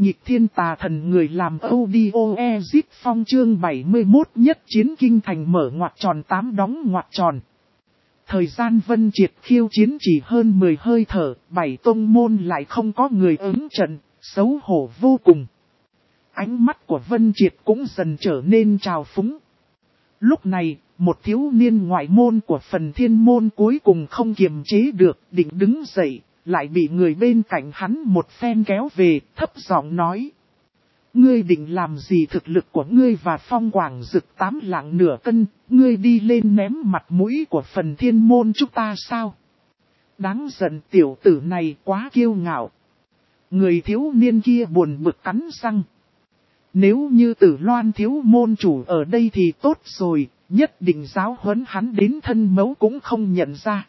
Nhịp thiên tà thần người làm audio exit phong chương 71 nhất chiến kinh thành mở ngoặc tròn 8 đóng ngoặc tròn. Thời gian Vân Triệt khiêu chiến chỉ hơn 10 hơi thở, 7 tông môn lại không có người ứng trận, xấu hổ vô cùng. Ánh mắt của Vân Triệt cũng dần trở nên trào phúng. Lúc này, một thiếu niên ngoại môn của Phần Thiên môn cuối cùng không kiềm chế được, định đứng dậy, lại bị người bên cạnh hắn một phen kéo về, thấp giọng nói. Ngươi định làm gì? Thực lực của ngươi và Phong Quảng Dực 8 lạng nửa cân, ngươi đi lên ném mặt mũi của Phần Thiên môn chúng ta sao? Đáng giận, tiểu tử này quá kiêu ngạo. Người thiếu niên kia buồn bực cắn răng. Nếu như Tử Loan thiếu môn chủ ở đây thì tốt rồi, nhất định giáo huấn hắn đến thân mấu cũng không nhận ra.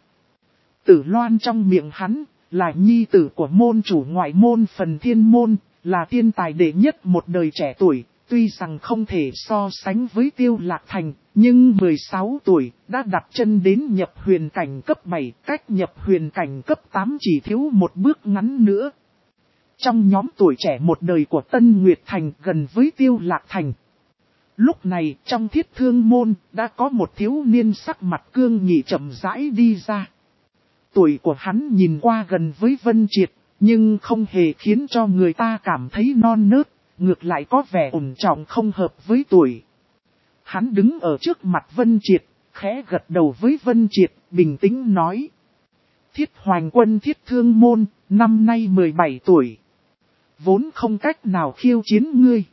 Tử Loan trong miệng hắn là nhi tử của môn chủ ngoại môn Phần Thiên môn, là thiên tài đệ nhất một đời trẻ tuổi, tuy rằng không thể so sánh với Tiêu Lạc Thành, nhưng 16 tuổi đã đặt chân đến nhập huyền cảnh cấp 7, cách nhập huyền cảnh cấp 8 chỉ thiếu một bước ngắn nữa. Trong nhóm tuổi trẻ một đời của Tân Nguyệt Thành gần với Tiêu Lạc Thành. Lúc này trong Thiết Thương môn đã có một thiếu niên sắc mặt cương nghị chậm rãi đi ra. Tuổi của hắn nhìn qua gần với Vân Triệt, nhưng không hề khiến cho người ta cảm thấy non nớt, ngược lại có vẻ ổn trọng không hợp với tuổi. Hắn đứng ở trước mặt Vân Triệt, khẽ gật đầu với Vân Triệt, bình tĩnh nói. Thiết Hoành Quân Thiết Thương môn, năm nay 17 tuổi. Vốn không cách nào khiêu chiến ngươi.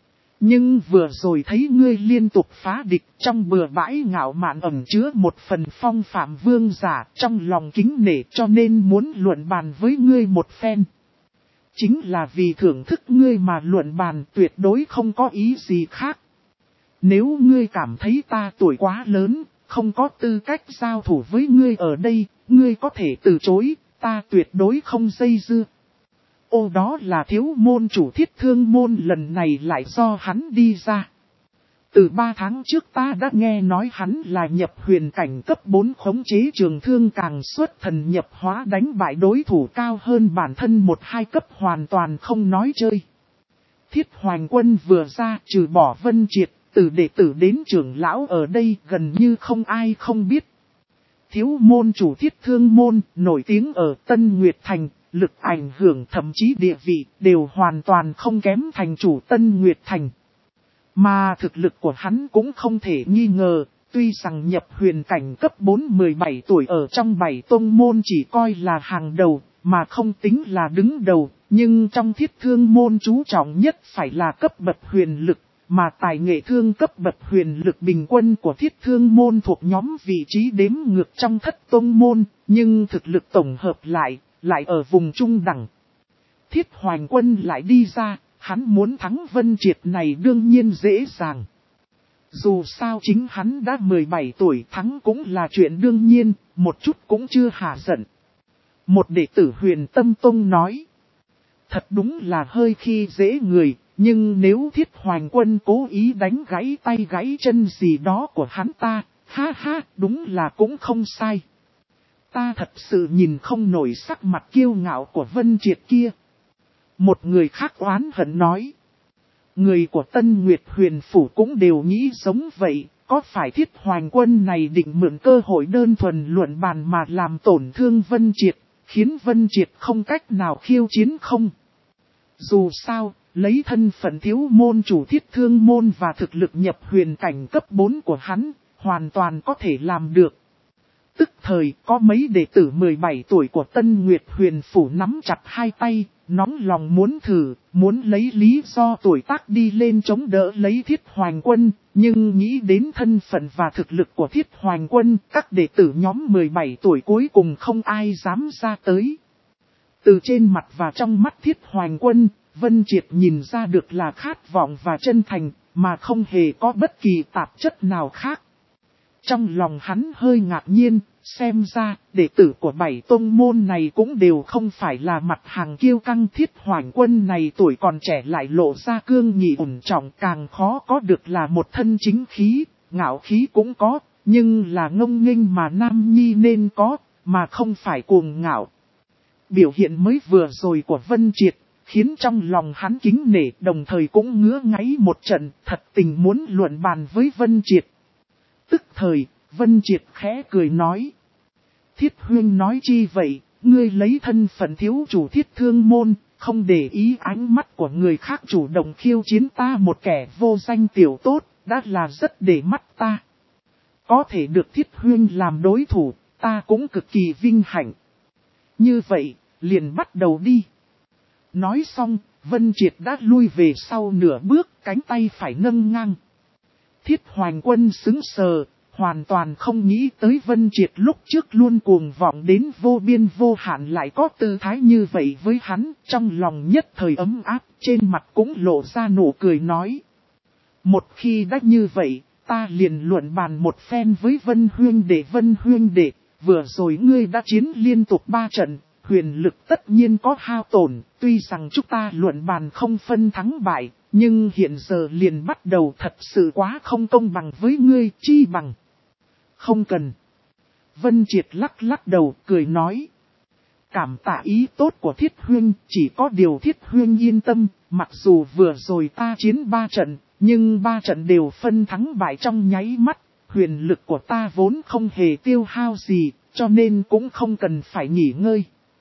Nhưng vừa rồi thấy ngươi liên tục phá địch, trong bừa bãi ngạo mạn ẩn chứa một phần phong phạm vương giả, trong lòng kính nể, cho nên muốn luận bàn với ngươi một phen. Chính là vì thưởng thức ngươi mà luận bàn, tuyệt đối không có ý gì khác. Nếu ngươi cảm thấy ta tuổi quá lớn, không có tư cách giao thủ với ngươi ở đây, ngươi có thể từ chối, ta tuyệt đối không dây dưa. Ô, đó là thiếu môn chủ Thiết Thương môn lần này lại do hắn đi ra. Từ 3 tháng trước ta đã nghe nói hắn là nhập huyền cảnh cấp 4 khống chế trường thương càng xuất thần nhập hóa đánh bại đối thủ cao hơn bản thân 1-2 cấp hoàn toàn không nói chơi. Thiết Hoành Quân vừa ra trừ bỏ Vân Triệt, từ đệ tử đến trưởng lão ở đây gần như không ai không biết. Thiếu môn chủ Thiết Thương môn nổi tiếng ở Tân Nguyệt Thành. Lực ảnh hưởng thậm chí địa vị đều hoàn toàn không kém thành chủ Tân Nguyệt Thành. Mà thực lực của hắn cũng không thể nghi ngờ, tuy rằng nhập huyền cảnh cấp 4-17 tuổi ở trong 7 tông môn chỉ coi là hàng đầu, mà không tính là đứng đầu, nhưng trong Thiết Thương môn chú trọng nhất phải là cấp bậc huyền lực, mà tài nghệ thương cấp bậc huyền lực bình quân của Thiết Thương môn thuộc nhóm vị trí đếm ngược trong thất tông môn, nhưng thực lực tổng hợp lại ở vùng trung đẳng. Thiết Hoành Quân lại đi ra, hắn muốn thắng Vân Triệt này đương nhiên dễ dàng. Dù sao chính hắn đã 17 tuổi, thắng cũng là chuyện đương nhiên, một chút cũng chưa hả giận. Một đệ tử Huyền Tâm Tông nói. Thật đúng là hơi khi dễ người, nhưng nếu Thiết Hoành Quân cố ý đánh gãy tay gãy chân gì đó của hắn ta, ha ha, đúng là cũng không sai. Ta thật sự nhìn không nổi sắc mặt kiêu ngạo của Vân Triệt kia. Một người khác oán hận nói. Người của Tân Nguyệt Huyền Phủ cũng đều nghĩ giống vậy. Có phải Thiết Hoành Quân này định mượn cơ hội đơn thuần luận bàn mà làm tổn thương Vân Triệt, khiến Vân Triệt không cách nào khiêu chiến không? Dù sao, lấy thân phận thiếu môn chủ Thiết Thương môn và thực lực nhập huyền cảnh cấp 4 của hắn, hoàn toàn có thể làm được. Tức thời có mấy đệ tử 17 tuổi của Tân Nguyệt Huyền Phủ nắm chặt hai tay, nóng lòng muốn thử, muốn lấy lý do tuổi tác đi lên chống đỡ lấy Thiết Hoành Quân, nhưng nghĩ đến thân phận và thực lực của Thiết Hoành Quân, các đệ tử nhóm 17 tuổi cuối cùng không ai dám ra tới. Từ trên mặt và trong mắt Thiết Hoành Quân, Vân Triệt nhìn ra được là khát vọng và chân thành, mà không hề có bất kỳ tạp chất nào khác. Trong lòng hắn hơi ngạc nhiên, xem ra, đệ tử của 7 tông môn này cũng đều không phải là mặt hàng kiêu căng. Thiết Hoành Quân này tuổi còn trẻ lại lộ ra cương nghị ổn trọng, càng khó có được là một thân chính khí, ngạo khí cũng có, nhưng là ngông nghênh mà nam nhi nên có, mà không phải cuồng ngạo. Biểu hiện mới vừa rồi của Vân Triệt, khiến trong lòng hắn kính nể, đồng thời cũng ngứa ngáy một trận, thật tình muốn luận bàn với Vân Triệt. Tức thời, Vân Triệt khẽ cười nói. Thiết huynh nói chi vậy, ngươi lấy thân phận thiếu chủ Thiết Thương môn, không để ý ánh mắt của người khác chủ động khiêu chiến ta một kẻ vô danh tiểu tốt, đã là rất để mắt ta. Có thể được Thiết huynh làm đối thủ, ta cũng cực kỳ vinh hạnh. Như vậy, liền bắt đầu đi. Nói xong, Vân Triệt đã lui về sau nửa bước, cánh tay phải nâng ngang. Thiết Hoành Quân sững sờ, hoàn toàn không nghĩ tới Vân Triệt lúc trước luôn cuồng vọng đến vô biên vô hạn lại có tư thái như vậy với hắn, trong lòng nhất thời ấm áp, trên mặt cũng lộ ra nụ cười nói. Một khi đã như vậy, ta liền luận bàn một phen với Vân huynh đệ, vừa rồi ngươi đã chiến liên tục 3 trận, huyền lực tất nhiên có hao tổn, tuy rằng chúng ta luận bàn không phân thắng bại, nhưng hiện giờ liền bắt đầu thật sự quá không công bằng với ngươi, chi bằng. Không cần. Vân Triệt lắc đầu, cười nói. Cảm tạ ý tốt của Thiết huynh, chỉ có điều Thiết huynh yên tâm, mặc dù vừa rồi ta chiến 3 trận, nhưng 3 trận đều phân thắng bại trong nháy mắt, huyền lực của ta vốn không hề tiêu hao gì, cho nên cũng không cần phải nghỉ ngơi.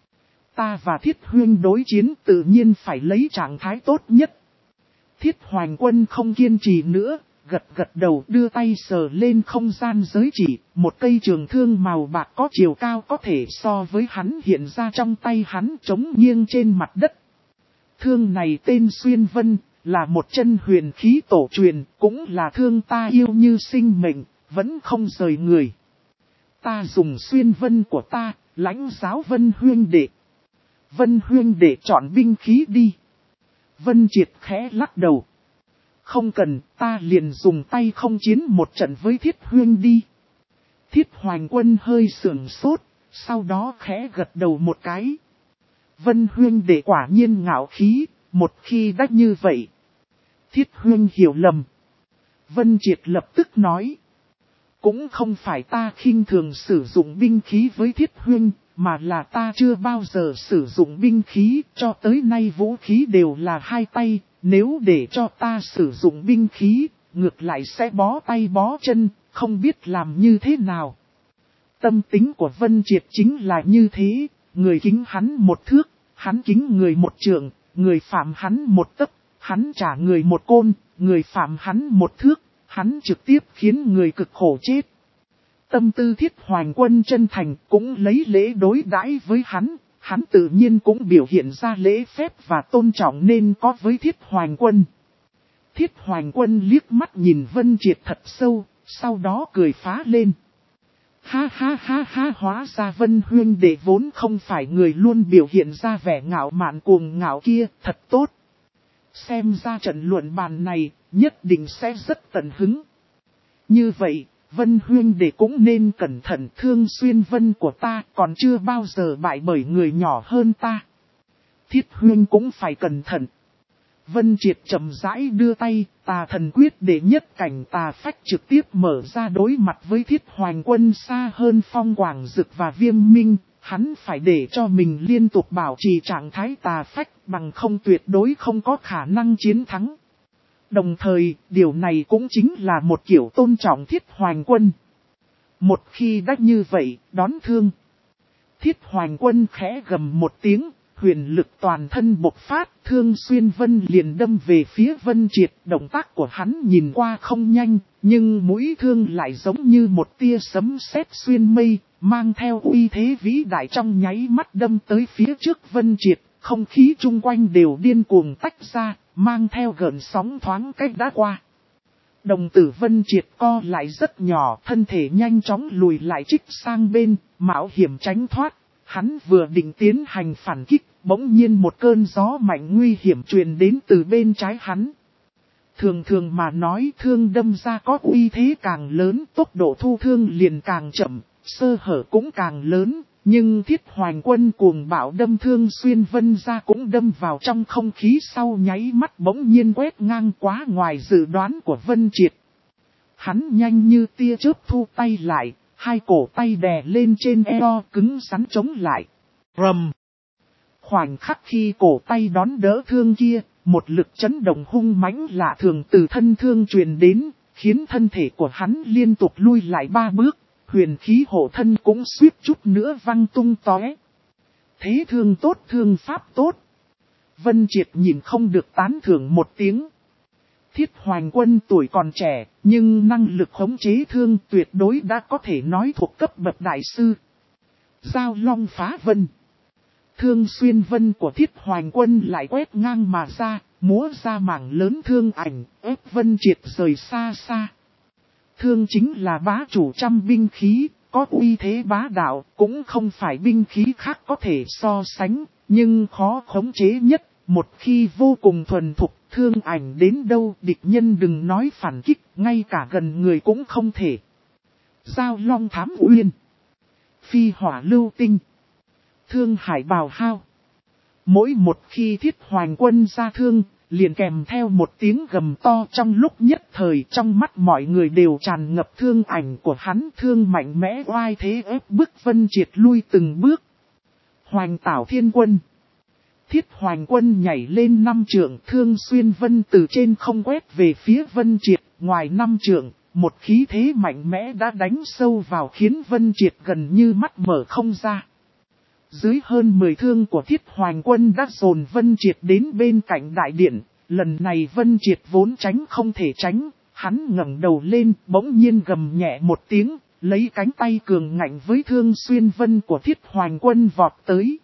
Ta và Thiết huynh đối chiến tự nhiên phải lấy trạng thái tốt nhất. Thiết Hoành Quân không kiên trì nữa, gật đầu đưa tay sờ lên không gian giới chỉ, một cây trường thương màu bạc có chiều cao có thể so với hắn hiện ra trong tay hắn trống nghiêng trên mặt đất. Thương này tên Xuyên Vân, là một chân huyền khí tổ truyền, cũng là thương ta yêu như sinh mệnh, vẫn không rời người. Ta dùng Xuyên Vân của ta, lãnh giáo Vân huynh đệ. Vân huynh đệ chọn binh khí đi. Vân Triệt khẽ lắc đầu. Không cần, ta liền dùng tay không chiến một trận với Thiết huynh đi. Thiết Hoành Quân hơi sưởng sốt, sau đó khẽ gật đầu một cái. Vân huynh đệ quả nhiên ngạo khí, một khi đã như vậy. Thiết huynh hiểu lầm. Vân Triệt lập tức nói. Cũng không phải ta khinh thường sử dụng binh khí với Thiết huynh, mà là ta chưa bao giờ sử dụng binh khí, cho tới nay vũ khí đều là hai tay, nếu để cho ta sử dụng binh khí, ngược lại sẽ bó tay bó chân, không biết làm như thế nào. Tâm tính của Vân Triệt chính là như thế, người kính hắn một thước, hắn kính người một trượng, người phạm hắn một tấc, hắn trả người một côn, người phạm hắn một thước, hắn trực tiếp khiến người cực khổ chết. Tâm tư Thiết Hoành Quân chân thành cũng lấy lễ đối đãi với hắn tự nhiên cũng biểu hiện ra lễ phép và tôn trọng nên có với Thiết Hoành Quân. Thiết Hoành Quân liếc mắt nhìn Vân Triệt thật sâu, sau đó cười phá lên. Ha ha ha ha, hóa ra Vân huynh đệ vốn không phải người luôn biểu hiện ra vẻ ngạo mạn cuồng ngạo kia, thật tốt. Xem ra trận luận bàn này, nhất định sẽ rất tận hứng. Như vậy, Vân huynh đệ cũng nên cẩn thận, thương Xuyên Vân của ta còn chưa bao giờ bại bởi người nhỏ hơn ta. Thiết huynh cũng phải cẩn thận. Vân Triệt chậm rãi đưa tay, Tà Thần Quyết đệ nhất cảnh tà phách trực tiếp mở ra đối mặt với Thiết Hoành Quân xa hơn Phong Quảng Dực và Viêm Minh. Hắn phải để cho mình liên tục bảo trì trạng thái tà phách, bằng không tuyệt đối không có khả năng chiến thắng. Đồng thời, điều này cũng chính là một kiểu tôn trọng Thiết Hoành Quân. Một khi đã như vậy, đón thương. Thiết Hoành Quân khẽ gầm một tiếng, huyền lực toàn thân bộc phát, thương Xuyên Vân liền đâm về phía Vân Triệt. Động tác của hắn nhìn qua không nhanh, nhưng mũi thương lại giống như một tia sấm sét xuyên mây, mang theo uy thế vĩ đại trong nháy mắt đâm tới phía trước Vân Triệt. Không khí chung quanh đều điên cuồng tách ra, mang theo gợn sóng thoáng cách đã qua. Đồng tử Vân Triệt co lại rất nhỏ, thân thể nhanh chóng lùi lại trích sang bên, mạo hiểm tránh thoát. Hắn vừa định tiến hành phản kích, bỗng nhiên một cơn gió mạnh nguy hiểm truyền đến từ bên trái hắn. Thường mà nói, thương đâm ra có uy thế càng lớn, tốc độ thu thương liền càng chậm, sơ hở cũng càng lớn. Nhưng Thiết Hoành Quân cuồng bạo đâm thương Xuyên Vân ra cũng đâm vào trong không khí, sau nháy mắt bỗng nhiên quét ngang quá ngoài dự đoán của Vân Triệt. Hắn nhanh như tia chớp thu tay lại, hai cổ tay đè lên trên eo cứng rắn chống lại. Rầm! khoảnh khắc khi cổ tay đón đỡ thương kia, một lực chấn động hung mãnh lạ thường từ thân thương truyền đến, khiến thân thể của hắn liên tục lui lại 3 bước, huyền khí hộ thân cũng suýt chút nữa văng tung tóe. Thế thương tốt, thương pháp tốt. Vân Triệt nhìn không được tán thưởng một tiếng. Thiết Hoành Quân tuổi còn trẻ, nhưng năng lực khống chế thương tuyệt đối đã có thể nói thuộc cấp bậc đại sư. Giao long phá vân. Thương xuyên vân của Thiết Hoành Quân lại quét ngang mà ra, múa ra mảng lớn thương ảnh, ép Vân Triệt rời xa xa. Thương chính là bá chủ trăm binh khí, có uy thế bá đạo, cũng không phải binh khí khác có thể so sánh, nhưng khó khống chế nhất. Một khi vô cùng thuần thục, thương ảnh đến đâu địch nhân đừng nói phản kích, ngay cả gần người cũng không thể. Giao long thám uyên. Phi hỏa lưu tinh. Thương hải bào hao. Mỗi một khi Thiết Hoành Quân ra thương, liền kèm theo một tiếng gầm to, trong lúc nhất thời trong mắt mọi người đều tràn ngập thương ảnh của hắn, thương mạnh mẽ oai thế ép bức Vân Triệt lui từng bước. Hoành Tảo Thiên Quân. Thiết Hoành Quân nhảy lên 5 trượng, thương xuyên vân từ trên không quét về phía Vân Triệt, ngoài 5 trượng, một khí thế mạnh mẽ đã đánh sâu vào khiến Vân Triệt gần như mắt mở không ra. Dưới hơn 10 thương của Thiết Hoành Quân đã dồn Vân Triệt đến bên cạnh đại điện, lần này Vân Triệt vốn tránh không thể tránh, hắn ngẩng đầu lên, bỗng nhiên gầm nhẹ một tiếng, lấy cánh tay cường ngạnh với thương xuyên vân của Thiết Hoành Quân vọt tới.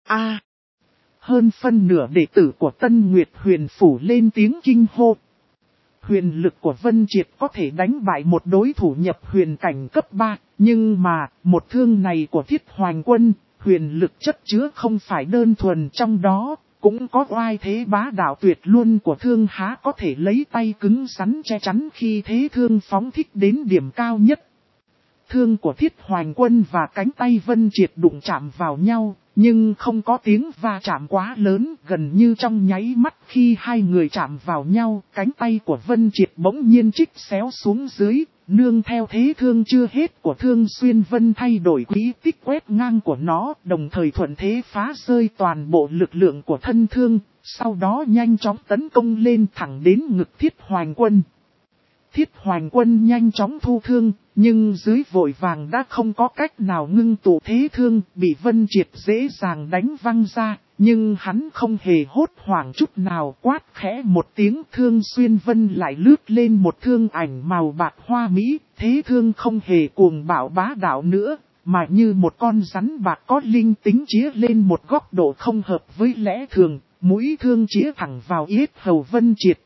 Hơn phân nửa đệ tử của Tân Nguyệt Huyền phủ lên tiếng kinh hô. Huyền lực của Vân Triệt có thể đánh bại một đối thủ nhập huyền cảnh cấp 3, nhưng mà, một thương này của Thiết Hoành Quân, huyền lực chất chứa không phải đơn thuần trong đó, cũng có oai thế bá đạo tuyệt luôn của thương há có thể lấy tay cứng rắn che chắn khi thế thương phóng thích đến điểm cao nhất. Thương của Thiết Hoành Quân và cánh tay Vân Triệt đụng chạm vào nhau, nhưng không có tiếng va chạm quá lớn, gần như trong nháy mắt khi hai người chạm vào nhau, cánh tay của Vân Triệt bỗng nhiên trích xéo xuống dưới, nương theo thế thương chưa hết của thương xuyên vân thay đổi quỹ tích quét ngang của nó, đồng thời thuận thế phá rơi toàn bộ lực lượng của thân thương, sau đó nhanh chóng tấn công lên thẳng đến ngực Thiết Hoành Quân. Thiết Hoành Quân nhanh chóng thu thương, nhưng dưới vội vàng đã không có cách nào ngưng tụ thế thương, bị Vân Triệt dễ dàng đánh văng ra, nhưng hắn không hề hốt hoảng chút nào, quát khẽ một tiếng, thương xuyên vân lại lướt lên một thương ảnh màu bạc hoa mỹ, thế thương không hề cuồng bạo bá đạo nữa, mà như một con rắn bạc có linh tính chĩa lên một góc độ không hợp với lẽ thường, mũi thương chĩa thẳng vào yết hầu Vân Triệt.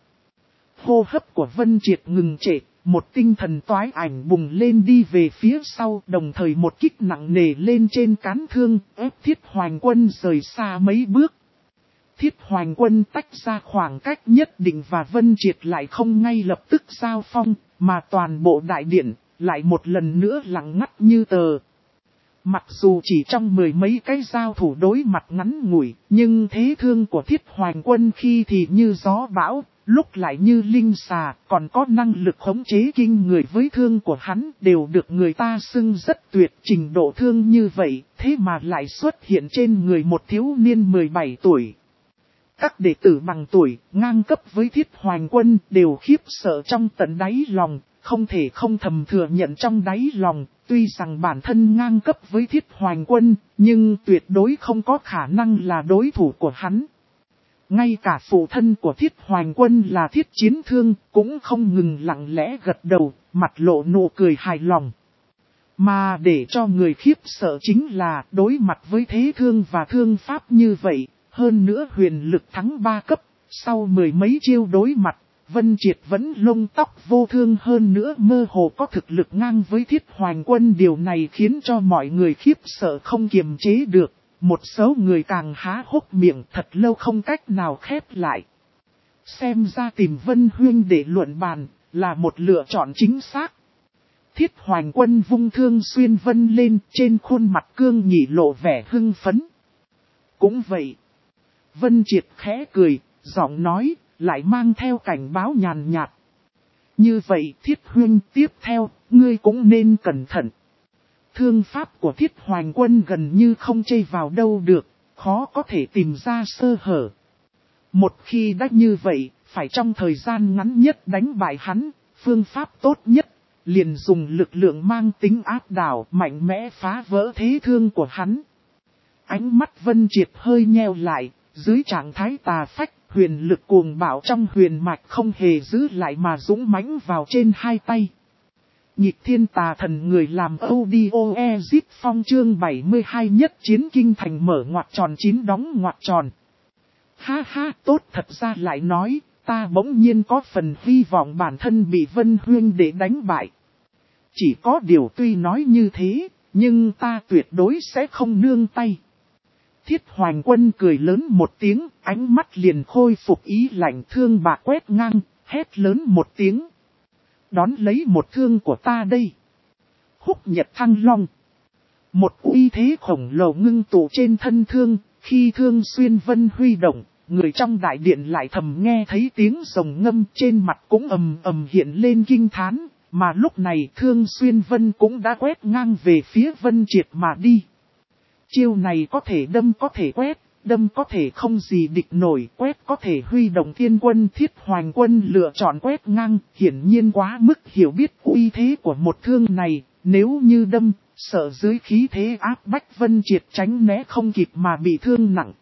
Hô hấp của Vân Triệt ngừng trệ, một tinh thần toái ảnh bùng lên đi về phía sau, đồng thời một kích nặng nề lên trên cán thương, ép Thiết Hoành Quân rời xa mấy bước. Thiết Hoành Quân tách ra khoảng cách nhất định và Vân Triệt lại không ngay lập tức giao phong, mà toàn bộ đại điện lại một lần nữa lặng ngắt như tờ. Mặc dù chỉ trong 10 mấy cái giao thủ đối mặt ngắn ngủi, nhưng thế thương của Thiết Hoành Quân khi thì như gió bão, lúc lại như linh xà, còn có năng lực khống chế kinh người với thương của hắn đều được người ta xưng rất tuyệt. Trình độ thương như vậy, thế mà lại xuất hiện trên người một thiếu niên 17 tuổi. Các đệ tử bằng tuổi, ngang cấp với Thiết Hoành Quân đều khiếp sợ trong tận đáy lòng, không thể không thầm thừa nhận trong đáy lòng, tuy rằng bản thân ngang cấp với Thiết Hoành Quân, nhưng tuyệt đối không có khả năng là đối thủ của hắn. Ngay cả phụ thân của Thiết Hoành Quân là Thiết Chiến Thương cũng không ngừng lặng lẽ gật đầu, mặt lộ nụ cười hài lòng. Mà để cho người khiếp sợ chính là đối mặt với thế thương và thương pháp như vậy, hơn nữa huyền lực thắng 3 cấp, sau 10 mấy chiêu đối mặt, Vân Triệt vẫn lông tóc vô thương, hơn nữa mơ hồ có thực lực ngang với Thiết Hoành Quân. Điều này khiến cho mọi người khiếp sợ không kiềm chế được. Một số người càng há hốc miệng thật lâu không cách nào khép lại. Xem ra tìm Vân Huyên để luận bàn là một lựa chọn chính xác. Thiết Hoành Quân vung thương xuyên vân lên, trên khuôn mặt cương nghị lộ vẻ hưng phấn. Cũng vậy. Vân Triệt khẽ cười, giọng nói, lại mang theo cảnh báo nhàn nhạt. Như vậy Thiết Huyên, tiếp theo, ngươi cũng nên cẩn thận. Thương pháp của Thiết Hoành Quân gần như không chây vào đâu được, khó có thể tìm ra sơ hở. Một khi đã như vậy, phải trong thời gian ngắn nhất đánh bại hắn, phương pháp tốt nhất, liền dùng lực lượng mang tính áp đảo mạnh mẽ phá vỡ thế thương của hắn. Ánh mắt Vân Triệt hơi nheo lại, dưới trạng thái tà phách, huyền lực cuồng bạo trong huyền mạch không hề giữ lại mà dũng mãnh vào trên hai tay. Nhịp thiên tà thần người làm audio exit phong chương 72 nhất chiến kinh thành mở ngoặc tròn 9 đóng ngoặc tròn. Ha ha, tốt thật ra lại nói, ta bỗng nhiên có phần hy vọng bản thân bị Vân Huyên để đánh bại. Chỉ có điều tuy nói như thế, nhưng ta tuyệt đối sẽ không nương tay. Thiết Hoành Quân cười lớn một tiếng, ánh mắt liền khôi phục ý lạnh thương bạc quét ngang, hét lớn một tiếng. Đón lấy một thương của ta đây. Húc Nhật Thăng Long. Một uy thế khổng lồ ngưng tụ trên thân thương, khi thương xuyên vân huy động, người trong đại điện lại thầm nghe thấy tiếng rồng ngâm trên mặt cũng ầm ầm hiện lên kinh thán, mà lúc này thương xuyên vân cũng đã quét ngang về phía Vân Triệt mà đi. Chiêu này có thể đâm có thể quét, đâm có thể không gì địch nổi, quét có thể huy động thiên quân. Thiết Hoành Quân lựa chọn quét ngang, hiển nhiên quá mức hiểu biết uy thế của một thương này, nếu như đâm, sợ dưới khí thế áp bách Vân Triệt tránh né không kịp mà bị thương nặng.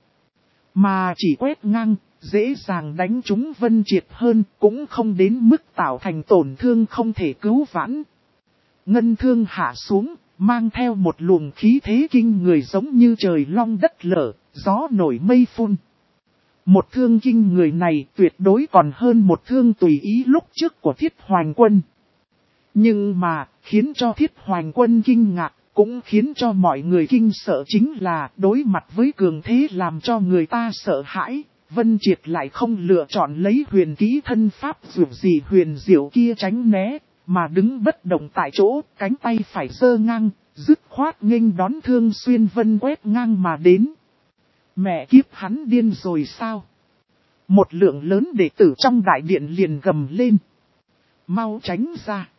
Mà chỉ quét ngang, dễ dàng đánh trúng Vân Triệt hơn, cũng không đến mức tạo thành tổn thương không thể cứu vãn. Ngân thương hạ xuống, mang theo một luồng khí thế kinh người giống như trời long đất lở, gió nổi mây phun. Một thương kinh người này tuyệt đối còn hơn một thương tùy ý lúc trước của Thiết Hoành Quân. Nhưng mà, khiến cho Thiết Hoành Quân kinh ngạc, cũng khiến cho mọi người kinh sợ chính là đối mặt với cường thế làm cho người ta sợ hãi. Vân Triệt lại không lựa chọn lấy huyền kỹ thân pháp dù gì huyền diệu kia tránh né, mà đứng bất động tại chỗ, cánh tay phải giơ ngang, dứt khoát nghênh đón thương xuyên vân quét ngang mà đến. Mẹ kiếp, hắn điên rồi sao? Một lượng lớn đệ tử trong đại điện liền gầm lên. Mau tránh ra.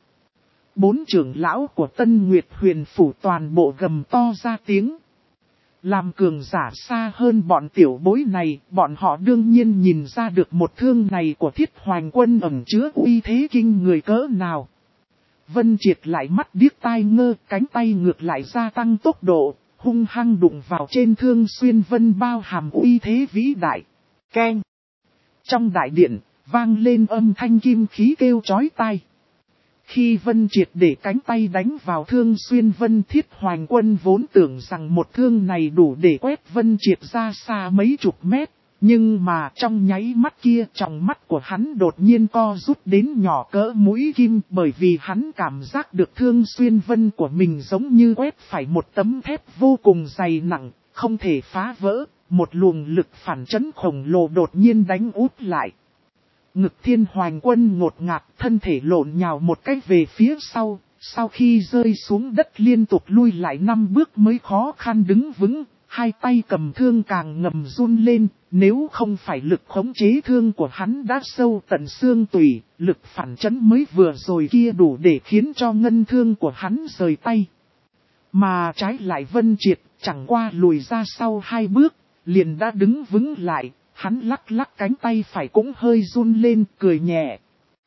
4 trưởng lão của Tân Nguyệt Huyền Phủ toàn bộ gầm to ra tiếng. Làm cường giả xa hơn bọn tiểu bối này, bọn họ đương nhiên nhìn ra được một thương này của Thiết Hoành Quân ẩn chứa uy thế kinh người cỡ nào. Vân Triệt lại mắt điếc tai ngơ, cánh tay ngược lại gia tăng tốc độ, hung hăng đụng vào trên thương xuyên vân bao hàm uy thế vĩ đại. Keng! Trong đại điện, vang lên âm thanh kim khí kêu chói tai. Khi Vân Triệt để cánh tay đánh vào thương xuyên vân, Thiết Hoành Quân vốn tưởng rằng một thương này đủ để quét Vân Triệt ra xa mấy chục mét. Nhưng mà trong nháy mắt kia, trong mắt của hắn đột nhiên co rút đến nhỏ cỡ mũi kim, bởi vì hắn cảm giác được thương xuyên vân của mình giống như quét phải một tấm thép vô cùng dày nặng, không thể phá vỡ. Một luồng lực phản chấn khổng lồ đột nhiên đánh úp lại. Ngực Thiên Hoành Quân ngột ngạt, thân thể lộn nhào một cách về phía sau, sau khi rơi xuống đất liên tục lui lại 5 bước mới khó khăn đứng vững, hai tay cầm thương càng ngầm run lên, nếu không phải lực khống chế thương của hắn đã sâu tận xương tủy, lực phản chấn mới vừa rồi kia đủ để khiến cho ngân thương của hắn rời tay. Mà trái lại Vân Triệt, chẳng qua lùi ra sau 2 bước, liền đã đứng vững lại. Hắn lắc lắc cánh tay phải cũng hơi run lên, cười nhẹ.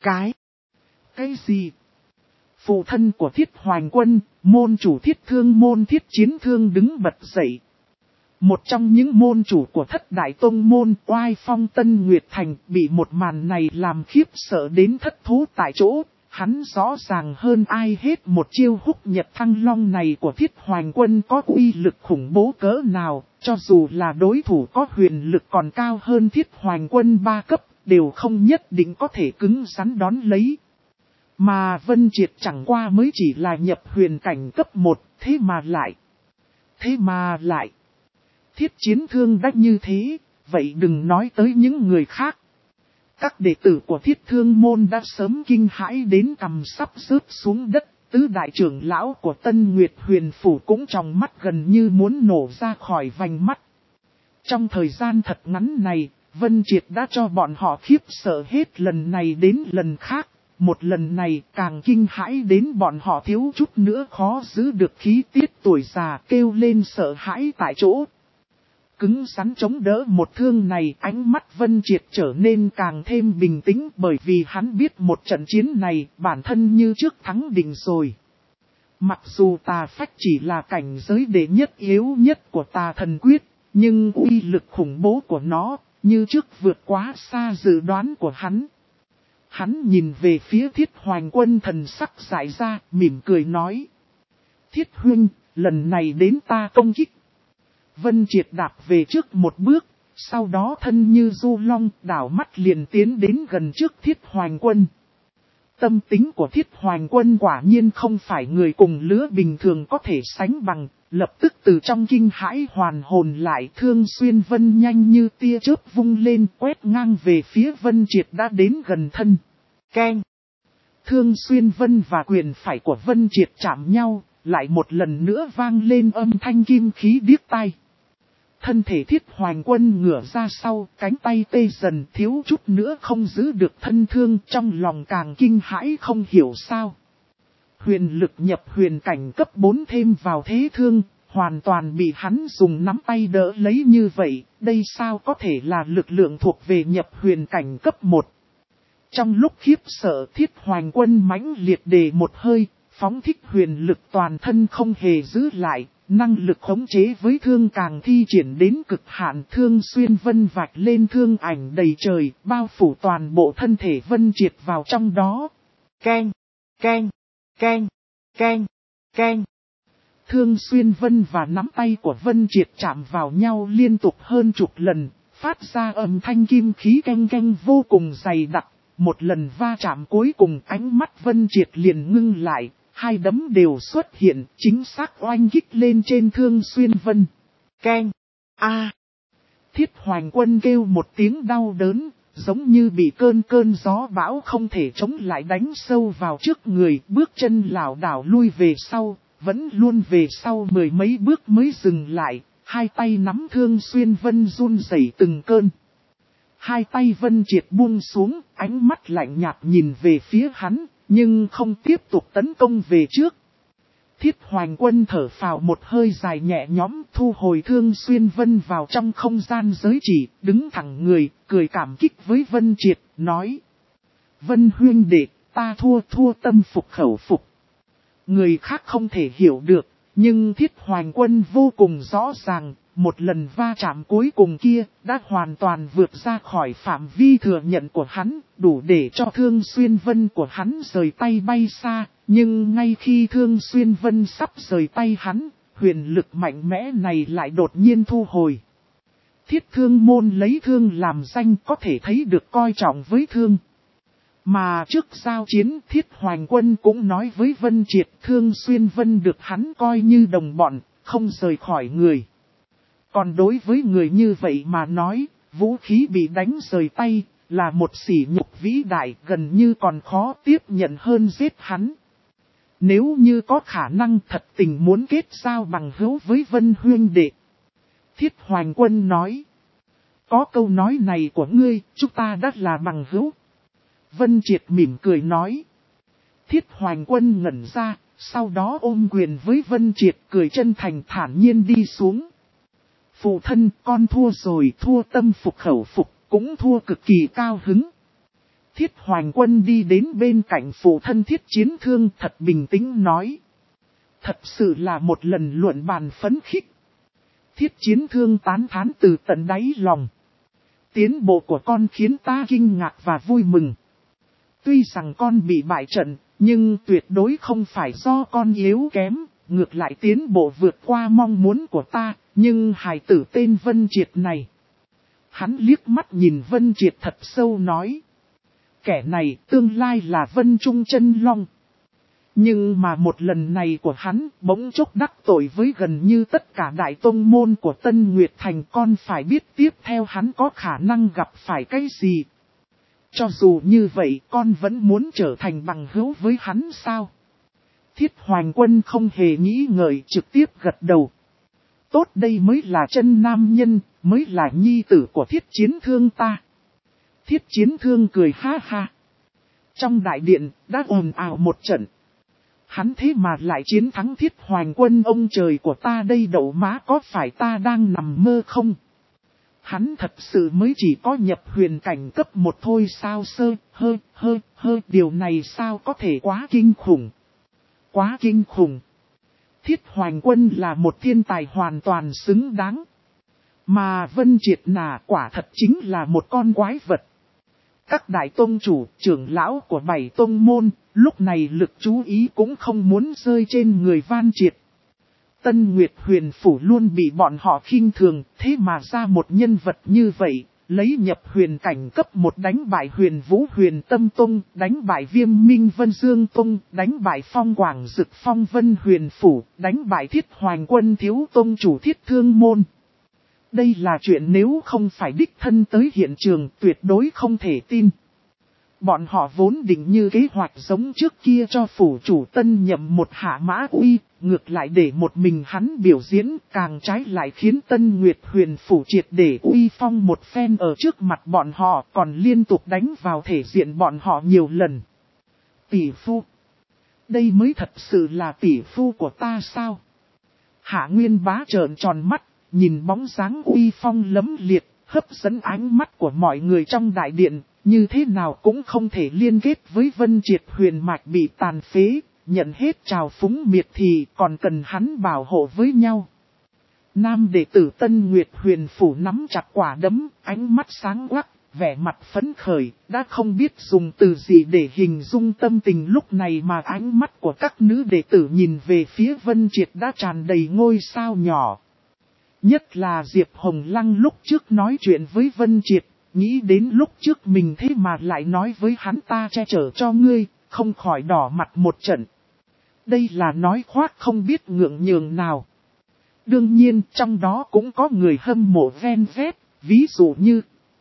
Cái gì? Phụ thân của Thiết Hoành Quân, môn chủ Thiết Thương môn Thiết Chiến Thương đứng bật dậy. Một trong những môn chủ của Thất Đại Tông môn Oai Phong Tân Nguyệt Thành bị một màn này làm khiếp sợ đến thất thố tại chỗ. Hắn rõ ràng hơn ai hết một chiêu Húc Nhật Thăng Long này của Thiết Hoành Quân có uy lực khủng bố cỡ nào, cho dù là đối thủ có huyền lực còn cao hơn Thiết Hoành Quân 3 cấp, đều không nhất định có thể cứng rắn đón lấy. Mà Vân Triệt chẳng qua mới chỉ là nhập huyền cảnh cấp 1, thế mà lại. Thiết Chiến Thương đã như thế, vậy đừng nói tới những người khác. Các đệ tử của Thiết Thương môn đã sớm kinh hãi đến cằm sắp rớt xuống đất, tứ đại trưởng lão của Tân Nguyệt Huyền Phủ cũng trong mắt gần như muốn nổ ra khỏi vành mắt. Trong thời gian thật ngắn này, Vân Triệt đã cho bọn họ khiếp sợ hết lần này đến lần khác, một lần này càng kinh hãi đến bọn họ thiếu chút nữa khó giữ được khí tiết tuổi già kêu lên sợ hãi tại chỗ. Cứng rắn chống đỡ một thương này, ánh mắt Vân Triệt trở nên càng thêm bình tĩnh bởi vì hắn biết một trận chiến này bản thân như trước thắng định rồi. Mặc dù tà phách chỉ là cảnh giới đệ nhất yếu nhất của tà thần quyết, nhưng uy lực khủng bố của nó như trước vượt quá xa dự đoán của hắn. Hắn nhìn về phía Thiết Hoành Quân, thần sắc dại ra, mỉm cười nói. Thiết huynh, lần này đến ta công kích. Vân Triệt đạp về trước một bước, sau đó thân như du long đảo mắt liền tiến đến gần trước Thiết Hoành Quân. Tâm tính của Thiết Hoành Quân quả nhiên không phải người cùng lứa bình thường có thể sánh bằng, lập tức từ trong kinh hãi hoàn hồn lại, Thương Xuyên Vân nhanh như tia chớp vung lên quét ngang về phía Vân Triệt đã đến gần thân. Keng! Thương Xuyên Vân và quyền phải của Vân Triệt chạm nhau, lại một lần nữa vang lên âm thanh kim khí điếc tai. Thân thể Thiết Hoành Quân ngửa ra sau, cánh tay tê dần, thiếu chút nữa không giữ được thân thương, trong lòng càng kinh hãi không hiểu sao. Huyền lực nhập huyền cảnh cấp 4 thêm vào thế thương, hoàn toàn bị hắn dùng nắm tay đỡ lấy như vậy, đây sao có thể là lực lượng thuộc về nhập huyền cảnh cấp 1. Trong lúc khiếp sợ, Thiết Hoành Quân mãnh liệt đề một hơi, phóng thích huyền lực toàn thân không hề giữ lại. Năng lực khống chế với thương càng thi triển đến cực hạn, Thương Xuyên Vân vạch lên thương ảnh đầy trời, bao phủ toàn bộ thân thể Vân Triệt vào trong đó. Keng, keng, keng, keng, keng. Thương Xuyên Vân và nắm tay của Vân Triệt chạm vào nhau liên tục hơn chục lần, phát ra âm thanh kim khí keng keng vô cùng dày đặc. Một lần va chạm cuối cùng, ánh mắt Vân Triệt liền ngưng lại. Hai đấm đều xuất hiện, chính xác oanh kích lên trên Thương Xuyên Vân. Keng! A! Thiết Hoành Quân kêu một tiếng đau đớn, giống như bị cơn gió bão không thể chống lại đánh sâu vào trước người, bước chân lảo đảo lui về sau, vẫn luôn về sau mười mấy bước mới dừng lại, hai tay nắm Thương Xuyên Vân run rẩy từng cơn. Hai tay Vân Triệt buông xuống, ánh mắt lạnh nhạt nhìn về phía hắn. Nhưng không tiếp tục tấn công về trước. Thiết Hoành Quân thở phào một hơi dài nhẹ nhõm, thu hồi Thương Xuyên Vân vào trong không gian giới chỉ, đứng thẳng người, cười cảm kích với Vân Triệt, nói. Vân huynh đệ, ta thua tâm phục khẩu phục. Người khác không thể hiểu được, nhưng Thiết Hoành Quân vô cùng rõ ràng. Một lần va chạm cuối cùng kia đã hoàn toàn vượt ra khỏi phạm vi thừa nhận của hắn, đủ để cho Thương Xuyên Vân của hắn rời tay bay xa. Nhưng ngay khi Thương Xuyên Vân sắp rời tay hắn, huyền lực mạnh mẽ này lại đột nhiên thu hồi. Thiết Thương môn lấy thương làm danh, có thể thấy được coi trọng với thương. Mà trước giao chiến, Thiết Hoành Quân cũng nói với Vân Triệt, Thương Xuyên Vân được hắn coi như đồng bọn, không rời khỏi người. Còn đối với người như vậy mà nói, vũ khí bị đánh rời tay, là một sỉ nhục vĩ đại, gần như còn khó tiếp nhận hơn giết hắn. Nếu như có khả năng thật tình muốn kết giao bằng hữu với Vân huynh đệ. Thiết Hoành Quân nói. Có câu nói này của ngươi, chúng ta đã là bằng hữu. Vân Triệt mỉm cười nói. Thiết Hoành Quân ngẩn ra, sau đó ôm quyền với Vân Triệt, cười chân thành thản nhiên đi xuống. Phụ thân, con thua rồi, thua tâm phục khẩu phục, cũng thua cực kỳ cao hứng. Thiết Hoành Quân đi đến bên cạnh phụ thân Thiết Chiến Thương, thật bình tĩnh nói. Thật sự là một lần luận bàn phấn khích. Thiết Chiến Thương tán thán từ tận đáy lòng. Tiến bộ của con khiến ta kinh ngạc và vui mừng. Tuy rằng con bị bại trận, nhưng tuyệt đối không phải do con yếu kém, ngược lại tiến bộ vượt qua mong muốn của ta. Nhưng hài tử tên Vân Triệt này. Hắn liếc mắt nhìn Vân Triệt thật sâu nói. Kẻ này tương lai là Vân Trung Chân Long. Nhưng mà một lần này của hắn bỗng chốc đắc tội với gần như tất cả đại tông môn của Tân Nguyệt Thành, con phải biết tiếp theo hắn có khả năng gặp phải cái gì. Cho dù như vậy con vẫn muốn trở thành bằng hữu với hắn sao? Thiết Hoành Quân không hề nghĩ ngợi trực tiếp gật đầu. Tốt, đây mới là chân nam nhân, mới là nhi tử của Thiết Chiến Thương ta. Thiết Chiến Thương cười ha ha. Trong đại điện đã ồn ào một trận. Hắn thế mà lại chiến thắng Thiết Hoành Quân, ông trời của ta đây, đậu má, có phải ta đang nằm mơ không? Hắn thật sự mới chỉ có nhập huyền cảnh cấp 1 thôi sao điều này sao có thể quá kinh khủng. Quá kinh khủng. Thiết Hoành Quân là một thiên tài hoàn toàn xứng đáng. Mà Vân Triệt quả thật chính là một con quái vật. Các đại tông chủ, trưởng lão của 7 tông môn, lúc này lực chú ý cũng không muốn rơi trên người Văn Triệt. Tân Nguyệt Huyền Phủ luôn bị bọn họ khinh thường, thế mà ra một nhân vật như vậy, lấy nhập huyền cảnh cấp 1 đánh bại Huyền Vũ Huyền Tâm Tông, đánh bại Viêm Minh Vân Dương Tông, đánh bại Phong Quảng Dực Phong Vân Huyền Phủ, đánh bại Thiết Hoành Quân thiếu tông chủ Thiết Thương Môn. Đây là chuyện nếu không phải đích thân tới hiện trường tuyệt đối không thể tin. Bọn họ vốn định như kế hoạch giống trước kia cho phủ chủ Tân nhậm một hạ mã uy, ngược lại để một mình hắn biểu diễn, càng trái lại khiến Tân Nguyệt Huyền Phủ triệt để uy phong một phen ở trước mặt bọn họ, còn liên tục đánh vào thể diện bọn họ nhiều lần. Tỷ phu. Đây mới thật sự là tỷ phu của ta sao? Hạ Nguyên Bá trợn tròn mắt, nhìn bóng dáng uy phong lấm liệt, hấp dẫn ánh mắt của mọi người trong đại điện, như thế nào cũng không thể liên kết với Vân Triệt huyền mạch bị tàn phế, nhận hết trào phúng miệt thì còn cần hắn bảo hộ với nhau. Nam đệ tử Tân Nguyệt Huyền Phủ nắm chặt quả đấm, ánh mắt sáng quắc, vẻ mặt phấn khởi, đã không biết dùng từ gì để hình dung tâm tình lúc này mà ánh mắt của các nữ đệ tử nhìn về phía Vân Triệt đã tràn đầy ngôi sao nhỏ. Nhất là Diệp Hồng Lăng lúc trước nói chuyện với Vân Triệt, nghĩ đến lúc trước mình thế mà lại nói với hắn ta che chở cho ngươi, không khỏi đỏ mặt một trận. Đây là nói khoác không biết ngượng nhường nào. Đương nhiên trong đó cũng có người hâm mộ ven vét, ví dụ như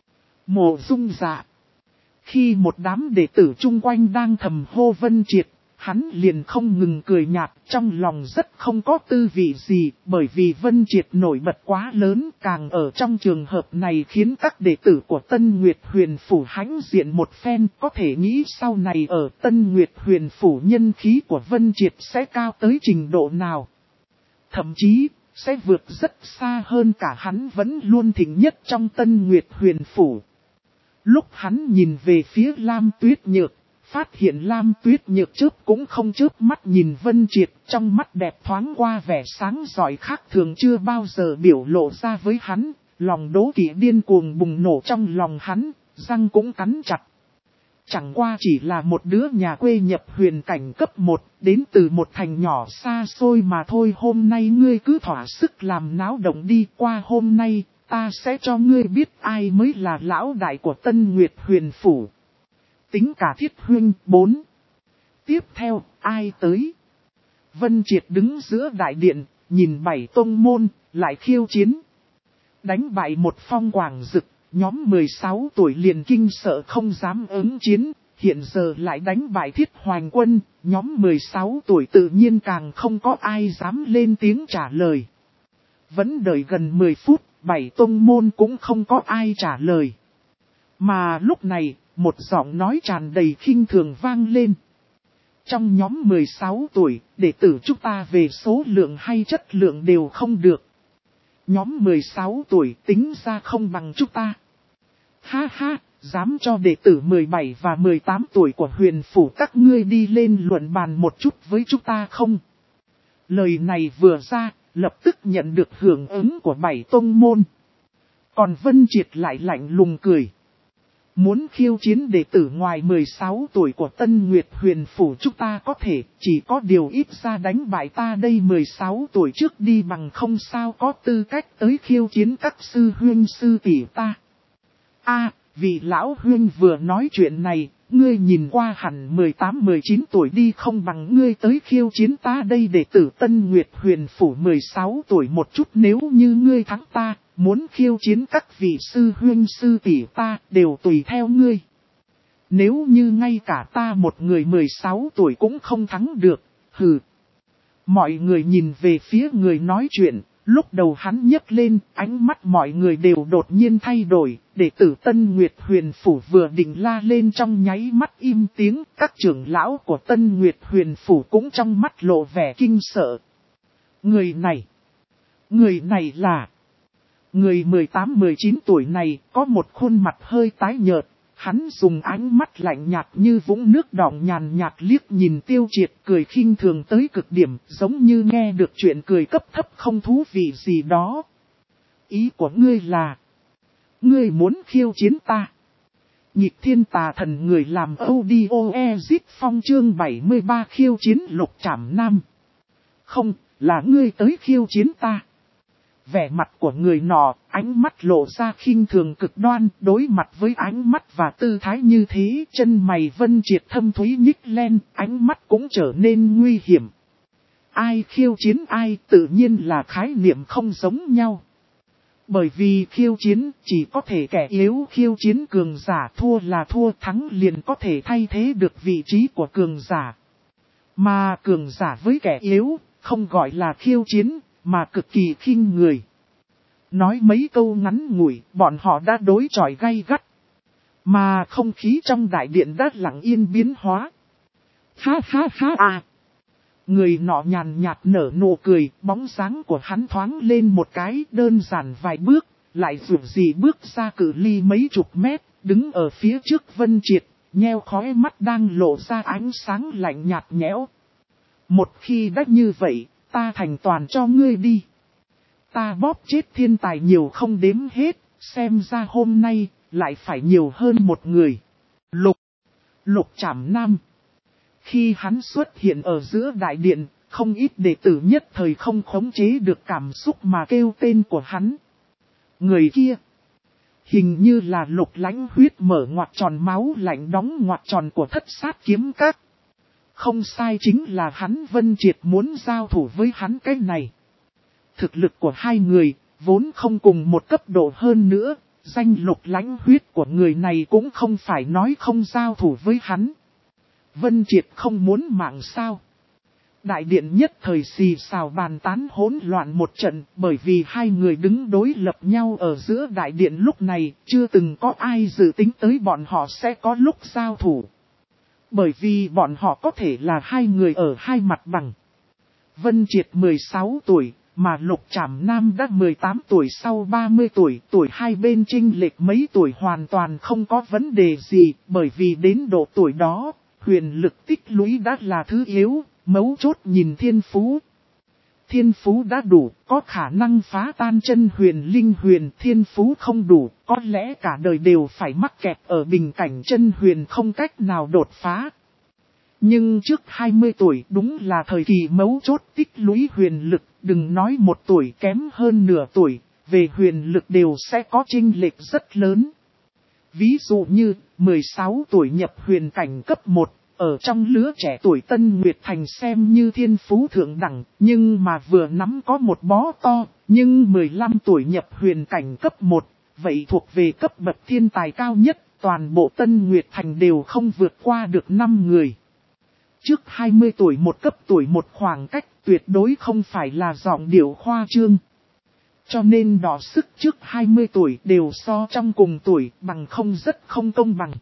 Mộ Dung Dạ. Khi một đám đệ tử chung quanh đang thầm hô Vân Triệt, hắn liền không ngừng cười nhạt, trong lòng rất không có tư vị gì, bởi vì Vân Triệt nổi bật quá lớn, càng ở trong trường hợp này khiến các đệ tử của Tân Nguyệt Huyền Phủ hãnh diện một phen, có thể nghĩ sau này ở Tân Nguyệt Huyền Phủ nhân khí của Vân Triệt sẽ cao tới trình độ nào. Thậm chí, sẽ vượt rất xa hơn cả hắn vẫn luôn thịnh nhất trong Tân Nguyệt Huyền Phủ. Lúc hắn nhìn về phía Lam Tuyết Nhược, phát hiện Lam Tuyết Nhược chớp cũng không chớp mắt nhìn Vân Triệt, trong mắt đẹp thoáng qua vẻ sáng giỏi khác thường chưa bao giờ biểu lộ ra với hắn, lòng đố kỵ điên cuồng bùng nổ trong lòng hắn, răng cũng cắn chặt. Chẳng qua chỉ là một đứa nhà quê nhập huyền cảnh cấp 1, đến từ một thành nhỏ xa xôi mà thôi. Hôm nay ngươi cứ thỏa sức làm náo động đi, qua hôm nay, ta sẽ cho ngươi biết ai mới là lão đại của Tân Nguyệt Huyền Phủ. Tính cả Thiết Huynh 4. Tiếp theo, ai tới? Vân Triệt đứng giữa đại điện, nhìn 7 tông môn, lại khiêu chiến. Đánh bại một Phong Quảng Dực, nhóm 16 tuổi liền kinh sợ không dám ứng chiến, hiện giờ lại đánh bại Thiết Hoành Quân, nhóm 16 tuổi tự nhiên càng không có ai dám lên tiếng trả lời. Vẫn đợi gần 10 phút, 7 tông môn cũng không có ai trả lời. Mà lúc này, một giọng nói tràn đầy khinh thường vang lên. Trong nhóm 16 tuổi, đệ tử chúng ta về số lượng hay chất lượng đều không được. Nhóm 16 tuổi tính ra không bằng chúng ta. Ha ha, dám cho đệ tử 17 và 18 tuổi của huyền phủ các ngươi đi lên luận bàn một chút với chúng ta không? Lời này vừa ra, lập tức nhận được hưởng ứng của 7 tông môn. Còn Vân Triệt lại lạnh lùng cười. Muốn khiêu chiến đệ tử ngoài 16 tuổi của Tân Nguyệt Huyền Phủ chúng ta có thể, chỉ có điều ít ra đánh bại ta đây 16 tuổi trước đi bằng không sao có tư cách tới khiêu chiến các sư huynh sư tỷ ta. Vì lão huynh vừa nói chuyện này, ngươi nhìn qua hẳn 18-19 tuổi đi không bằng ngươi tới khiêu chiến ta đây đệ tử Tân Nguyệt Huyền Phủ 16 tuổi một chút nếu như ngươi thắng ta. Muốn khiêu chiến các vị sư huynh sư tỷ ta đều tùy theo ngươi. Nếu như ngay cả ta một người 16 tuổi cũng không thắng được, hừ. Mọi người nhìn về phía người nói chuyện, lúc đầu hắn nhấc lên, ánh mắt mọi người đều đột nhiên thay đổi, đệ tử Tân Nguyệt Huyền Phủ vừa định la lên trong nháy mắt im tiếng, các trưởng lão của Tân Nguyệt Huyền Phủ cũng trong mắt lộ vẻ kinh sợ. Người này là... Người 18-19 tuổi này có một khuôn mặt hơi tái nhợt, hắn dùng ánh mắt lạnh nhạt như vũng nước đọng nhàn nhạt liếc nhìn Tiêu Triệt, cười khinh thường tới cực điểm, giống như nghe được chuyện cười cấp thấp không thú vị gì đó. Ý của ngươi là, ngươi muốn khiêu chiến ta? Nhịp thiên tà thần người làm audio exit phong chương 73 khiêu chiến Lục Trảm Nam. Không, là ngươi tới khiêu chiến ta. Vẻ mặt của người nọ, ánh mắt lộ ra khinh thường cực đoan, đối mặt với ánh mắt và tư thái như thế, chân mày Vân Triệt thâm thúy nhích lên, ánh mắt cũng trở nên nguy hiểm. Ai khiêu chiến ai tự nhiên là khái niệm không giống nhau. Bởi vì khiêu chiến chỉ có thể kẻ yếu khiêu chiến cường giả, thua là thua, thắng liền có thể thay thế được vị trí của cường giả. Mà cường giả với kẻ yếu, không gọi là khiêu chiến, mà cực kỳ khinh người. Nói mấy câu ngắn ngủi, bọn họ đã đối chọi gay gắt. Mà không khí trong đại điện đã lặng yên biến hóa. Ha ha ha à! Người nọ nhàn nhạt nở nụ cười, bóng dáng của hắn thoáng lên một cái, đơn giản vài bước, lại dù gì bước ra cự ly mấy chục mét, đứng ở phía trước Vân Triệt, nheo khóe mắt đang lộ ra ánh sáng lạnh nhạt nhẽo. Một khi đã như vậy, ta thành toàn cho ngươi đi. Ta bóp chết thiên tài nhiều không đếm hết, xem ra hôm nay, lại phải nhiều hơn một người. Lục Trảm Nam. Khi hắn xuất hiện ở giữa đại điện, không ít đệ tử nhất thời không khống chế được cảm xúc mà kêu tên của hắn. Người kia, hình như là Lục Lãnh Huyết mở ngoặc tròn máu lạnh đóng ngoặc tròn của Thất Sát Kiếm Các. Không sai, chính là hắn. Vân Triệt muốn giao thủ với hắn cái này. Thực lực của hai người, vốn không cùng một cấp độ hơn nữa, danh Lục Lãnh Huyết của người này cũng không phải nói không giao thủ với hắn. Vân Triệt không muốn mạng sao? Đại điện nhất thời xì xào bàn tán hỗn loạn một trận, bởi vì hai người đứng đối lập nhau ở giữa đại điện lúc này, chưa từng có ai dự tính tới bọn họ sẽ có lúc giao thủ. Bởi vì bọn họ có thể là hai người ở hai mặt bằng. Vân Triệt 16 tuổi, mà Lục Trảm Nam đã 18 tuổi, sau 30 tuổi, tuổi hai bên chênh lệch mấy tuổi hoàn toàn không có vấn đề gì, bởi vì đến độ tuổi đó, huyền lực tích lũy đã là thứ yếu, mấu chốt nhìn thiên phú. Thiên phú đã đủ, có khả năng phá tan chân huyền linh huyền, thiên phú không đủ, có lẽ cả đời đều phải mắc kẹt ở bình cảnh chân huyền không cách nào đột phá. Nhưng trước 20 tuổi đúng là thời kỳ mấu chốt tích lũy huyền lực, đừng nói một tuổi kém hơn nửa tuổi, về huyền lực đều sẽ có chênh lệch rất lớn. Ví dụ như, 16 tuổi nhập huyền cảnh cấp 1, ở trong lứa trẻ tuổi Tân Nguyệt Thành xem như thiên phú thượng đẳng, nhưng mà vừa nắm có một bó to, nhưng 15 tuổi nhập huyền cảnh cấp 1, vậy thuộc về cấp bậc thiên tài cao nhất, toàn bộ Tân Nguyệt Thành đều không vượt qua được 5 người. Trước 20 tuổi một khoảng cách tuyệt đối không phải là giọng điệu khoa trương. Cho nên đọ sức trước 20 tuổi đều so trong cùng tuổi bằng không rất không công bằng.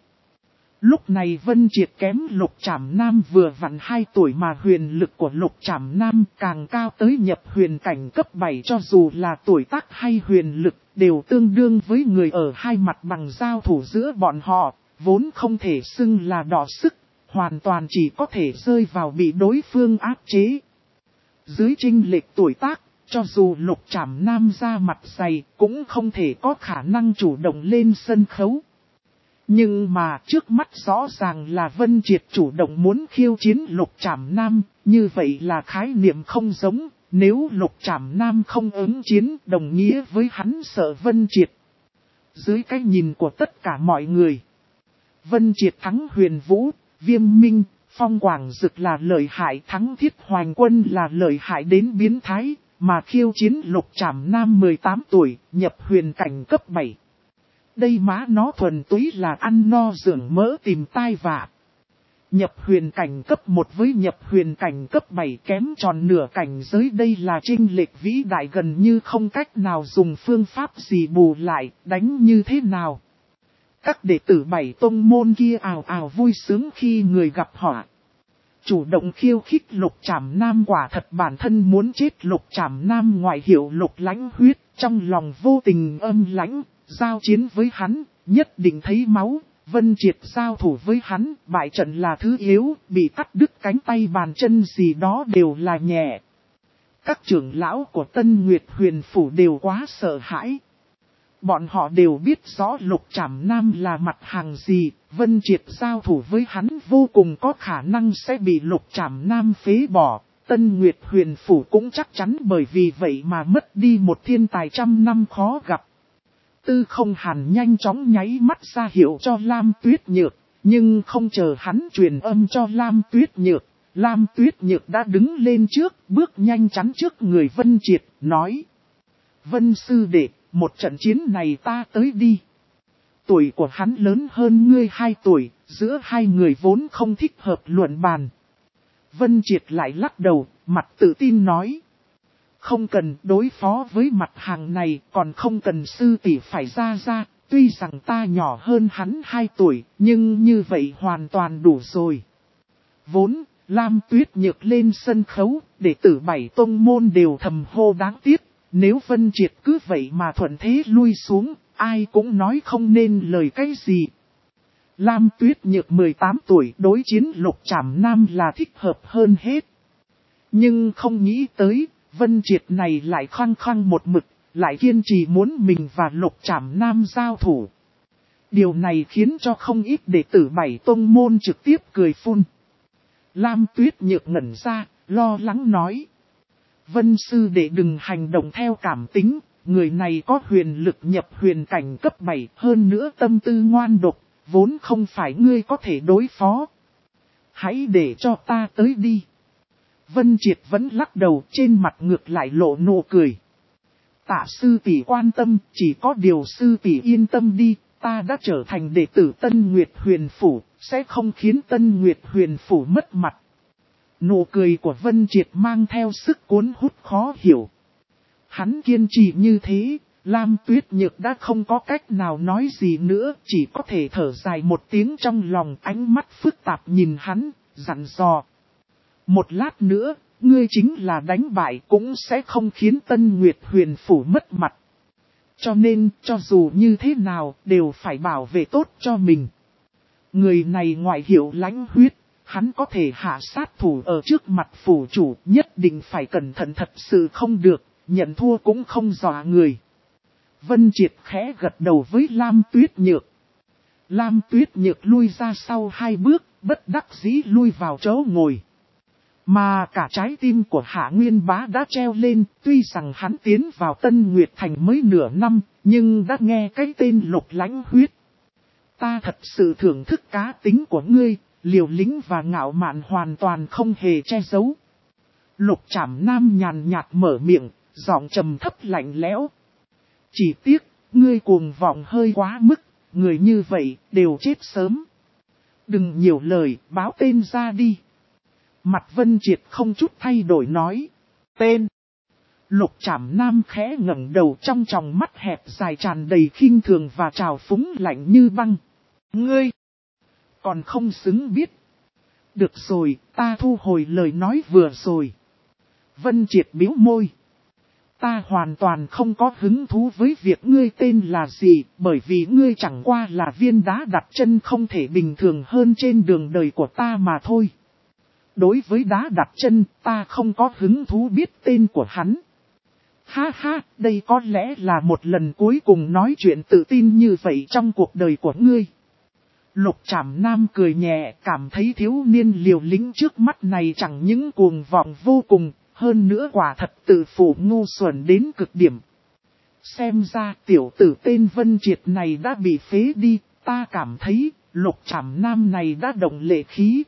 Lúc này Vân Triệt kém Lục Trảm Nam vừa vặn 2 tuổi mà huyền lực của Lục Trảm Nam càng cao tới nhập huyền cảnh cấp 7, cho dù là tuổi tác hay huyền lực đều tương đương với người ở hai mặt bằng giao thủ giữa bọn họ, vốn không thể xưng là đọ sức, hoàn toàn chỉ có thể rơi vào bị đối phương áp chế. Dưới chênh lệch tuổi tác, cho dù Lục Trảm Nam ra mặt dày cũng không thể có khả năng chủ động lên sân khấu. Nhưng mà trước mắt rõ ràng là Vân Triệt chủ động muốn khiêu chiến Lục Trảm Nam, như vậy là khái niệm không giống, nếu Lục Trảm Nam không ứng chiến đồng nghĩa với hắn sợ Vân Triệt. Dưới cái nhìn của tất cả mọi người, Vân Triệt thắng Huyền Vũ, Viêm Minh, Phong Quảng Dực là lợi hại, thắng Thiết Hoành Quân là lợi hại đến biến thái, mà khiêu chiến Lục Trảm Nam 18 tuổi, nhập huyền cảnh cấp 7. Đây má nó thuần túy là ăn no dưỡng mỡ tìm tai vạ. Nhập huyền cảnh cấp 1 với nhập huyền cảnh cấp 7 kém tròn nửa cảnh giới, đây là chênh lệch vĩ đại gần như không cách nào dùng phương pháp gì bù lại, đánh như thế nào. Các đệ tử 7 tông môn kia ào ào vui sướng khi người gặp họ. Chủ động khiêu khích Lục Trảm Nam, quả thật bản thân muốn chết. Lục Trảm Nam ngoại hiệu Lục Lãnh Huyết, Trong lòng vô tình âm lãnh, giao chiến với hắn, nhất định thấy máu. Vân Triệt giao thủ với hắn, bại trận là thứ yếu, bị cắt đứt cánh tay bàn chân gì đó đều là nhẹ. Các trưởng lão của Tân Nguyệt Huyền Phủ đều quá sợ hãi. Bọn họ đều biết rõ Lục Trảm Nam là mặt hàng gì, Vân Triệt giao thủ với hắn vô cùng có khả năng sẽ bị Lục Trảm Nam phế bỏ. Tân Nguyệt Huyền Phủ cũng chắc chắn bởi vì vậy mà mất đi một thiên tài trăm năm khó gặp. Tư Không Hàn nhanh chóng nháy mắt ra hiệu cho Lam Tuyết Nhược, nhưng không chờ hắn truyền âm cho Lam Tuyết Nhược. Lam Tuyết Nhược đã đứng lên trước, bước nhanh chắn trước người Vân Triệt, nói. Vân sư đệ, một trận chiến này ta tới đi. Tuổi của hắn lớn hơn ngươi 2 tuổi, giữa hai người vốn không thích hợp luận bàn. Vân Triệt lại lắc đầu, mặt tự tin nói. Không cần đối phó với mặt hàng này, còn không cần sư tỷ phải ra. Tuy rằng ta nhỏ hơn hắn 2 tuổi, nhưng như vậy hoàn toàn đủ rồi. Vốn, Lam Tuyết Nhược lên sân khấu, đệ tử 7 tông môn đều thầm hô đáng tiếc. Nếu Vân Triệt cứ vậy mà thuận thế lui xuống, ai cũng nói không nên lời cái gì. Lam Tuyết Nhược 18 tuổi đối chiến Lục Trảm Nam là thích hợp hơn hết. Nhưng không nghĩ tới, Vân Triệt này lại khăng khăng một mực, lại kiên trì muốn mình và Lục Trảm Nam giao thủ. Điều này khiến cho không ít đệ tử 7 tông môn trực tiếp cười phun. Lam Tuyết Nhược ngẩn ra, lo lắng nói. Vân sư đệ đừng hành động theo cảm tính, người này có huyền lực nhập huyền cảnh cấp 7, hơn nữa tâm tư ngoan độc, vốn không phải ngươi có thể đối phó. Hãy để cho ta tới đi. Vân Triệt vẫn lắc đầu, trên mặt ngược lại lộ nụ cười. Tạ sư tỷ quan tâm, chỉ có điều sư tỷ yên tâm đi, ta đã trở thành đệ tử Tân Nguyệt Huyền Phủ, sẽ không khiến Tân Nguyệt Huyền Phủ mất mặt. Nụ cười của Vân Triệt mang theo sức cuốn hút khó hiểu. Hắn kiên trì như thế, Lam Tuyết Nhược đã không có cách nào nói gì nữa, chỉ có thể thở dài một tiếng trong lòng, ánh mắt phức tạp nhìn hắn, dặn dò. Một lát nữa, ngươi chính là đánh bại cũng sẽ không khiến Tân Nguyệt Huyền Phủ mất mặt. Cho nên, cho dù như thế nào, đều phải bảo vệ tốt cho mình. Người này ngoại hiệu lãnh huyết, hắn có thể hạ sát thủ ở trước mặt phủ chủ, nhất định phải cẩn thận thật sự không được, nhận thua cũng không dọa người. Vân Triệt khẽ gật đầu với Lam Tuyết Nhược. Lam Tuyết Nhược lui ra sau 2 bước, bất đắc dĩ lui vào chỗ ngồi. Mà cả trái tim của Hạ Nguyên Bá đã treo lên, tuy rằng hắn tiến vào Tân Nguyệt Thành mới nửa năm, nhưng đã nghe cái tên Lục Lãnh Huyết. Ta thật sự thưởng thức cá tính của ngươi, liều lĩnh và ngạo mạn hoàn toàn không hề che giấu. Lục Trảm Nam nhàn nhạt mở miệng, giọng trầm thấp lạnh lẽo. Chỉ tiếc, ngươi cuồng vọng hơi quá mức, người như vậy đều chết sớm. Đừng nhiều lời, báo tên ra đi. Mặt Vân Triệt không chút thay đổi nói. Tên. Lục Trảm Nam khẽ ngẩng đầu, trong tròng mắt hẹp dài tràn đầy khinh thường và trào phúng lạnh như băng. Ngươi. Còn không xứng biết. Được rồi, ta thu hồi lời nói vừa rồi. Vân Triệt bĩu môi. Ta hoàn toàn không có hứng thú với việc ngươi tên là gì, bởi vì ngươi chẳng qua là viên đá đặt chân không thể bình thường hơn trên đường đời của ta mà thôi. Đối với đá đặt chân, ta không có hứng thú biết tên của hắn. Ha ha, đây có lẽ là một lần cuối cùng nói chuyện tự tin như vậy trong cuộc đời của ngươi. Lục Trảm Nam cười nhẹ, cảm thấy thiếu niên liều lĩnh trước mắt này chẳng những cuồng vọng vô cùng, hơn nữa quả thật tự phụ ngu xuẩn đến cực điểm. Xem ra tiểu tử tên Vân Triệt này đã bị phế đi, ta cảm thấy Lục Trảm Nam này đã động lệ khí.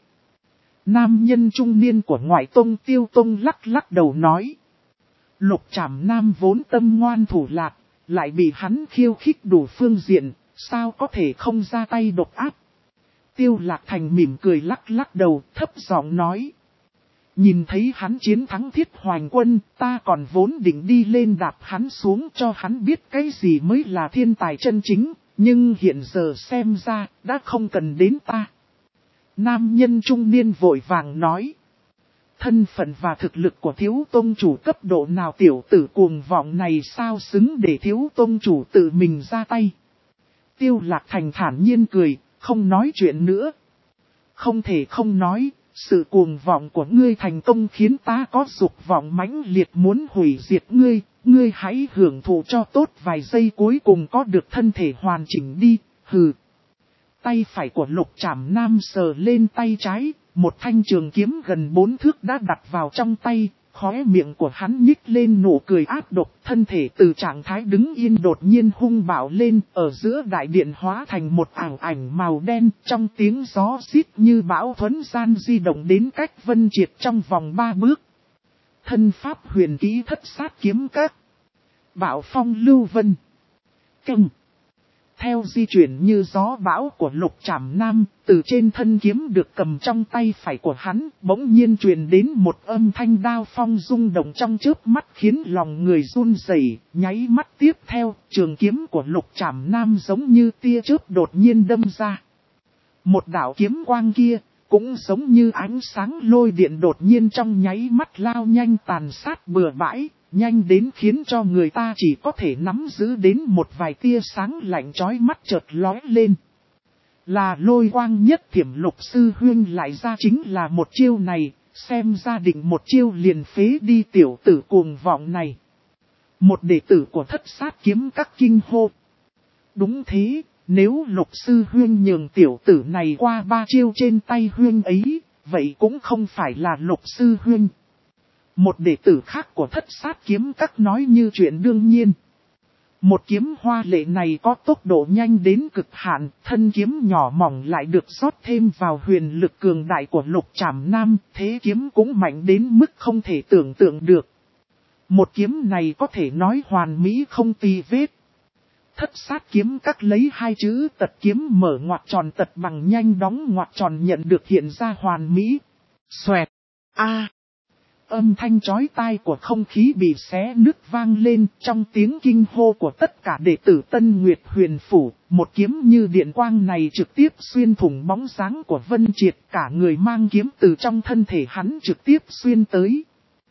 Nam nhân trung niên của ngoại tông Tiêu Tông lắc lắc đầu nói. Lục Trảm Nam vốn tâm ngoan thủ lạc, lại bị hắn khiêu khích đủ phương diện, sao có thể không ra tay độc ác. Tiêu Lạc Thành mỉm cười lắc lắc đầu, thấp giọng nói. Nhìn thấy hắn chiến thắng Thiết Hoành Quân, ta còn vốn định đi lên đạp hắn xuống cho hắn biết cái gì mới là thiên tài chân chính, nhưng hiện giờ xem ra, đã không cần đến ta. Nam nhân trung niên vội vàng nói. Thân phận và thực lực của thiếu tông chủ cấp độ nào tiểu tử cuồng vọng này sao xứng để thiếu tông chủ tự mình ra tay. Tiêu Lạc Thành thản nhiên cười, không nói chuyện nữa. Không thể không nói, sự cuồng vọng của ngươi thành công khiến ta có dục vọng mãnh liệt muốn hủy diệt ngươi. Ngươi hãy hưởng thụ cho tốt vài giây cuối cùng có được thân thể hoàn chỉnh đi, hừ. Tay phải của Lục Trảm Nam sờ lên tay trái, một thanh trường kiếm gần 4 thước đã đặt vào trong tay, khóe miệng của hắn nhích lên nụ cười ác độc, thân thể từ trạng thái đứng yên đột nhiên hung bạo lên, ở giữa đại điện hóa thành một ảo ảnh màu đen, trong tiếng gió xít như bão thuấn gian di động đến cách Vân Triệt trong vòng 3 bước. Thân pháp huyền kỹ Thất Sát Kiếm Các. Bạo phong lưu vân. Căng. Theo di chuyển như gió bão của Lục Trảm Nam, từ trên thân kiếm được cầm trong tay phải của hắn, bỗng nhiên truyền đến một âm thanh đao phong rung động trong chớp mắt khiến lòng người run rẩy. Nháy mắt tiếp theo, trường kiếm của Lục Trảm Nam giống như tia chớp đột nhiên đâm ra. Một đạo kiếm quang kia, cũng giống như ánh sáng lôi điện đột nhiên trong nháy mắt lao nhanh tàn sát bừa bãi. Nhanh đến khiến cho người ta chỉ có thể nắm giữ đến một vài tia sáng lạnh chói mắt chợt lóe lên. Là lôi quang nhất thiểm Lục sư huynh lại ra chính là một chiêu này, xem ra định một chiêu liền phế đi tiểu tử cuồng vọng này. Một đệ tử của Thất Sát Kiếm Các kinh hô. Đúng thế, nếu Lục sư huynh nhường tiểu tử này qua 3 chiêu trên tay huynh ấy, vậy cũng không phải là Lục sư huynh. Một đệ tử khác của Thất Sát Kiếm Các nói như chuyện đương nhiên. Một kiếm hoa lệ này có tốc độ nhanh đến cực hạn, thân kiếm nhỏ mỏng lại được rót thêm vào huyền lực cường đại của Lục Trảm Nam, thế kiếm cũng mạnh đến mức không thể tưởng tượng được. Một kiếm này có thể nói hoàn mỹ không tì vết. Thất Sát Kiếm Các lấy 2 chữ tật kiếm mở ngoặc tròn tật bằng nhanh đóng ngoặc tròn nhận được hiện ra hoàn mỹ. Xoẹt. Âm thanh chói tai của không khí bị xé nứt vang lên trong tiếng kinh hô của tất cả đệ tử Tân Nguyệt Huyền Phủ. Một kiếm như điện quang này trực tiếp xuyên thủng bóng dáng của Vân Triệt, cả người mang kiếm từ trong thân thể hắn trực tiếp xuyên tới.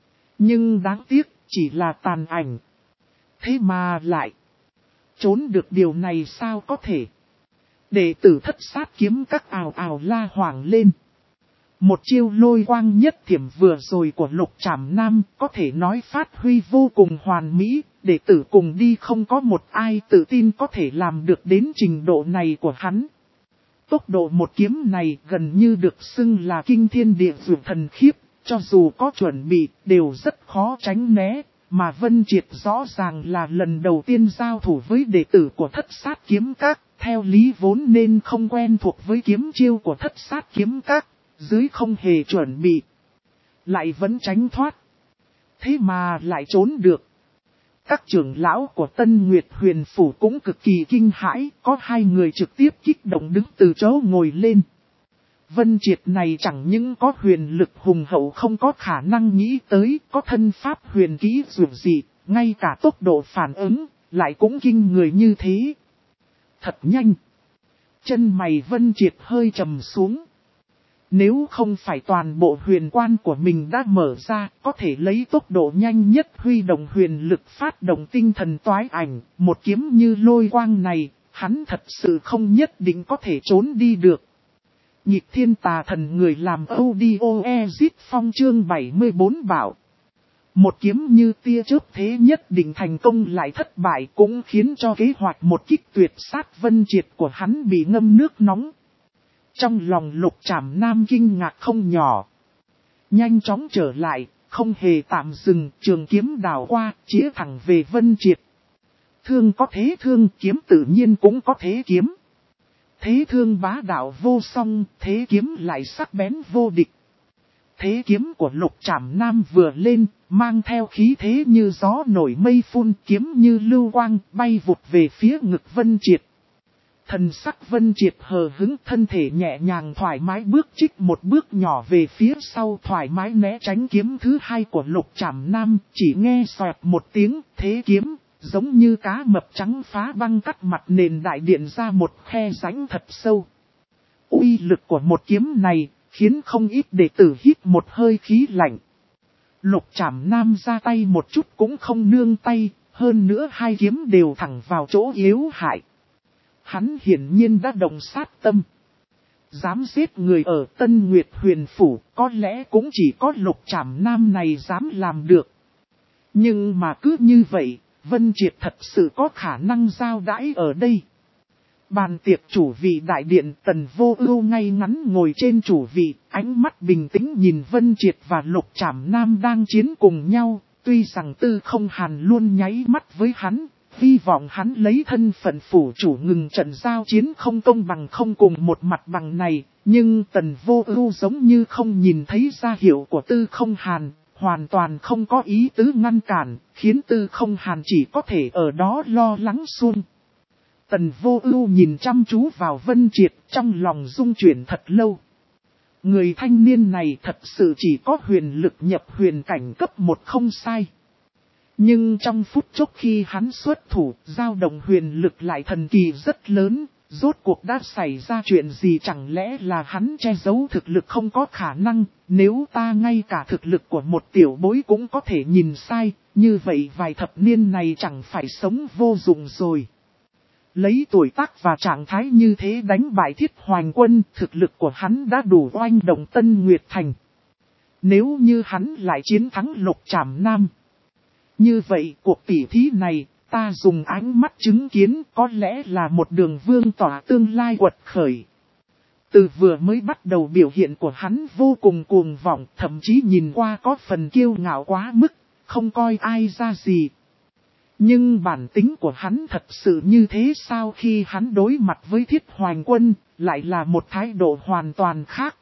Nhưng đáng tiếc chỉ là tàn ảnh. Thế mà lại trốn được điều này sao có thể. Đệ tử Thất Sát Kiếm Các ào ào la hoảng lên. Một chiêu lôi quang nhất thiểm vừa rồi của Lục Trảm Nam có thể nói phát huy vô cùng hoàn mỹ, đệ tử cùng đi không có một ai tự tin có thể làm được đến trình độ này của hắn. Tốc độ một kiếm này gần như được xưng là kinh thiên địa dụ thần khiếp, cho dù có chuẩn bị đều rất khó tránh né, mà Vân Triệt rõ ràng là lần đầu tiên giao thủ với đệ tử của Thất Sát Kiếm Các, theo lý vốn nên không quen thuộc với kiếm chiêu của Thất Sát Kiếm Các. Dưới không hề chuẩn bị, lại vẫn tránh thoát. Thế mà lại trốn được. Các trưởng lão của Tân Nguyệt Huyền Phủ cũng cực kỳ kinh hãi, có 2 người trực tiếp kích động đứng từ chỗ ngồi lên. Vân Triệt này chẳng những có huyền lực hùng hậu không có khả năng nghĩ tới, có thân pháp huyền kỹ dù gì, ngay cả tốc độ phản ứng, lại cũng kinh người như thế. Thật nhanh. Chân mày Vân Triệt hơi trầm xuống. Nếu không phải toàn bộ huyền quan của mình đã mở ra, có thể lấy tốc độ nhanh nhất huy động huyền lực phát động tinh thần toái ảnh, một kiếm như lôi quang này, hắn thật sự không nhất định có thể trốn đi được. Nhịp thiên tà thần người làm audio exit phong chương 74 bảo. Một kiếm như tia chớp thế nhất định thành công lại thất bại cũng khiến cho kế hoạch một kích tuyệt sát Vân Triệt của hắn bị ngâm nước nóng. Trong lòng Lục Trảm Nam kinh ngạc không nhỏ. Nhanh chóng trở lại, không hề tạm dừng, trường kiếm đảo qua, chĩa thẳng về Vân Triệt. Thương có thế thương, kiếm tự nhiên cũng có thế kiếm. Thế thương bá đạo vô song, thế kiếm lại sắc bén vô địch. Thế kiếm của Lục Trảm Nam vừa lên, mang theo khí thế như gió nổi mây phun, kiếm như lưu quang, bay vụt về phía ngực Vân Triệt. Thần sắc Vân Triệt hờ hững, thân thể nhẹ nhàng thoải mái bước chích một bước nhỏ về phía sau, thoải mái né tránh kiếm thứ 2 của Lục Trảm Nam, chỉ nghe xoẹt một tiếng, thế kiếm, giống như cá mập trắng phá băng cắt mặt nền đại điện ra một khe rãnh thật sâu. Uy lực của một kiếm này, khiến không ít đệ tử hít một hơi khí lạnh. Lục Trảm Nam ra tay một chút cũng không nương tay, hơn nữa hai kiếm đều thẳng vào chỗ yếu hại. Hắn hiển nhiên đã động sát tâm. Dám giết người ở Tân Nguyệt Huyền Phủ, có lẽ cũng chỉ có Lục Trảm Nam này dám làm được. Nhưng mà cứ như vậy, Vân Triệt thật sự có khả năng giao đãi ở đây. Bàn tiệc chủ vị đại điện, Tần Vô Ưu ngay ngắn ngồi trên chủ vị, ánh mắt bình tĩnh nhìn Vân Triệt và Lục Trảm Nam đang chiến cùng nhau. Tuy rằng Tư Không Hàn luôn nháy mắt với hắn, hy vọng hắn lấy thân phận phủ chủ ngừng trận giao chiến không công bằng không cùng một mặt bằng này, nhưng Tần Vô Ưu giống như không nhìn thấy ra hiệu của Tư Không Hàn, hoàn toàn không có ý tứ ngăn cản, khiến Tư Không Hàn chỉ có thể ở đó lo lắng suông. Tần Vô Ưu nhìn chăm chú vào Vân Triệt, trong lòng rung chuyển thật lâu. Người thanh niên này thật sự chỉ có huyền lực nhập huyền cảnh cấp 1 không sai. Nhưng trong phút chốc khi hắn xuất thủ, dao động huyền lực lại thần kỳ rất lớn, rốt cuộc đã xảy ra chuyện gì, chẳng lẽ là hắn che giấu thực lực không có khả năng, nếu ta ngay cả thực lực của một tiểu bối cũng có thể nhìn sai, như vậy vài thập niên này chẳng phải sống vô dụng rồi. Lấy tuổi tác và trạng thái như thế đánh bại Thiết Hoành Quân, thực lực của hắn đã đủ oanh động Tân Nguyệt Thành. Nếu như hắn lại chiến thắng Lục Trảm Nam, như vậy cuộc tỉ thí này, ta dùng ánh mắt chứng kiến có lẽ là một đường vương tỏa tương lai quật khởi. Từ vừa mới bắt đầu biểu hiện của hắn vô cùng cuồng vọng, thậm chí nhìn qua có phần kiêu ngạo quá mức, không coi ai ra gì. Nhưng bản tính của hắn thật sự như thế sao, khi hắn đối mặt với Thiết Hoành Quân, lại là một thái độ hoàn toàn khác.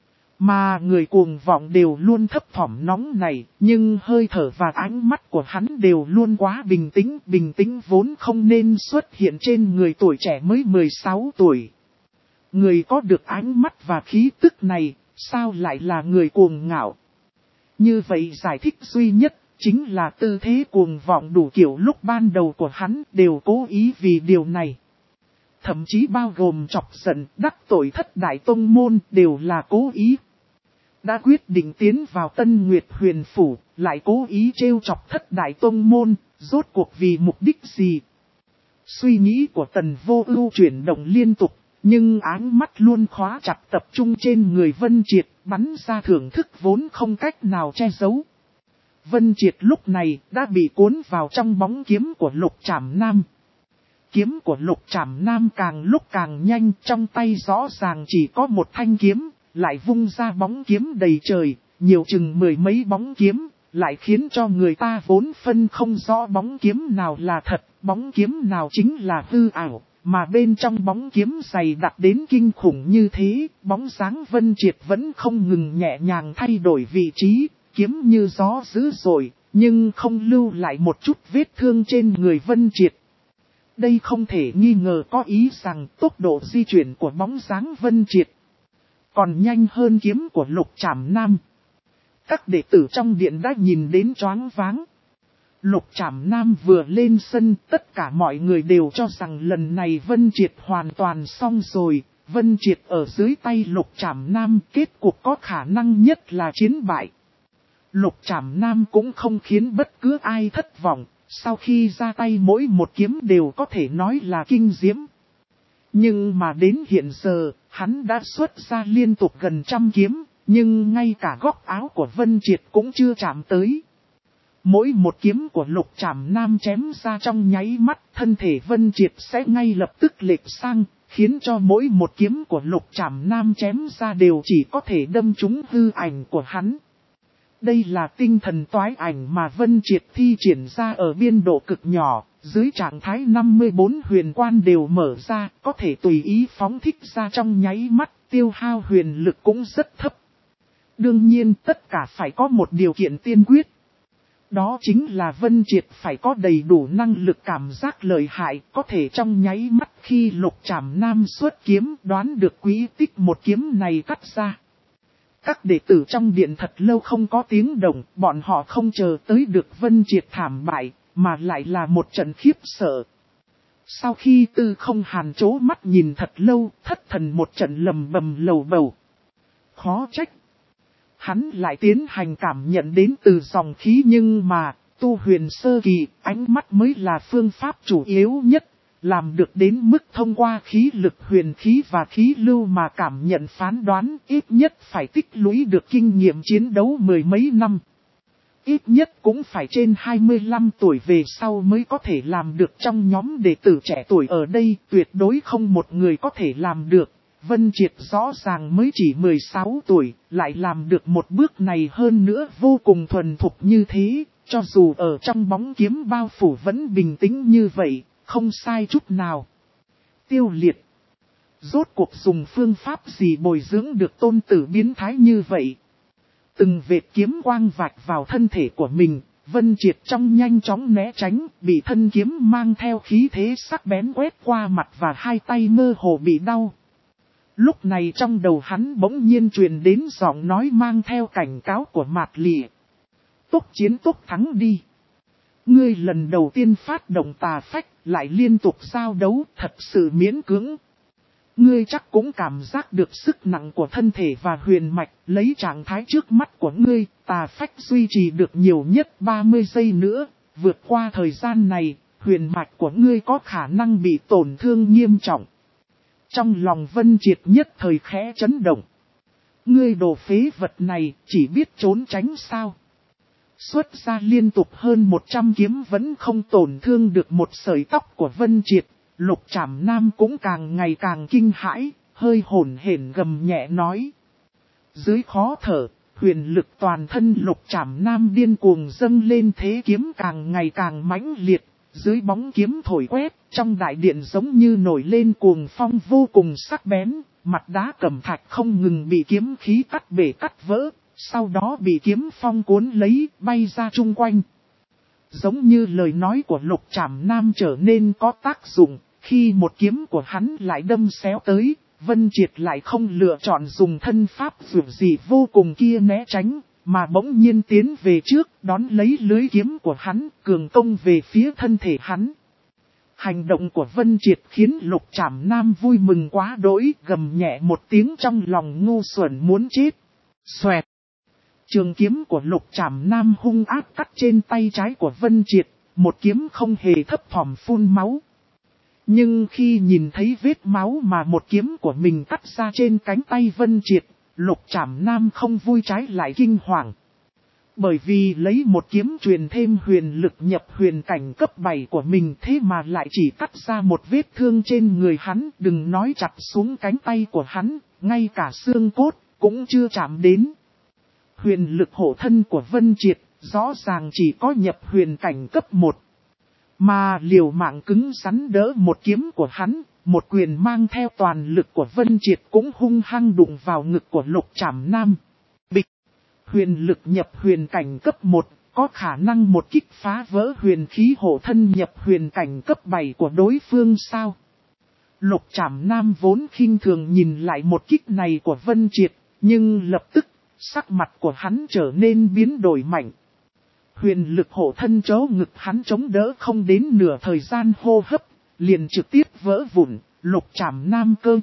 Mà người cuồng vọng đều luôn thấp thỏm nóng này, nhưng hơi thở và ánh mắt của hắn đều luôn quá bình tĩnh vốn không nên xuất hiện trên người tuổi trẻ mới 16 tuổi. Người có được ánh mắt và khí tức này, sao lại là người cuồng ngạo? Như vậy giải thích duy nhất, chính là tư thế cuồng vọng đủ kiểu lúc ban đầu của hắn đều cố ý vì điều này. Thậm chí bao gồm chọc giận, đắc tội Thất Đại Tông Môn đều là cố ý. Đã quyết định tiến vào Tân Nguyệt Huyền Phủ, lại cố ý trêu chọc Thất Đại Tông Môn, rốt cuộc vì mục đích gì? Suy nghĩ của Tần Vô Ưu chuyển động liên tục, nhưng ánh mắt luôn khóa chặt tập trung trên người Vân Triệt, bắn ra thưởng thức vốn không cách nào che giấu. Vân Triệt lúc này đã bị cuốn vào trong bóng kiếm của Lục Trảm Nam. Kiếm của Lục Trảm Nam càng lúc càng nhanh, trong tay rõ ràng chỉ có một thanh kiếm, lại vung ra bóng kiếm đầy trời, nhiều chừng mười mấy bóng kiếm, lại khiến cho người ta vốn phân không rõ bóng kiếm nào là thật, bóng kiếm nào chính là hư ảo, mà bên trong bóng kiếm dày đặc đến kinh khủng như thế, bóng dáng Vân Triệt vẫn không ngừng nhẹ nhàng thay đổi vị trí, kiếm như gió dữ dội, nhưng không lưu lại một chút vết thương trên người Vân Triệt. Đây không thể nghi ngờ có ý rằng tốc độ di chuyển của bóng dáng Vân Triệt còn nhanh hơn kiếm của Lục Trảm Nam. Các đệ tử trong điện đã nhìn đến choáng váng. Lục Trảm Nam vừa lên sân, tất cả mọi người đều cho rằng lần này Vân Triệt hoàn toàn xong rồi. Vân Triệt ở dưới tay Lục Trảm Nam, kết cục có khả năng nhất là chiến bại. Lục Trảm Nam cũng không khiến bất cứ ai thất vọng, sau khi ra tay mỗi một kiếm đều có thể nói là kinh diễm. Nhưng mà đến hiện giờ, hắn đã xuất ra liên tục gần 100 kiếm, nhưng ngay cả góc áo của Vân Triệt cũng chưa chạm tới. Mỗi một kiếm của Lục Trảm Nam chém ra trong nháy mắt, thân thể Vân Triệt sẽ ngay lập tức lệch sang, khiến cho mỗi một kiếm của Lục Trảm Nam chém ra đều chỉ có thể đâm trúng hư ảnh của hắn. Đây là tinh thần toái ảnh mà Vân Triệt thi triển ra ở biên độ cực nhỏ, dưới trạng thái 54 huyền quan đều mở ra, có thể tùy ý phóng thích ra trong nháy mắt, tiêu hao huyền lực cũng rất thấp. Đương nhiên tất cả phải có một điều kiện tiên quyết. Đó chính là Vân Triệt phải có đầy đủ năng lực cảm giác lợi hại, có thể trong nháy mắt khi Lục Trảm Nam xuất kiếm đoán được quý tích một kiếm này cắt ra. Các đệ tử trong điện thật lâu không có tiếng động, bọn họ không chờ tới được Vân Triệt thảm bại, mà lại là một trận khiếp sợ. Sau khi Tư Không Hàn chố mắt nhìn thật lâu, thất thần một trận lầm bầm lầu bầu. Khó trách. Hắn lại tiến hành cảm nhận đến từ dòng khí, nhưng mà, tu huyền sơ kỳ, ánh mắt mới là phương pháp chủ yếu nhất, làm được đến mức thông qua khí lực huyền khí và khí lưu mà cảm nhận phán đoán, ít nhất phải tích lũy được kinh nghiệm chiến đấu mười mấy năm. Ít nhất cũng phải trên 25 tuổi về sau mới có thể làm được. Trong nhóm đệ tử trẻ tuổi ở đây tuyệt đối không một người có thể làm được. Vân Triệt rõ ràng mới chỉ 16 tuổi, lại làm được một bước này, hơn nữa vô cùng thuần thục như thế, cho dù ở trong bóng kiếm bao phủ vẫn bình tĩnh như vậy, không sai chút nào. Tiêu Liệt. Rốt cuộc dùng phương pháp gì bồi dưỡng được tôn tử biến thái như vậy? Từng vệt kiếm quang vạch vào thân thể của mình, Vân Triệt trong nhanh chóng né tránh, bị thân kiếm mang theo khí thế sắc bén quét qua mặt và hai tay mơ hồ bị đau. Lúc này trong đầu hắn bỗng nhiên truyền đến giọng nói mang theo cảnh cáo của Mạt Lị. Tốc chiến tốc thắng đi. Ngươi lần đầu tiên phát động tà phách, lại liên tục giao đấu, thật sự miễn cưỡng. Ngươi chắc cũng cảm giác được sức nặng của thân thể và huyền mạch, lấy trạng thái trước mắt của ngươi, tà phách duy trì được nhiều nhất 30 giây nữa, vượt qua thời gian này, huyền mạch của ngươi có khả năng bị tổn thương nghiêm trọng. Trong lòng Vân Triệt nhất thời khẽ chấn động. Ngươi đồ phế vật này, chỉ biết trốn tránh sao? Xuất ra liên tục hơn 100 kiếm vẫn không tổn thương được một sợi tóc của Vân Triệt. Lục Trảm Nam cũng càng ngày càng kinh hãi, hơi hổn hển gầm nhẹ nói. Dưới khó thở, huyền lực toàn thân Lục Trảm Nam điên cuồng dâng lên, thế kiếm càng ngày càng mãnh liệt. Dưới bóng kiếm thổi quét, trong đại điện giống như nổi lên cuồng phong vô cùng sắc bén, mặt đá cẩm thạch không ngừng bị kiếm khí cắt bể cắt vỡ, sau đó bị kiếm phong cuốn lấy, bay ra chung quanh. Giống như lời nói của Lục Trảm Nam trở nên có tác dụng, khi một kiếm của hắn lại đâm xéo tới, Vân Triệt lại không lựa chọn dùng thân pháp dường gì vô cùng kia né tránh, mà bỗng nhiên tiến về trước, đón lấy lưới kiếm của hắn, cường công về phía thân thể hắn. Hành động của Vân Triệt khiến Lục Trảm Nam vui mừng quá đỗi, gầm nhẹ một tiếng trong lòng ngu xuẩn muốn chết. Xoẹt! Trường kiếm của Lục Trảm Nam hung ác cắt trên tay trái của Vân Triệt, một kiếm không hề thấp thỏm phun máu. Nhưng khi nhìn thấy vết máu mà một kiếm của mình cắt ra trên cánh tay Vân Triệt, Lục Trảm Nam không vui trái lại kinh hoàng. Bởi vì lấy một kiếm truyền thêm huyền lực nhập huyền cảnh cấp 7 của mình, thế mà lại chỉ cắt ra một vết thương trên người hắn, đừng nói chặt xuống cánh tay của hắn, ngay cả xương cốt cũng chưa chạm đến. Huyền lực hộ thân của Vân Triệt rõ ràng chỉ có nhập huyền cảnh cấp 1. Mà liều mạng cứng rắn đỡ một kiếm của hắn, một quyền mang theo toàn lực của Vân Triệt cũng hung hăng đụng vào ngực của Lục Trảm Nam. Bịch! Huyền lực nhập huyền cảnh cấp 1, có khả năng một kích phá vỡ huyền khí hộ thân nhập huyền cảnh cấp 7 của đối phương sao? Lục Trảm Nam vốn khinh thường nhìn lại một kích này của Vân Triệt, nhưng lập tức, sắc mặt của hắn trở nên biến đổi mạnh. Huyền lực hộ thân chỗ ngực hắn chống đỡ không đến nửa thời gian hô hấp, liền trực tiếp vỡ vụn. Lục Trảm Nam cơ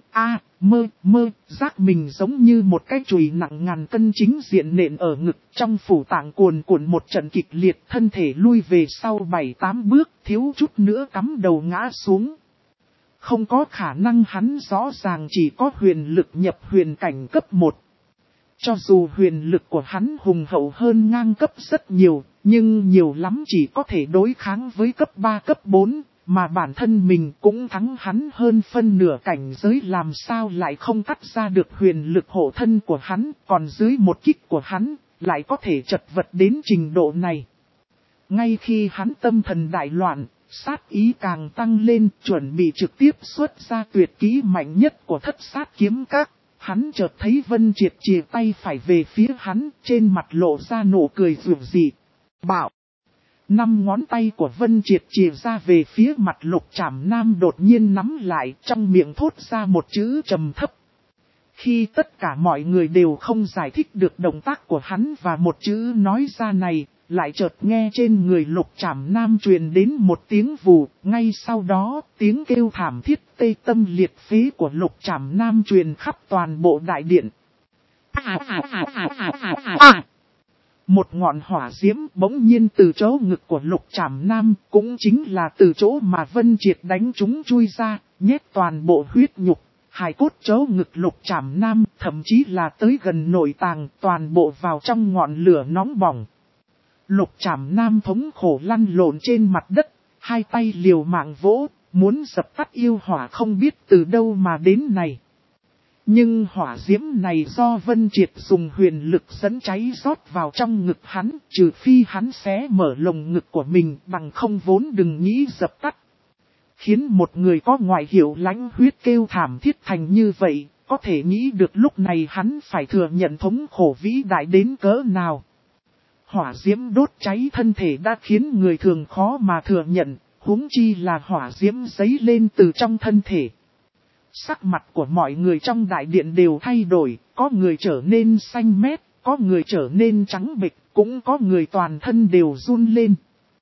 giác mình giống như một cái chùy nặng ngàn cân chính diện nện ở ngực, trong phủ tạng cuồn cuộn một trận kịch liệt, thân thể lui về sau 7-8 bước, thiếu chút nữa cắm đầu ngã xuống. Không có khả năng, hắn rõ ràng chỉ có huyền lực nhập huyền cảnh cấp 1. Cho dù huyền lực của hắn hùng hậu hơn ngang cấp rất nhiều, nhưng nhiều lắm chỉ có thể đối kháng với cấp 3 cấp 4, mà bản thân mình cũng thắng hắn hơn phân nửa cảnh giới, làm sao lại không cắt ra được huyền lực hộ thân của hắn, còn dưới một kích của hắn, lại có thể chật vật đến trình độ này. Ngay khi hắn tâm thần đại loạn, sát ý càng tăng lên, chuẩn bị trực tiếp xuất ra tuyệt kỹ mạnh nhất của Thất Sát Kiếm Các. Hắn chợt thấy Vân Triệt chìa tay phải về phía hắn, trên mặt lộ ra nụ cười rực dị. Bảo! 5 ngón tay của Vân Triệt chìa ra về phía mặt Lục Trảm Nam, đột nhiên nắm lại, trong miệng thốt ra một chữ trầm thấp. Khi tất cả mọi người đều không giải thích được động tác của hắn và một chữ nói ra này, lại chợt nghe trên người Lục Trảm Nam truyền đến một tiếng vù, ngay sau đó tiếng kêu thảm thiết tê tâm liệt phế của Lục Trảm Nam truyền khắp toàn bộ đại điện. Một ngọn hỏa diễm bỗng nhiên từ chỗ ngực của Lục Trảm Nam, cũng chính là từ chỗ mà Vân Triệt đánh chúng chui ra, nhét toàn bộ huyết nhục, hài cốt chỗ ngực Lục Trảm Nam, thậm chí là tới gần nội tàng, toàn bộ vào trong ngọn lửa nóng bỏng. Lục Trảm Nam thống khổ lăn lộn trên mặt đất, hai tay liều mạng vỗ, muốn dập tắt yêu hỏa không biết từ đâu mà đến này. Nhưng hỏa diễm này do Vân Triệt dùng huyền lực dẫn cháy rót vào trong ngực hắn, trừ phi hắn xé mở lồng ngực của mình bằng không vốn đừng nghĩ dập tắt. Khiến một người có ngoại hiệu lãnh huyết kêu thảm thiết thành như vậy, có thể nghĩ được lúc này hắn phải thừa nhận thống khổ vĩ đại đến cỡ nào. Hỏa diễm đốt cháy thân thể đã khiến người thường khó mà thừa nhận, huống chi là hỏa diễm dấy lên từ trong thân thể. Sắc mặt của mọi người trong đại điện đều thay đổi, có người trở nên xanh mét, có người trở nên trắng bệch, cũng có người toàn thân đều run lên.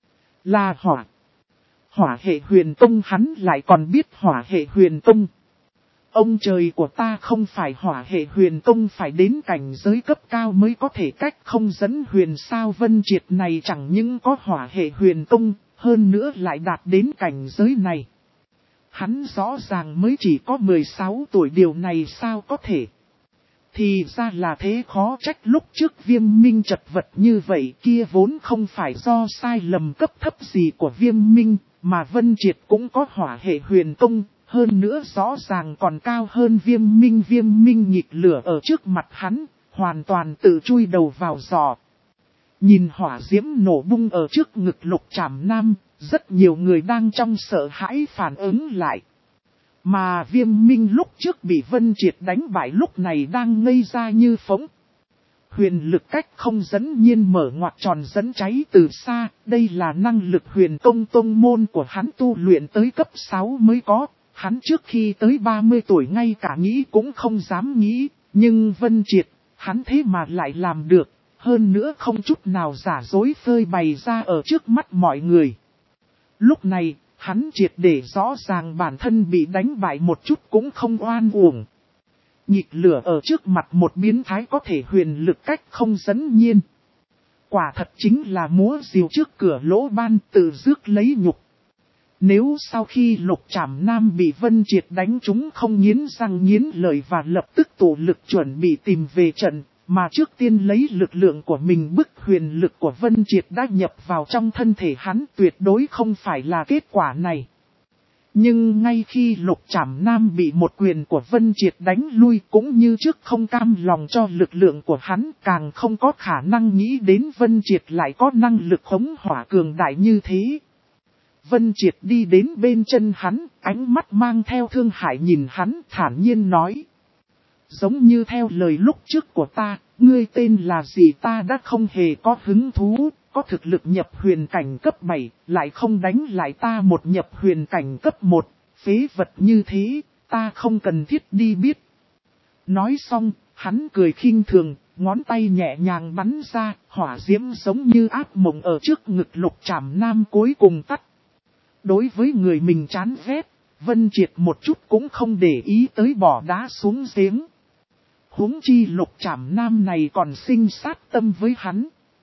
Là hỏa. Hỏa hệ huyền tông, hắn lại còn biết hỏa hệ huyền tông. Ông trời của ta, không phải hỏa hệ huyền tông phải đến cảnh giới cấp cao mới có thể cách không dẫn huyền sao? Vân Triệt này chẳng những có hỏa hệ huyền tông, hơn nữa lại đạt đến cảnh giới này. Hắn rõ ràng mới chỉ có 16 tuổi, điều này sao có thể? Thì ra là thế, khó trách lúc trước Viêm Minh chật vật như vậy, kia vốn không phải do sai lầm cấp thấp gì của Viêm Minh, mà Vân Triệt cũng có hỏa hệ huyền tông, hơn nữa rõ ràng còn cao hơn Viêm Minh. Viêm Minh nhịp lửa ở trước mặt hắn, hoàn toàn tự chui đầu vào giò. Nhìn hỏa diễm nổ bung ở trước ngực Lục Trảm Nam, rất nhiều người đang trong sợ hãi phản ứng lại. Mà Viêm Minh lúc trước bị Vân Triệt đánh bại lúc này đang ngây ra như phỗng. Huyền lực cách không dẫn nhiên mở ngoặc tròn dẫn cháy từ xa, đây là năng lực huyền công tông môn của hắn tu luyện tới cấp 6 mới có. Hắn trước khi tới 30 tuổi ngay cả nghĩ cũng không dám nghĩ, nhưng Vân Triệt, hắn thế mà lại làm được, hơn nữa không chút nào giả dối phơi bày ra ở trước mắt mọi người. Lúc này, hắn triệt để rõ ràng bản thân bị đánh bại một chút cũng không oan uổng. Nhịp lửa ở trước mặt một biến thái có thể huyền lực cách không dẫn nhiên. Quả thật chính là múa rìu trước cửa lỗ ban, tự rước lấy nhục. Nếu sau khi Lục Trảm Nam bị Vân Triệt đánh chúng không nghiến răng nghiến lợi và lập tức tổ lực chuẩn bị tìm về trận, mà trước tiên lấy lực lượng của mình bức huyền lực của Vân Triệt đã nhập vào trong thân thể hắn, tuyệt đối không phải là kết quả này. Nhưng ngay khi Lục Trảm Nam bị một quyền của Vân Triệt đánh lui, cũng như trước không cam lòng cho lực lượng của hắn, càng không có khả năng nghĩ đến Vân Triệt lại có năng lực khống hỏa cường đại như thế. Vân Triệt đi đến bên chân hắn, ánh mắt mang theo thương hại nhìn hắn, thản nhiên nói. Giống như theo lời lúc trước của ta, ngươi tên là gì ta đã không hề có hứng thú, có thực lực nhập huyền cảnh cấp 7, lại không đánh lại ta một nhập huyền cảnh cấp 1, phế vật như thế, ta không cần thiết đi biết. Nói xong, hắn cười khinh thường, ngón tay nhẹ nhàng bắn ra, hỏa diễm giống như ác mộng ở trước ngực Lục Trảm Nam cuối cùng tắt. Đối với người mình chán ghét, Vân Triệt một chút cũng không để ý tới bỏ đá xuống giếng. Huống chi Lục Trảm Nam này còn sinh sát tâm với hắn.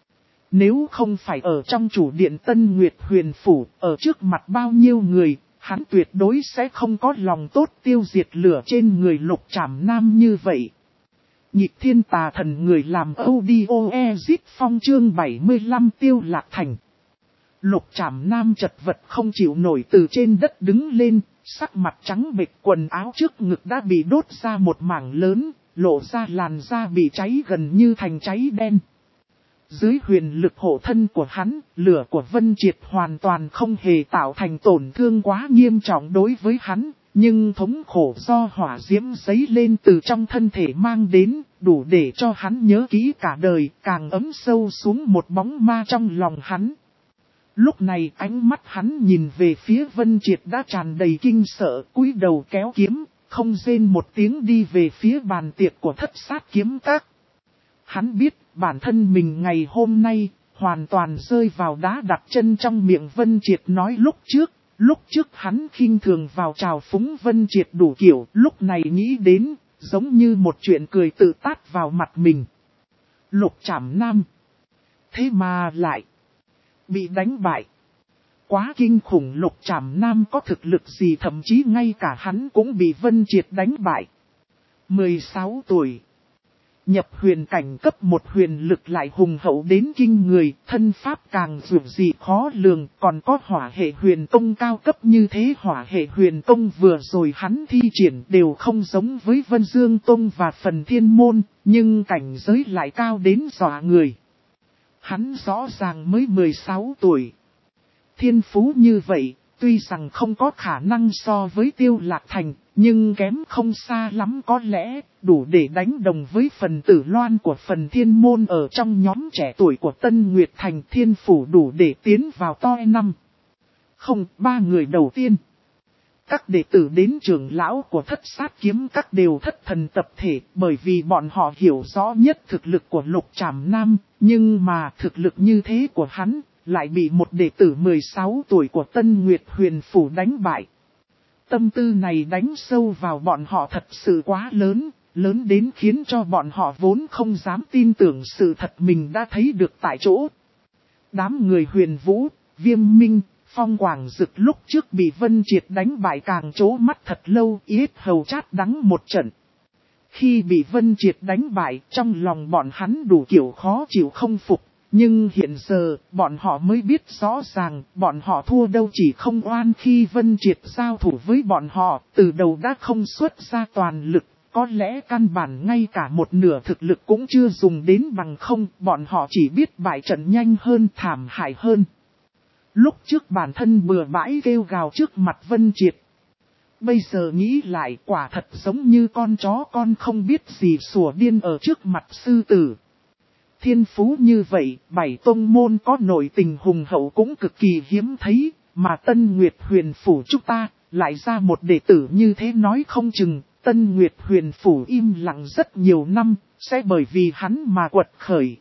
Nếu không phải ở trong chủ điện Tân Nguyệt Huyền Phủ, ở trước mặt bao nhiêu người, hắn tuyệt đối sẽ không có lòng tốt tiêu diệt lửa trên người Lục Trảm Nam như vậy. Nhịp thiên tà thần người làm audio exit phong chương 75 Tiêu Lạc Thành. Lục Trảm Nam chật vật không chịu nổi từ trên đất đứng lên, sắc mặt trắng bệch, quần áo trước ngực đã bị đốt ra một mảng lớn, lộ ra làn da bị cháy gần như thành cháy đen. Dưới huyền lực hộ thân của hắn, lửa của Vân Triệt hoàn toàn không hề tạo thành tổn thương quá nghiêm trọng đối với hắn, nhưng thống khổ do hỏa diễm dấy lên từ trong thân thể mang đến, đủ để cho hắn nhớ kỹ cả đời, càng ấm sâu xuống một bóng ma trong lòng hắn. Lúc này ánh mắt hắn nhìn về phía Vân Triệt đã tràn đầy kinh sợ, cúi đầu kéo kiếm, không rên một tiếng đi về phía bàn tiệc của Thất Sát Kiếm Các. Hắn biết bản thân mình ngày hôm nay hoàn toàn rơi vào đá đặt chân trong miệng Vân Triệt nói lúc trước hắn khinh thường vào trào phúng Vân Triệt đủ kiểu, lúc này nghĩ đến, giống như một chuyện cười tự tát vào mặt mình. Lục Trảm Nam. Thế mà lại bị đánh bại. Quá kinh khủng, Lục Trảm Nam có thực lực gì, thậm chí ngay cả hắn cũng bị Vân Triệt đánh bại. 16 tuổi. Nhập huyền cảnh cấp 1, huyền lực lại hùng hậu đến kinh người, thân pháp càng dường dị khó lường, còn có hỏa hệ huyền tông cao cấp như thế. Hỏa hệ huyền tông vừa rồi hắn thi triển đều không giống với Vân Dương Tông và Phần Thiên Môn, nhưng cảnh giới lại cao đến dọa người. Hắn rõ ràng mới 16 tuổi. Thiên phú như vậy, tuy rằng không có khả năng so với Tiêu Lạc Thành, nhưng kém không xa lắm, có lẽ đủ để đánh đồng với Phần Tử Loan của Phần Thiên Môn ở trong nhóm trẻ tuổi của Tân Nguyệt Thành. Thiên phủ đủ để tiến vào top 5. Không, 3 người đầu tiên. Các đệ tử đến trưởng lão của Thất Sát Kiếm Các đều thất thần tập thể, bởi vì bọn họ hiểu rõ nhất thực lực của Lục Trảm Nam, nhưng mà thực lực như thế của hắn lại bị một đệ tử 16 tuổi của Tân Nguyệt Huyền Phủ đánh bại. Tâm tư này đánh sâu vào bọn họ thật sự quá lớn, lớn đến khiến cho bọn họ vốn không dám tin tưởng sự thật mình đã thấy được tại chỗ. Đám người Huyền Vũ, Viêm Minh, Phong Quảng Dực lúc trước bị Vân Triệt đánh bại càng trố mắt thật lâu, yết hầu chát đắng một trận. Khi bị Vân Triệt đánh bại, trong lòng bọn hắn đủ kiểu khó chịu không phục. Nhưng hiện giờ, bọn họ mới biết rõ ràng, bọn họ thua đâu chỉ không oan khi Vân Triệt giao thủ với bọn họ, từ đầu đã không xuất ra toàn lực, có lẽ căn bản ngay cả một nửa thực lực cũng chưa dùng đến, bằng không, bọn họ chỉ biết bại trận nhanh hơn, thảm hại hơn. Lúc trước bản thân bừa bãi kêu gào trước mặt Vân Triệt. Bây giờ nghĩ lại, quả thật giống như con chó con không biết gì sủa điên ở trước mặt sư tử. Thiên phú như vậy, 7 tông môn có nội tình hùng hậu cũng cực kỳ hiếm thấy, mà Tân Nguyệt Huyền Phủ chúng ta lại ra một đệ tử như thế, nói không chừng Tân Nguyệt Huyền Phủ im lặng rất nhiều năm, sẽ bởi vì hắn mà quật khởi.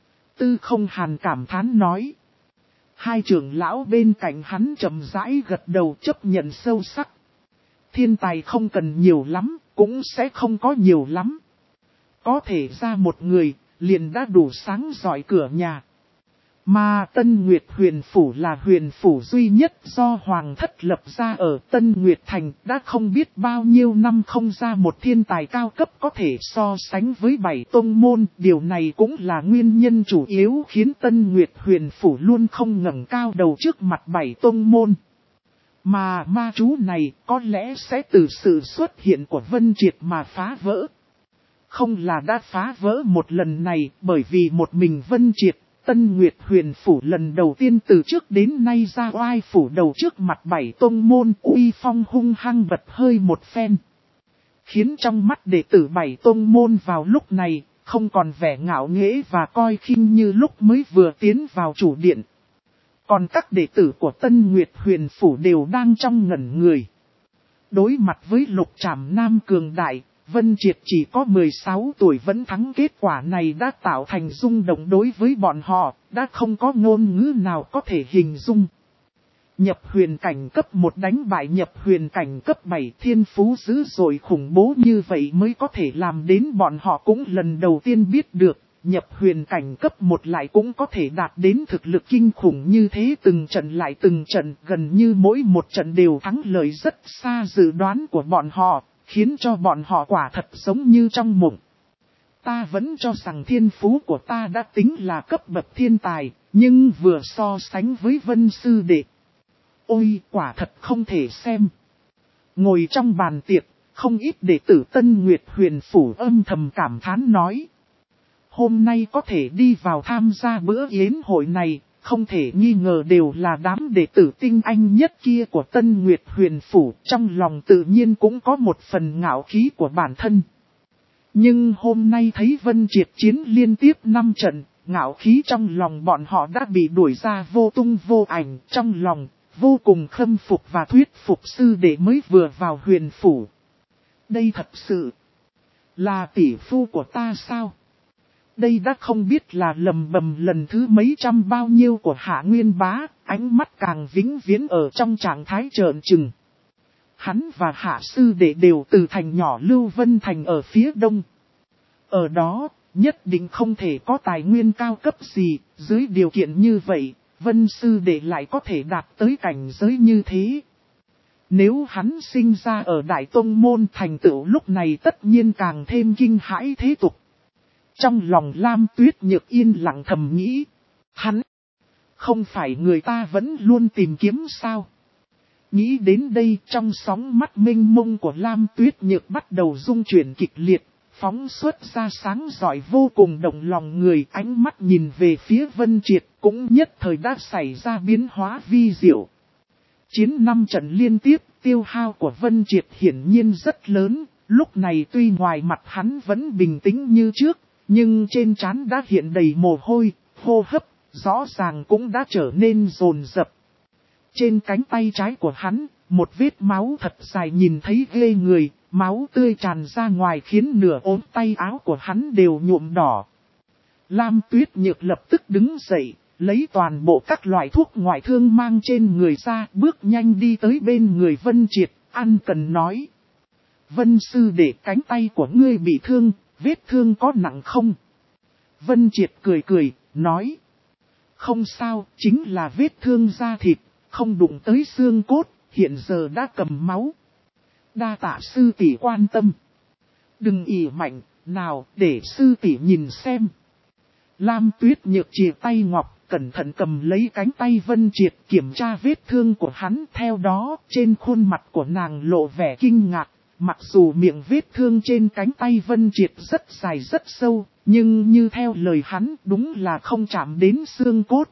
Tư Không Hàn cảm thán nói. Hai trưởng lão bên cạnh hắn chậm rãi gật đầu chấp nhận sâu sắc. Thiên tài không cần nhiều lắm, cũng sẽ không có nhiều lắm. Có thể ra một người, liền đã đủ sáng giỏi cửa nhà. Mà Tân Nguyệt Huyền Phủ là huyền phủ duy nhất do Hoàng thất lập ra ở Tân Nguyệt Thành, đã không biết bao nhiêu năm không ra một thiên tài cao cấp có thể so sánh với 7 tông môn. Điều này cũng là nguyên nhân chủ yếu khiến Tân Nguyệt Huyền Phủ luôn không ngẩng cao đầu trước mặt 7 tông môn. Mà ma chú này có lẽ sẽ từ sự xuất hiện của Vân Triệt mà phá vỡ. Không là đã phá vỡ một lần này, bởi vì một mình Vân Triệt, Tân Nguyệt Huyền Phủ lần đầu tiên từ trước đến nay ra oai phủ đầu trước mặt 7 tông môn, uy phong hung hăng bật hơi một phen. Khiến trong mắt đệ tử 7 tông môn vào lúc này, không còn vẻ ngạo nghễ và coi khinh như lúc mới vừa tiến vào chủ điện. Còn các đệ tử của Tân Nguyệt Huyền Phủ đều đang trong ngẩn người. Đối mặt với Lục Trảm Nam cường đại, Vân Triệt chỉ có 16 tuổi vẫn thắng, kết quả này đã tạo thành rung động đối với bọn họ, đã không có ngôn ngữ nào có thể hình dung. Nhập huyền cảnh cấp 1 đánh bại nhập huyền cảnh cấp 7, thiên phú dữ dội khủng bố như vậy mới có thể làm đến, bọn họ cũng lần đầu tiên biết được. Nhập huyền cảnh cấp 1 lại cũng có thể đạt đến thực lực kinh khủng như thế, từng trận lại từng trận, gần như mỗi một trận đều thắng lợi rất xa dự đoán của bọn họ, khiến cho bọn họ quả thật giống như trong mộng. Ta vẫn cho rằng thiên phú của ta đã tính là cấp bậc thiên tài, nhưng vừa so sánh với Vân sư đệ. Ôi, quả thật không thể xem. Ngồi trong bàn tiệc, không ít đệ tử Tân Nguyệt Huyền Phủ âm thầm cảm thán nói. Hôm nay có thể đi vào tham gia bữa yến hội này, không thể nghi ngờ đều là đám đệ tử tinh anh nhất kia của Tân Nguyệt Huyền Phủ, trong lòng tự nhiên cũng có một phần ngạo khí của bản thân. Nhưng hôm nay thấy Vân Triệt chiến liên tiếp 5 trận, ngạo khí trong lòng bọn họ đã bị đuổi ra vô tung vô ảnh, trong lòng vô cùng khâm phục và thuyết phục sư đệ mới vừa vào Huyền Phủ. Đây thật sự là tỷ phu của ta sao? Đây đã không biết là lầm bầm lần thứ mấy trăm bao nhiêu của Hạ Nguyên Bá, ánh mắt càng vĩnh viễn ở trong trạng thái trợn trừng. Hắn và hạ sư đệ đều từ thành nhỏ Lưu Vân Thành ở phía đông. Ở đó, nhất định không thể có tài nguyên cao cấp gì, dưới điều kiện như vậy, Vân sư đệ lại có thể đạt tới cảnh giới như thế. Nếu hắn sinh ra ở Đại Tông Môn thành tựu lúc này tất nhiên càng thêm kinh hãi thế tục. Trong lòng Lam Tuyết Nhược yên lặng thầm nghĩ, hắn, không phải người ta vẫn luôn tìm kiếm sao? Nghĩ đến đây trong sóng mắt mênh mông của Lam Tuyết Nhược bắt đầu rung chuyển kịch liệt, phóng xuất ra sáng rọi vô cùng động lòng người, ánh mắt nhìn về phía Vân Triệt cũng nhất thời đã xảy ra biến hóa vi diệu. Chiến 5 trận liên tiếp, tiêu hao của Vân Triệt hiển nhiên rất lớn, lúc này tuy ngoài mặt hắn vẫn bình tĩnh như trước, nhưng trên trán đã hiện đầy mồ hôi, hô hấp, rõ ràng cũng đã trở nên dồn dập. Trên cánh tay trái của hắn, một vết máu thật dài nhìn thấy ghê người, máu tươi tràn ra ngoài khiến nửa ốm tay áo của hắn đều nhuộm đỏ. Lam Tuyết Nhược lập tức đứng dậy, lấy toàn bộ các loại thuốc ngoại thương mang trên người ra, bước nhanh đi tới bên người Vân Triệt, ăn cần nói. Vân sư để cánh tay của ngươi bị thương, vết thương có nặng không? Vân Triệt cười cười, nói. Không sao, chính là vết thương da thịt, không đụng tới xương cốt, hiện giờ đã cầm máu. Đa tạ sư tỷ quan tâm. Đừng ỉ mạnh, nào để sư tỷ nhìn xem. Lam Tuyết Nhược chìa tay ngọc, cẩn thận cầm lấy cánh tay Vân Triệt kiểm tra vết thương của hắn. Theo đó, trên khuôn mặt của nàng lộ vẻ kinh ngạc. Mặc dù miệng vết thương trên cánh tay Vân Triệt rất dài rất sâu, nhưng như theo lời hắn đúng là không chạm đến xương cốt.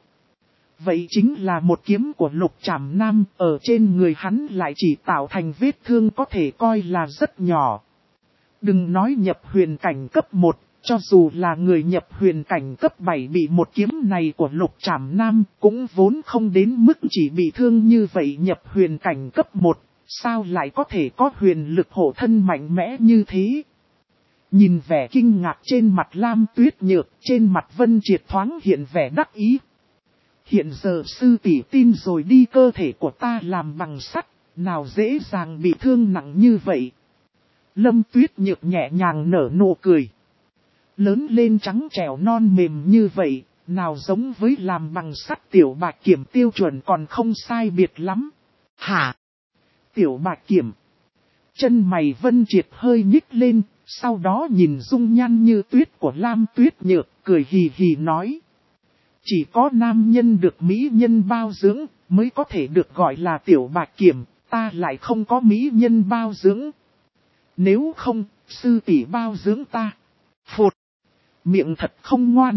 Vậy chính là một kiếm của Lục Trảm Nam, ở trên người hắn lại chỉ tạo thành vết thương có thể coi là rất nhỏ. Đừng nói nhập huyền cảnh cấp 1, cho dù là người nhập huyền cảnh cấp 7 bị một kiếm này của Lục Trảm Nam cũng vốn không đến mức chỉ bị thương như vậy. Nhập huyền cảnh cấp 1, sao lại có thể có huyền lực hộ thân mạnh mẽ như thế? Nhìn vẻ kinh ngạc trên mặt Lam Tuyết Nhược, trên mặt Vân Triệt thoáng hiện vẻ đắc ý. Hiện giờ sư tỷ tin rồi đi, cơ thể của ta làm bằng sắt, nào dễ dàng bị thương nặng như vậy. Lâm Tuyết Nhược nhẹ nhàng nở nụ cười. Lớn lên trắng trẻo non mềm như vậy, nào giống với làm bằng sắt. Tiểu Bạch Kiểm tiêu chuẩn còn không sai biệt lắm. Hả? Tiểu Bạch Kiểm. Chân mày Vân Triệt hơi nhích lên, sau đó nhìn dung nhan như tuyết của Lam Tuyết Nhược, cười hì hì nói. Chỉ có nam nhân được mỹ nhân bao dưỡng, mới có thể được gọi là Tiểu Bạch Kiểm, ta lại không có mỹ nhân bao dưỡng. Nếu không, sư tỷ bao dưỡng ta. Phụt! Miệng thật không ngoan.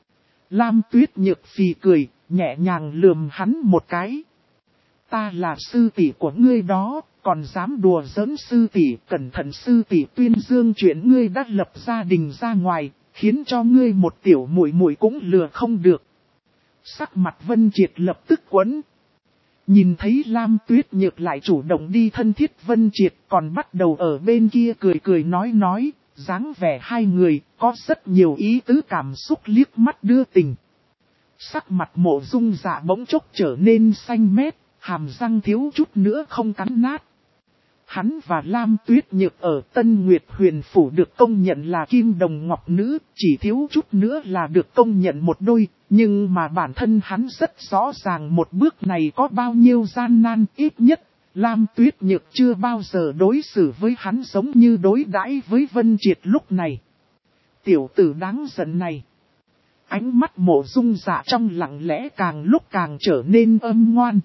Lam Tuyết Nhược phì cười, nhẹ nhàng lườm hắn một cái. Ta là sư tỷ của ngươi đó, còn dám đùa giỡn sư tỷ, cẩn thận sư tỷ tuyên dương chuyện ngươi đã lập gia đình ra ngoài, khiến cho ngươi một tiểu muội muội cũng lừa không được. Sắc mặt Vân Triệt lập tức quẫn. Nhìn thấy Lam Tuyết Nhược lại chủ động đi thân thiết Vân Triệt, còn bắt đầu ở bên kia cười cười nói, dáng vẻ hai người có rất nhiều ý tứ cảm xúc liếc mắt đưa tình. Sắc mặt Mộ Dung Dạ bỗng chốc trở nên xanh mét, hàm răng thiếu chút nữa không cắn nát. Hắn và Lam Tuyết Nhược ở Tân Nguyệt Huyền Phủ được công nhận là kim đồng ngọc nữ, chỉ thiếu chút nữa là được công nhận một đôi, nhưng mà bản thân hắn rất rõ ràng một bước này có bao nhiêu gian nan. Ít nhất, Lam Tuyết Nhược chưa bao giờ đối xử với hắn giống như đối đãi với Vân Triệt lúc này. Tiểu tử đáng giận này. Ánh mắt Mộ Dung Dạ trong lặng lẽ càng lúc càng trở nên âm ngoan.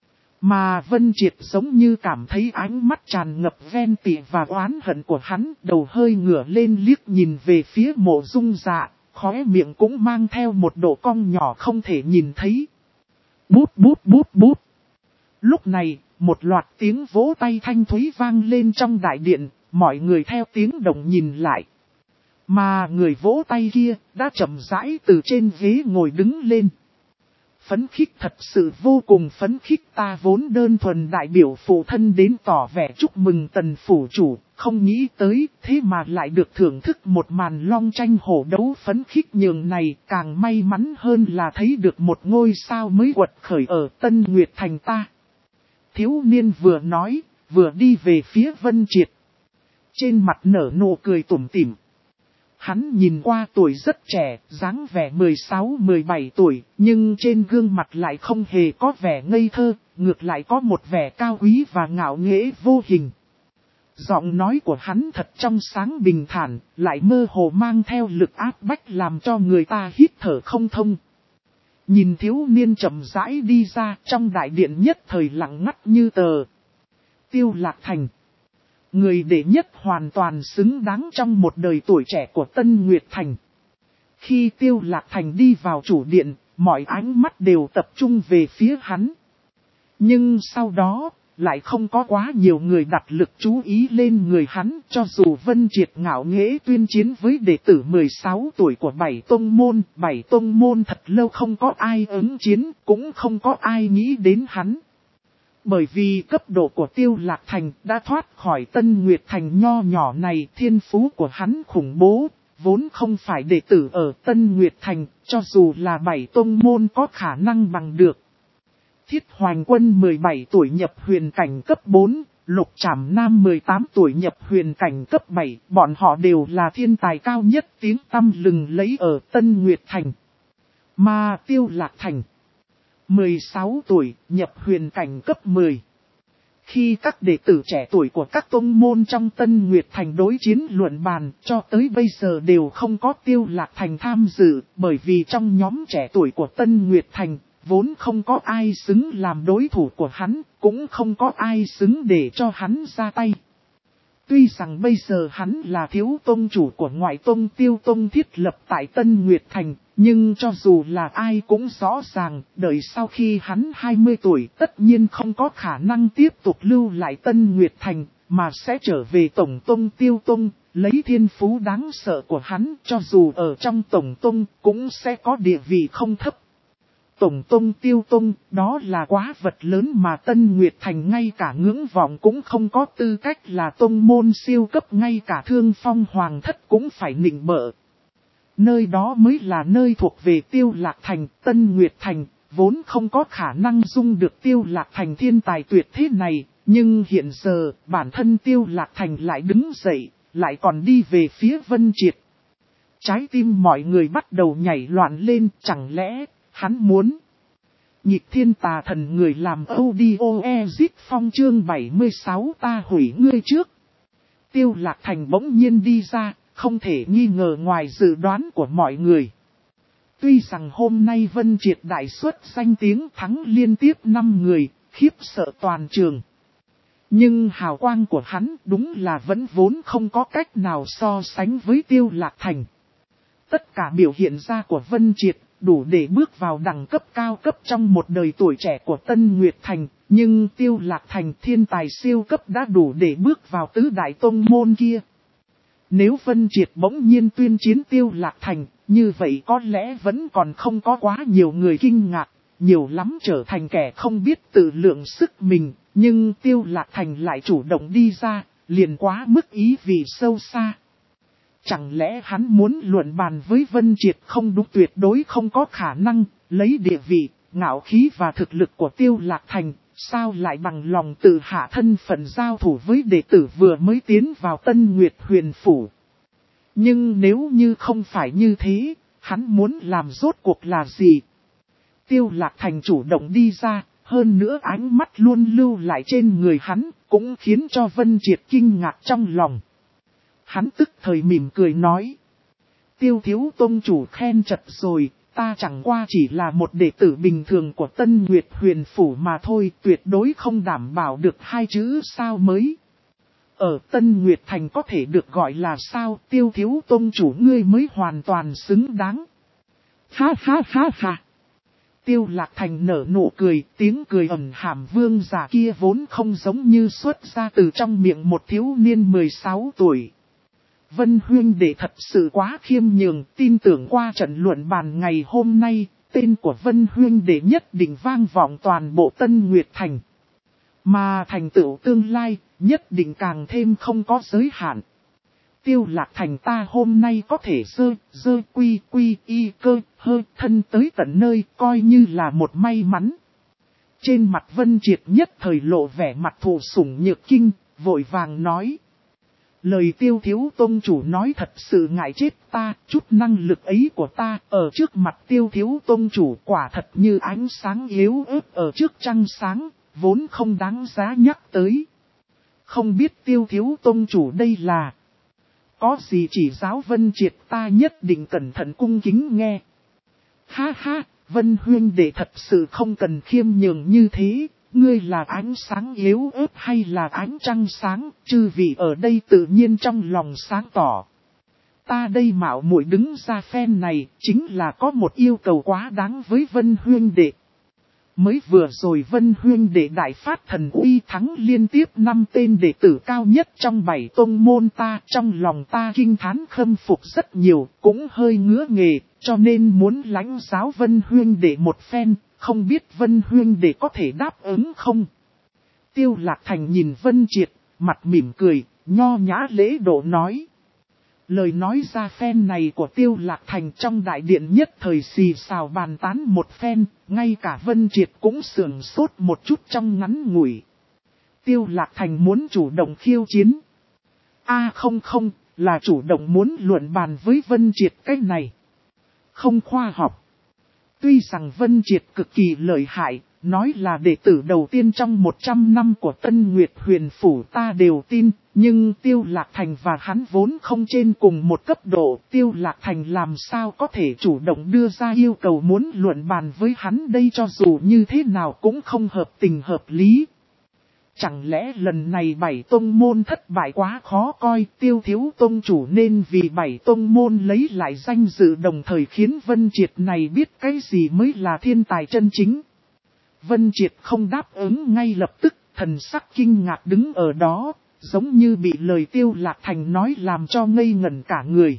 Mà Vân Triệt giống như cảm thấy ánh mắt tràn ngập ghen tị và oán hận của hắn, đầu hơi ngửa lên liếc nhìn về phía Mộ Dung Dạ, khóe miệng cũng mang theo một độ cong nhỏ không thể nhìn thấy. Bút bút bút bút. Lúc này, một loạt tiếng vỗ tay thanh thúy vang lên trong đại điện, mọi người theo tiếng động nhìn lại. Mà người vỗ tay kia đã chậm rãi từ trên ghế ngồi đứng lên. Phấn khích, thật sự vô cùng phấn khích, ta vốn đơn thuần đại biểu phụ thân đến tỏ vẻ chúc mừng Tần phủ chủ, không nghĩ tới thế mà lại được thưởng thức một màn long tranh hổ đấu phấn khích nhường này, càng may mắn hơn là thấy được một ngôi sao mới quật khởi ở Tân Nguyệt Thành ta. Thiếu niên vừa nói, vừa đi về phía Vân Triệt. Trên mặt nở nụ cười tủm tỉm. Hắn nhìn qua tuổi rất trẻ, dáng vẻ 16-17 tuổi, nhưng trên gương mặt lại không hề có vẻ ngây thơ, ngược lại có một vẻ cao quý và ngạo nghễ vô hình. Giọng nói của hắn thật trong sáng bình thản, lại mơ hồ mang theo lực áp bách làm cho người ta hít thở không thông. Nhìn thiếu niên chậm rãi đi ra trong đại điện nhất thời lặng ngắt như tờ. Tiêu Lạc Thành. Người đệ nhất hoàn toàn xứng đáng trong một đời tuổi trẻ của Tân Nguyệt Thành. Khi Tiêu Lạc Thành đi vào chủ điện, mọi ánh mắt đều tập trung về phía hắn. Nhưng sau đó, lại không có quá nhiều người đặt lực chú ý lên người hắn, cho dù Vân Triệt ngạo nghễ tuyên chiến với đệ tử 16 tuổi của Bảy Tông Môn thật lâu không có ai ứng chiến, cũng không có ai nghĩ đến hắn. Bởi vì cấp độ của Tiêu Lạc Thành đã thoát khỏi Tân Nguyệt Thành nho nhỏ này, thiên phú của hắn khủng bố, vốn không phải đệ tử ở Tân Nguyệt Thành, cho dù là Bảy Tông Môn có khả năng bằng được. Thiết Hoành Quân 17 tuổi nhập huyền cảnh cấp 4, Lục Trảm Nam 18 tuổi nhập huyền cảnh cấp 7, bọn họ đều là thiên tài cao nhất tiếng tăm lừng lấy ở Tân Nguyệt Thành. Mà Tiêu Lạc Thành 16 tuổi, nhập huyền cảnh cấp 10. Khi các đệ tử trẻ tuổi của các tông môn trong Tân Nguyệt Thành đối chiến luận bàn, cho tới bây giờ đều không có Tiêu Lạc Thành tham dự, bởi vì trong nhóm trẻ tuổi của Tân Nguyệt Thành, vốn không có ai xứng làm đối thủ của hắn, cũng không có ai xứng để cho hắn ra tay. Tuy rằng bây giờ hắn là thiếu tông chủ của ngoại tông Tiêu Tông thiết lập tại Tân Nguyệt Thành, nhưng cho dù là ai cũng rõ ràng, đợi sau khi hắn 20 tuổi tất nhiên không có khả năng tiếp tục lưu lại Tân Nguyệt Thành, mà sẽ trở về Tổng Tông Tiêu Tông, lấy thiên phú đáng sợ của hắn, cho dù ở trong Tổng Tông cũng sẽ có địa vị không thấp. Tổng Tông Tiêu Tông, đó là quá vật lớn mà Tân Nguyệt Thành ngay cả ngưỡng vọng cũng không có tư cách là tông môn siêu cấp, ngay cả Thương Phong Hoàng Thất cũng phải nịnh bợ. Nơi đó mới là nơi thuộc về Tiêu Lạc Thành, Tân Nguyệt Thành, vốn không có khả năng dung được Tiêu Lạc Thành thiên tài tuyệt thế này, nhưng hiện giờ bản thân Tiêu Lạc Thành lại đứng dậy, lại còn đi về phía Vân Triệt. Trái tim mọi người bắt đầu nhảy loạn lên, chẳng lẽ hắn muốn Nhịp Thiên Tà Thần người làm audio exit phong chương 76 ta hủy ngươi trước. Tiêu Lạc Thành bỗng nhiên đi ra, không thể nghi ngờ ngoài dự đoán của mọi người. Tuy rằng hôm nay Vân Triệt đại xuất danh tiếng thắng liên tiếp 5 người, khiếp sợ toàn trường. Nhưng hào quang của hắn đúng là vẫn vốn không có cách nào so sánh với Tiêu Lạc Thành. Tất cả biểu hiện ra của Vân Triệt đủ để bước vào đẳng cấp cao cấp trong một đời tuổi trẻ của Tân Nguyệt Thành, nhưng Tiêu Lạc Thành thiên tài siêu cấp đã đủ để bước vào tứ đại tông môn kia. Nếu Vân Triệt bỗng nhiên tuyên chiến Tiêu Lạc Thành, như vậy có lẽ vẫn còn không có quá nhiều người kinh ngạc, nhiều lắm trở thành kẻ không biết tự lượng sức mình, nhưng Tiêu Lạc Thành lại chủ động đi ra, liền quá mức ý vị sâu xa. Chẳng lẽ hắn muốn luận bàn với Vân Triệt không? Đúng, tuyệt đối không có khả năng, lấy địa vị, ngạo khí và thực lực của Tiêu Lạc Thành, sao lại bằng lòng tự hạ thân phận giao thủ với đệ tử vừa mới tiến vào Tân Nguyệt Huyền Phủ. Nhưng nếu như không phải như thế, hắn muốn làm rốt cuộc là gì? Tiêu Lạc Thành chủ động đi ra, hơn nữa ánh mắt luôn lưu lại trên người hắn, cũng khiến cho Vân Triệt kinh ngạc trong lòng. Hắn tức thời mỉm cười nói: Tiêu thiếu tông chủ khen chật rồi, ta chẳng qua chỉ là một đệ tử bình thường của Tân Nguyệt Huyền Phủ mà thôi, tuyệt đối không đảm bảo được hai chữ sao mới. Ở Tân Nguyệt Thành có thể được gọi là sao? Tiêu thiếu tông chủ ngươi mới hoàn toàn xứng đáng. Ha ha ha ha. Tiêu Lạc Thành nở nụ cười, tiếng cười ẩn hàm vương giả kia vốn không giống như xuất ra từ trong miệng một thiếu niên 16 tuổi. Vân huynh đệ thật sự quá khiêm nhường, tin tưởng qua trận luận bàn ngày hôm nay, tên của Vân huynh đệ nhất định vang vọng toàn bộ Tân Nguyệt Thành. Mà thành tựu tương lai, nhất định càng thêm không có giới hạn. Tiêu Lạc Thành ta hôm nay có thể dơ quy y cơ hơ thân tới tận nơi, coi như là một may mắn. Trên mặt Vân Triệt nhất thời lộ vẻ mặt thụ sủng nhược kinh, vội vàng nói. Lời Tiêu thiếu tông chủ nói thật sự ngại chết ta, chút năng lực ấy của ta ở trước mặt Tiêu thiếu tông chủ quả thật như ánh sáng yếu ớt ở trước trăng sáng, vốn không đáng giá nhắc tới. Không biết Tiêu thiếu tông chủ đây là có gì chỉ giáo Vân Triệt, ta nhất định cẩn thận cung kính nghe. Ha ha, Vân huynh đệ thật sự không cần khiêm nhường như thế, ngươi là ánh sáng yếu ớt hay là ánh trăng sáng, chư vị ở đây tự nhiên trong lòng sáng tỏ. Ta đây mạo muội đứng ra phen này, chính là có một yêu cầu quá đáng với Vân huynh đệ. Mới vừa rồi Vân huynh đệ đại phát thần uy thắng liên tiếp 5 tên đệ tử cao nhất trong 7 tông môn ta, trong lòng ta kinh thán khâm phục rất nhiều, cũng hơi ngứa nghề, cho nên muốn lãnh giáo Vân huynh đệ một phen, không biết Vân huynh đệ có thể đáp ứng không? Tiêu Lạc Thành nhìn Vân Triệt, mặt mỉm cười, nho nhã lễ độ nói. Lời nói ra phen này của Tiêu Lạc Thành trong đại điện nhất thời xì xào bàn tán một phen, ngay cả Vân Triệt cũng sườn sốt một chút trong ngắn ngủi. Tiêu Lạc Thành muốn chủ động khiêu chiến. Không, là chủ động muốn luận bàn với Vân Triệt cái này. Không khoa học. Tuy rằng Vân Triệt cực kỳ lợi hại, nói là đệ tử đầu tiên trong 100 năm của Tân Nguyệt Huyền Phủ ta đều tin, nhưng Tiêu Lạc Thành và hắn vốn không trên cùng một cấp độ. Tiêu Lạc Thành làm sao có thể chủ động đưa ra yêu cầu muốn luận bàn với hắn đây, cho dù như thế nào cũng không hợp tình hợp lý. Chẳng lẽ lần này 7 tông môn thất bại quá khó coi, Tiêu thiếu tông chủ nên vì 7 tông môn lấy lại danh dự, đồng thời khiến Vân Triệt này biết cái gì mới là thiên tài chân chính. Vân Triệt không đáp ứng ngay lập tức, thần sắc kinh ngạc đứng ở đó, giống như bị lời Tiêu Lạc Thành nói làm cho ngây ngẩn cả người.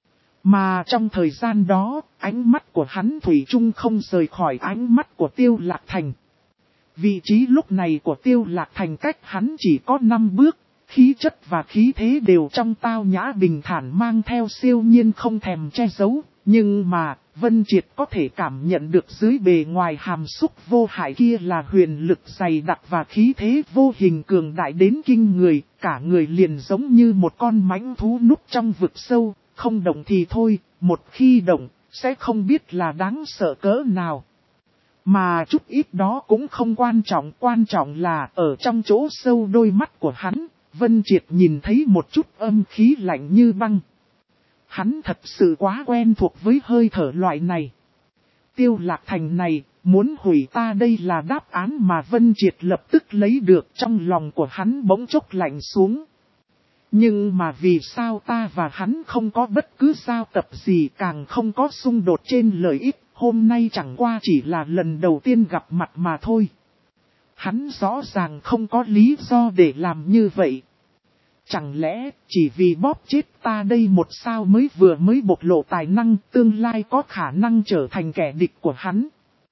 Mà trong thời gian đó, ánh mắt của hắn thủy chung không rời khỏi ánh mắt của Tiêu Lạc Thành. Vị trí lúc này của Tiêu Lạc Thành cách hắn chỉ có 5 bước, khí chất và khí thế đều trong tao nhã bình thản, mang theo siêu nhiên không thèm che giấu. Nhưng mà, Vân Triệt có thể cảm nhận được dưới bề ngoài hàm xúc vô hại kia là huyền lực dày đặc và khí thế vô hình cường đại đến kinh người, cả người liền giống như một con mãnh thú núp trong vực sâu, không động thì thôi, một khi động, sẽ không biết là đáng sợ cỡ nào. Mà chút ít đó cũng không quan trọng là ở trong chỗ sâu đôi mắt của hắn, Vân Triệt nhìn thấy một chút âm khí lạnh như băng. Hắn thật sự quá quen thuộc với hơi thở loại này. Tiêu Lạc Thành này, muốn hủy ta đây là đáp án mà Vân Triệt lập tức lấy được, trong lòng của hắn bỗng chốc lạnh xuống. Nhưng mà vì sao ta và hắn không có bất cứ giao tập gì, càng không có xung đột trên lợi ích, hôm nay chẳng qua chỉ là lần đầu tiên gặp mặt mà thôi. Hắn rõ ràng không có lý do để làm như vậy. Chẳng lẽ chỉ vì bóp chết ta đây một sao mới bộc lộ tài năng, tương lai có khả năng trở thành kẻ địch của hắn.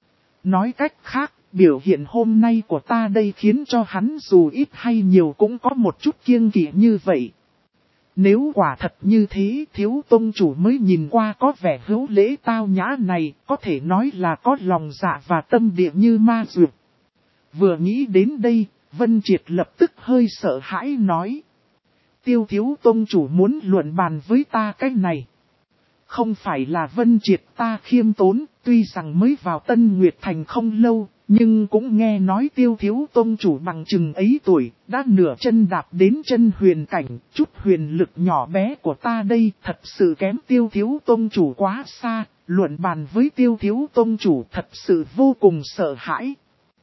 Nói cách khác, biểu hiện hôm nay của ta đây khiến cho hắn dù ít hay nhiều cũng có một chút kiêng kỵ như vậy. Nếu quả thật như thế, thiếu tông chủ mới nhìn qua có vẻ hữu lễ tao nhã này, có thể nói là có lòng dạ và tâm địa như ma dược. Vừa nghĩ đến đây, Vân Triệt lập tức hơi sợ hãi nói. Tiêu thiếu tông chủ muốn luận bàn với ta cái này. Không phải là Vân Triệt ta khiêm tốn, tuy rằng mới vào Tân Nguyệt Thành không lâu, nhưng cũng nghe nói Tiêu thiếu tông chủ bằng chừng ấy tuổi, đã nửa chân đạp đến chân huyền cảnh, chút huyền lực nhỏ bé của ta đây thật sự kém Tiêu thiếu tông chủ quá xa, luận bàn với Tiêu thiếu tông chủ thật sự vô cùng sợ hãi.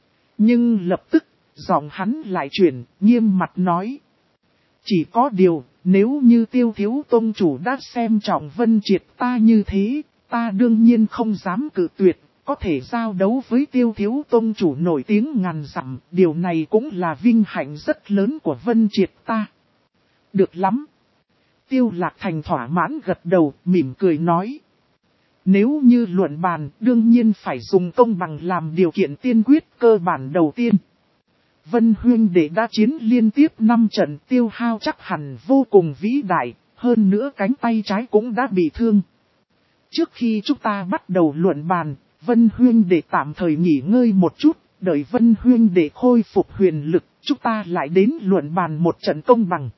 Nhưng lập tức, giọng hắn lại chuyển, nghiêm mặt nói. Chỉ có điều, nếu như Tiêu thiếu tông chủ đã xem trọng Vân Triệt ta như thế, ta đương nhiên không dám cự tuyệt, có thể giao đấu với Tiêu thiếu tông chủ nổi tiếng ngàn dặm, điều này cũng là vinh hạnh rất lớn của Vân Triệt ta. Được lắm. Tiêu Lạc Thành thỏa mãn gật đầu, mỉm cười nói. Nếu như luận bàn, đương nhiên phải dùng công bằng làm điều kiện tiên quyết cơ bản đầu tiên. Vân huynh đệ đã chiến liên tiếp 5 trận, tiêu hao chắc hẳn vô cùng vĩ đại, hơn nữa cánh tay trái cũng đã bị thương. Trước khi chúng ta bắt đầu luận bàn, Vân huynh đệ tạm thời nghỉ ngơi một chút, đợi Vân huynh để khôi phục huyền lực, chúng ta lại đến luận bàn một trận công bằng.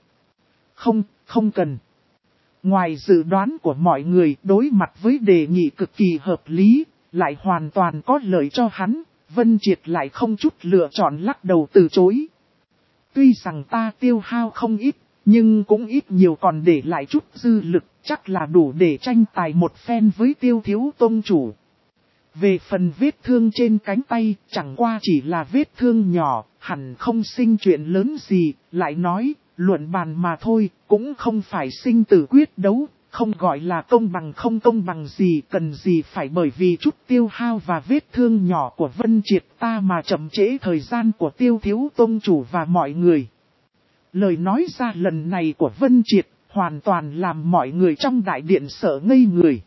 Không cần. Ngoài dự đoán của mọi người, đối mặt với đề nghị cực kỳ hợp lý, lại hoàn toàn có lợi cho hắn, Vân Triệt lại không chút lựa chọn lắc đầu từ chối. Tuy rằng ta tiêu hao không ít, nhưng cũng ít nhiều còn để lại chút dư lực, chắc là đủ để tranh tài một phen với Tiêu thiếu tông chủ. Về phần vết thương trên cánh tay, chẳng qua chỉ là vết thương nhỏ, hẳn không sinh chuyện lớn gì, lại nói, luận bàn mà thôi, cũng không phải sinh tử quyết đấu, không gọi là công bằng không công bằng gì, cần gì phải bởi vì chút tiêu hao và vết thương nhỏ của Vân Triệt ta mà chậm trễ thời gian của Tiêu thiếu tông chủ và mọi người. Lời nói ra lần này của Vân Triệt, hoàn toàn làm mọi người trong đại điện sợ ngây người.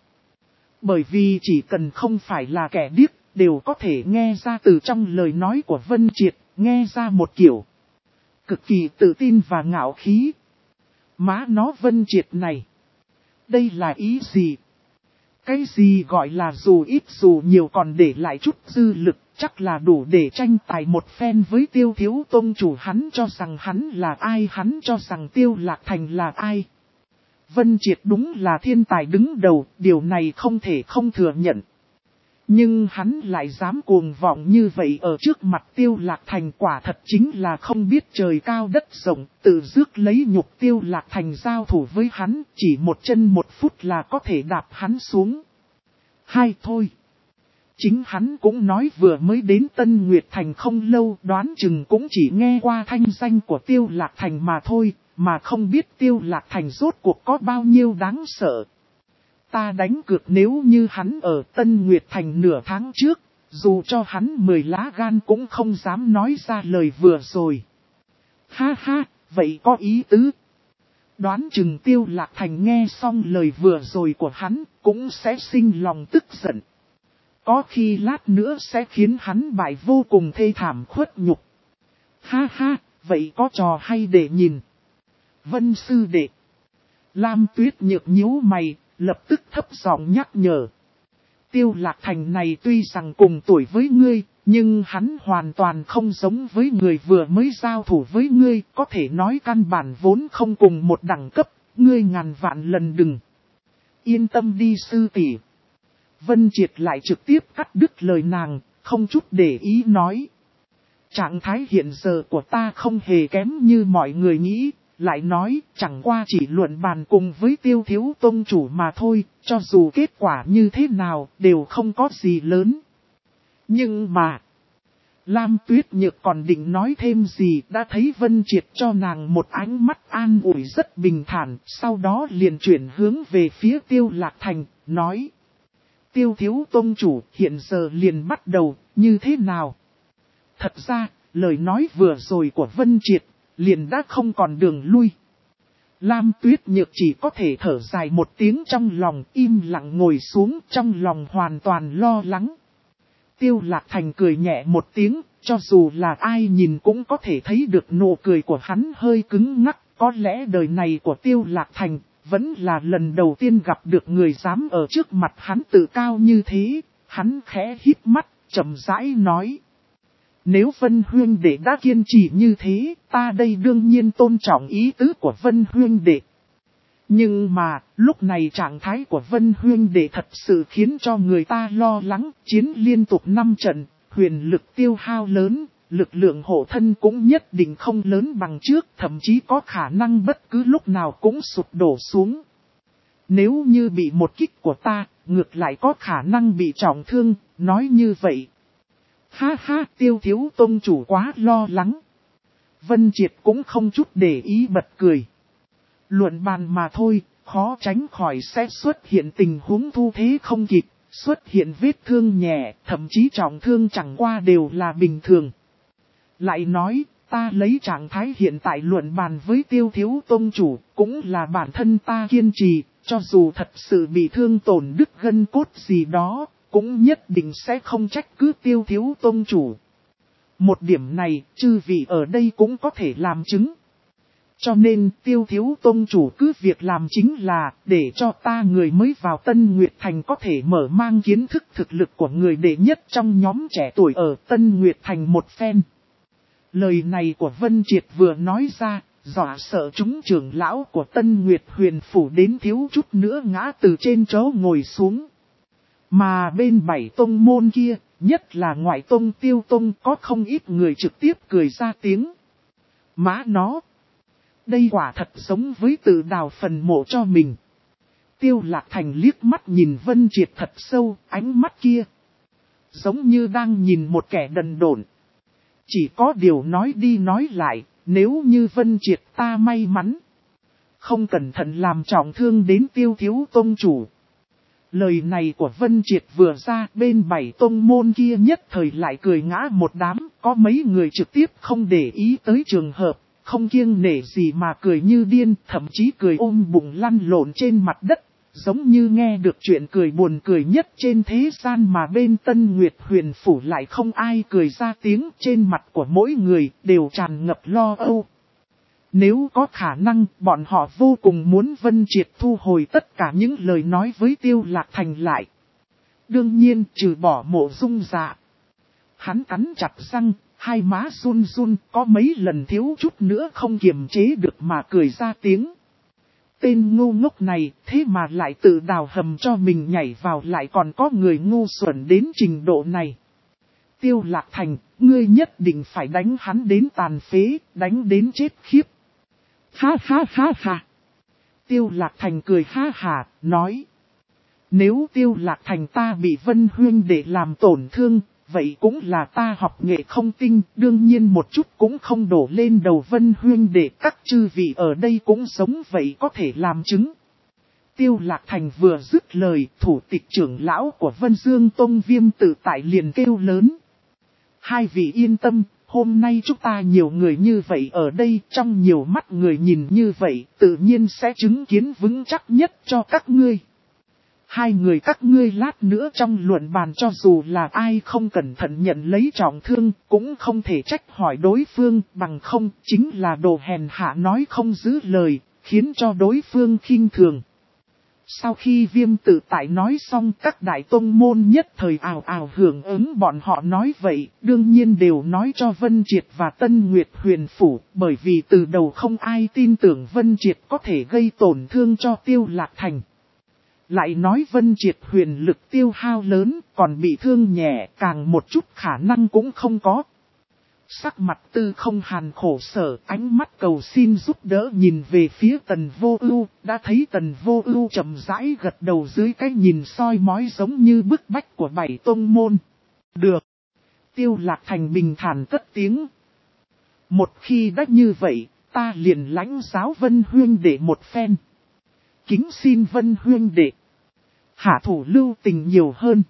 Bởi vì chỉ cần không phải là kẻ điếc, đều có thể nghe ra từ trong lời nói của Vân Triệt, nghe ra một kiểu cực kỳ tự tin và ngạo khí. Má nó Vân Triệt này, đây là ý gì? Cái gì gọi là dù ít dù nhiều còn để lại chút dư lực, chắc là đủ để tranh tài một phen với Tiêu thiếu tông chủ. Hắn cho rằng hắn là ai, hắn cho rằng Tiêu Lạc Thành là ai. Vân Triệt đúng là thiên tài đứng đầu, điều này không thể không thừa nhận. Nhưng hắn lại dám cuồng vọng như vậy ở trước mặt Tiêu Lạc Thành, quả thật chính là không biết trời cao đất rộng, tự rước lấy nhục. Tiêu Lạc Thành giao thủ với hắn, chỉ một chân một phút là có thể đạp hắn xuống. Hay thôi. Chính hắn cũng nói vừa mới đến Tân Nguyệt Thành không lâu, đoán chừng cũng chỉ nghe qua thanh danh của Tiêu Lạc Thành mà thôi, mà không biết Tiêu Lạc Thành rốt cuộc có bao nhiêu đáng sợ. Ta đánh cược nếu như hắn ở Tân Nguyệt Thành nửa tháng trước, dù cho hắn 10 lá gan cũng không dám nói ra lời vừa rồi. Ha ha, vậy có ý tứ. Đoán chừng Tiêu Lạc Thành nghe xong lời vừa rồi của hắn, cũng sẽ sinh lòng tức giận. Có khi lát nữa sẽ khiến hắn bại vô cùng thê thảm khuất nhục. Ha ha, vậy có trò hay để nhìn. Vân sư đệ. Lam Tuyết Nhược nhíu mày, lập tức thấp giọng nhắc nhở. Tiêu Lạc Thành này tuy rằng cùng tuổi với ngươi, nhưng hắn hoàn toàn không giống với người vừa mới giao thủ với ngươi, có thể nói căn bản vốn không cùng một đẳng cấp, ngươi ngàn vạn lần đừng. Yên tâm đi sư tỷ. Vân Triệt lại trực tiếp cắt đứt lời nàng, không chút để ý nói. Trạng thái hiện giờ của ta không hề kém như mọi người nghĩ, lại nói chẳng qua chỉ luận bàn cùng với Tiêu thiếu tông chủ mà thôi, cho dù kết quả như thế nào đều không có gì lớn. Nhưng mà, Lam Tuyết Nhược còn định nói thêm gì, đã thấy Vân Triệt cho nàng một ánh mắt an ủi rất bình thản, sau đó liền chuyển hướng về phía Tiêu Lạc Thành, nói. Tiêu thiếu tông chủ hiện giờ liền bắt đầu, như thế nào? Thật ra, lời nói vừa rồi của Vân Triệt, liền đã không còn đường lui. Lam Tuyết Nhược chỉ có thể thở dài một tiếng trong lòng, im lặng ngồi xuống, trong lòng hoàn toàn lo lắng. Tiêu Lạc Thành cười nhẹ một tiếng, cho dù là ai nhìn cũng có thể thấy được nụ cười của hắn hơi cứng ngắc. Có lẽ đời này của Tiêu Lạc Thành vẫn là lần đầu tiên gặp được người dám ở trước mặt hắn tự cao như thế. Hắn khẽ hít mắt, chậm rãi nói. Nếu Vân huynh đệ đã kiên trì như thế, ta đây đương nhiên tôn trọng ý tứ của Vân huynh đệ. Nhưng mà, lúc này trạng thái của Vân huynh đệ thật sự khiến cho người ta lo lắng, chiến liên tục 5 trận, huyền lực tiêu hao lớn, lực lượng hộ thân cũng nhất định không lớn bằng trước, thậm chí có khả năng bất cứ lúc nào cũng sụp đổ xuống. Nếu như bị một kích của ta, ngược lại có khả năng bị trọng thương, nói như vậy. Ha ha, Tiêu thiếu tông chủ quá lo lắng. Vân Triệt cũng không chút để ý bật cười. Luận bàn mà thôi, khó tránh khỏi sẽ xuất hiện tình huống thu thế không kịp, xuất hiện vết thương nhẹ, thậm chí trọng thương chẳng qua đều là bình thường. Lại nói, ta lấy trạng thái hiện tại luận bàn với Tiêu thiếu tông chủ, cũng là bản thân ta kiên trì, cho dù thật sự bị thương tổn đứt gân cốt gì đó, cũng nhất định sẽ không trách cứ Tiêu thiếu tông chủ. Một điểm này, chư vị ở đây cũng có thể làm chứng. Cho nên Tiêu thiếu tông chủ cứ việc làm chính là để cho ta người mới vào Tân Nguyệt Thành có thể mở mang kiến thức thực lực của người đệ nhất trong nhóm trẻ tuổi ở Tân Nguyệt Thành một phen. Lời này của Vân Triệt vừa nói ra, dọa sợ chúng trưởng lão của Tân Nguyệt Huyền Phủ đến thiếu chút nữa ngã từ trên chỗ ngồi xuống. Mà bên 7 tông môn kia, nhất là ngoại tông Tiêu tông có không ít người trực tiếp cười ra tiếng. Má nó! Đây quả thật giống với tự đào phần mộ cho mình. Tiêu Lạc Thành liếc mắt nhìn Vân Triệt thật sâu, ánh mắt kia giống như đang nhìn một kẻ đần độn. Chỉ có điều nói đi nói lại, nếu như Vân Triệt ta may mắn, không cẩn thận làm trọng thương đến Tiêu thiếu tông chủ. Lời này của Vân Triệt vừa ra, bên 7 tông môn kia nhất thời lại cười ngã một đám, có mấy người trực tiếp không để ý tới trường hợp, không kiêng nể gì mà cười như điên, thậm chí cười ôm bụng lăn lộn trên mặt đất, giống như nghe được chuyện cười buồn cười nhất trên thế gian mà bên Tân Nguyệt Huyền Phủ lại không ai cười ra tiếng, trên mặt của mỗi người đều tràn ngập lo âu. Nếu có khả năng, bọn họ vô cùng muốn Vân Triệt thu hồi tất cả những lời nói với Tiêu Lạc Thành lại. Đương nhiên, trừ bỏ Mộ Dung Dạ. Hắn cắn chặt răng, hai má run run, có mấy lần thiếu chút nữa không kiềm chế được mà cười ra tiếng. Tên ngu ngốc này, thế mà lại tự đào hầm cho mình nhảy vào, lại còn có người ngu xuẩn đến trình độ này. Tiêu Lạc Thành, ngươi nhất định phải đánh hắn đến tàn phế, đánh đến chết khiếp. Ha ha ha ha. Tiêu Lạc Thành cười ha ha, nói. Nếu Tiêu Lạc Thành ta bị Vân Huyên để làm tổn thương, vậy cũng là ta học nghệ không tinh, đương nhiên một chút cũng không đổ lên đầu Vân Huyên để các chư vị ở đây cũng sống vậy có thể làm chứng. Tiêu Lạc Thành vừa dứt lời, thủ tịch trưởng lão của Vân Dương Tông Viêm Tự Tại liền kêu lớn. Hai vị yên tâm, hôm nay chúng ta nhiều người như vậy ở đây, trong nhiều mắt người nhìn như vậy, tự nhiên sẽ chứng kiến vững chắc nhất cho các ngươi. Hai người các ngươi lát nữa trong luận bàn cho dù là ai không cẩn thận nhận lấy trọng thương, cũng không thể trách hỏi đối phương, bằng không chính là đồ hèn hạ nói không giữ lời, khiến cho đối phương khinh thường. Sau khi Viêm Tự Tại nói xong, các đại tông môn nhất thời ào ào hưởng ứng bọn họ nói vậy, đương nhiên đều nói cho Vân Triệt và Tân Nguyệt Huyền Phủ, bởi vì từ đầu không ai tin tưởng Vân Triệt có thể gây tổn thương cho Tiêu Lạc Thành. Lại nói Vân Triệt huyền lực tiêu hao lớn, còn bị thương nhẹ, càng một chút khả năng cũng không có. Sắc mặt Tư Không Hàn khổ sở, ánh mắt cầu xin giúp đỡ nhìn về phía Tần Vô Ưu, đã thấy Tần Vô Ưu chậm rãi gật đầu dưới cái nhìn soi mói giống như bức bách của 7 tông môn. Được. Tiêu Lạc Thành bình thản cất tiếng. Một khi đã như vậy, ta liền lãnh giáo Vân Huyên Đệ một phen. Kính xin Vân Huyên Đệ hạ thủ lưu tình nhiều hơn.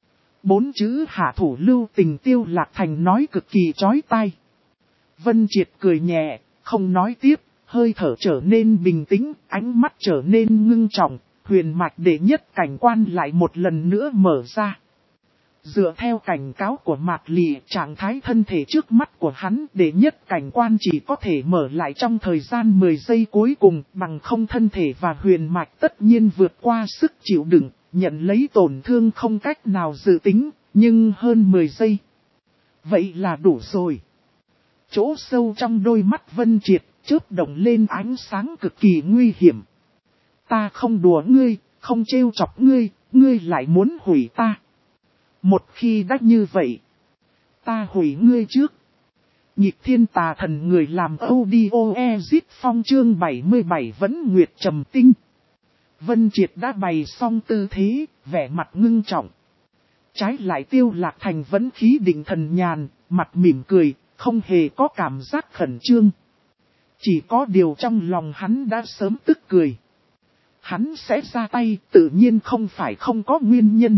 4 chữ hạ thủ lưu tình Tiêu Lạc Thành nói cực kỳ chói tai. Vân Triệt cười nhẹ, không nói tiếp, hơi thở trở nên bình tĩnh, ánh mắt trở nên ngưng trọng, huyền mạch đệ nhất cảnh quan lại một lần nữa mở ra. Dựa theo cảnh cáo của Mạc Lị, trạng thái thân thể trước mắt của hắn đệ nhất cảnh quan chỉ có thể mở lại trong thời gian 10 giây cuối cùng, bằng không thân thể và huyền mạch tất nhiên vượt qua sức chịu đựng, nhận lấy tổn thương không cách nào dự tính, nhưng hơn 10 giây. Vậy là đủ rồi. Chỗ sâu trong đôi mắt Vân Triệt, chớp động lên ánh sáng cực kỳ nguy hiểm. Ta không đùa ngươi, không trêu chọc ngươi, ngươi lại muốn hủy ta. Một khi đã như vậy, ta hủy ngươi trước. Nhịp thiên tà thần người làm audio phong chương 77 vẫn nguyệt trầm tinh. Vân Triệt đã bày xong tư thế, vẻ mặt ngưng trọng. Trái lại Tiêu Lạc Thành vẫn khí định thần nhàn, mặt mỉm cười, không hề có cảm giác khẩn trương. Chỉ có điều trong lòng hắn đã sớm tức cười. Hắn sẽ ra tay, tự nhiên không phải không có nguyên nhân.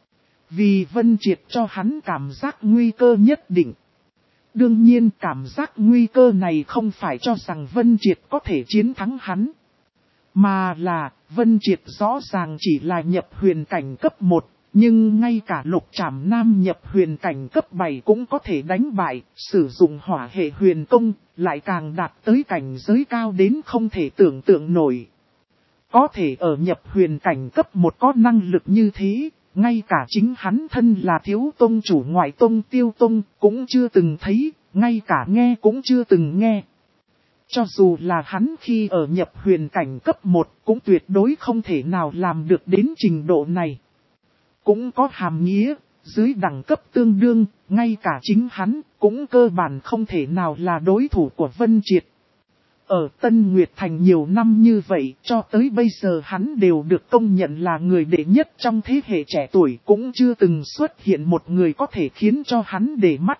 Vì Vân Triệt cho hắn cảm giác nguy cơ nhất định. Đương nhiên cảm giác nguy cơ này không phải cho rằng Vân Triệt có thể chiến thắng hắn. Mà là, Vân Triệt rõ ràng chỉ là nhập huyền cảnh cấp 1, Nhưng ngay cả Lục Trảm Nam nhập huyền cảnh cấp 7 cũng có thể đánh bại, sử dụng hỏa hệ huyền công, lại càng đạt tới cảnh giới cao đến không thể tưởng tượng nổi. Có thể ở nhập huyền cảnh cấp 1 có năng lực như thế, ngay cả chính hắn thân là thiếu tông chủ ngoại tông Tiêu Tông cũng chưa từng thấy, ngay cả nghe cũng chưa từng nghe. Cho dù là hắn khi ở nhập huyền cảnh cấp 1 cũng tuyệt đối không thể nào làm được đến trình độ này. Cũng có hàm nghĩa, dưới đẳng cấp tương đương, ngay cả chính hắn cũng cơ bản không thể nào là đối thủ của Vân Triệt. Ở Tân Nguyệt Thành nhiều năm như vậy, cho tới bây giờ hắn đều được công nhận là người đệ nhất trong thế hệ trẻ tuổi, cũng chưa từng xuất hiện một người có thể khiến cho hắn để mắt.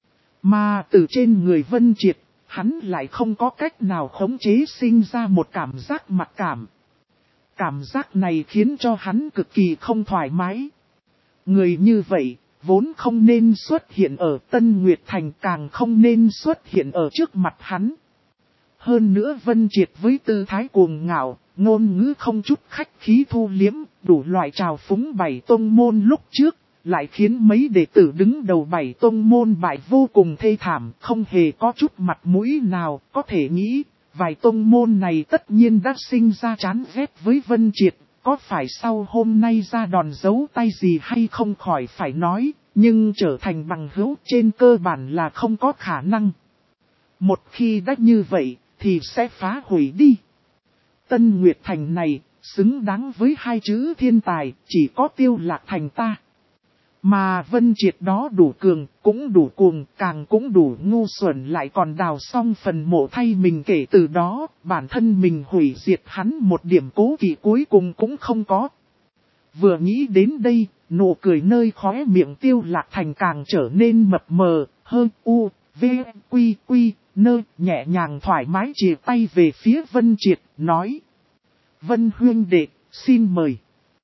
Mà từ trên người Vân Triệt, hắn lại không có cách nào khống chế sinh ra một cảm giác mặc cảm. Cảm giác này khiến cho hắn cực kỳ không thoải mái. Người như vậy, vốn không nên xuất hiện ở Tân Nguyệt Thành, càng không nên xuất hiện ở trước mặt hắn. Hơn nữa Vân Triệt với tư thái cuồng ngạo, ngôn ngữ không chút khách khí thu liếm, đủ loại trào phúng 7 tông môn lúc trước, lại khiến mấy đệ tử đứng đầu 7 tông môn bại vô cùng thê thảm, không hề có chút mặt mũi nào, có thể nghĩ, vài tông môn này tất nhiên đã sinh ra chán ghét với Vân Triệt, có phải sau hôm nay ra đòn giấu tay gì hay không khỏi phải nói, nhưng trở thành bằng hữu trên cơ bản là không có khả năng. Một khi đã như vậy, thì sẽ phá hủy đi. Tân Nguyệt Thành này, xứng đáng với hai chữ thiên tài, chỉ có Tiêu Lạc Thành ta. Mà Vân Triệt đó đủ cường, cũng đủ cuồng, càng cũng đủ ngu xuẩn, lại còn đào xong phần mộ thay mình, kể từ đó, bản thân mình hủy diệt hắn một điểm cố kỵ cuối cùng cũng không có. Vừa nghĩ đến đây, nụ cười nơi khóe miệng Tiêu Lạc Thành càng trở nên mập mờ, hơn u, v, quy quy, nơ, nhẹ nhàng thoải mái chìa tay về phía Vân Triệt, nói. Vân huynh đệ, xin mời.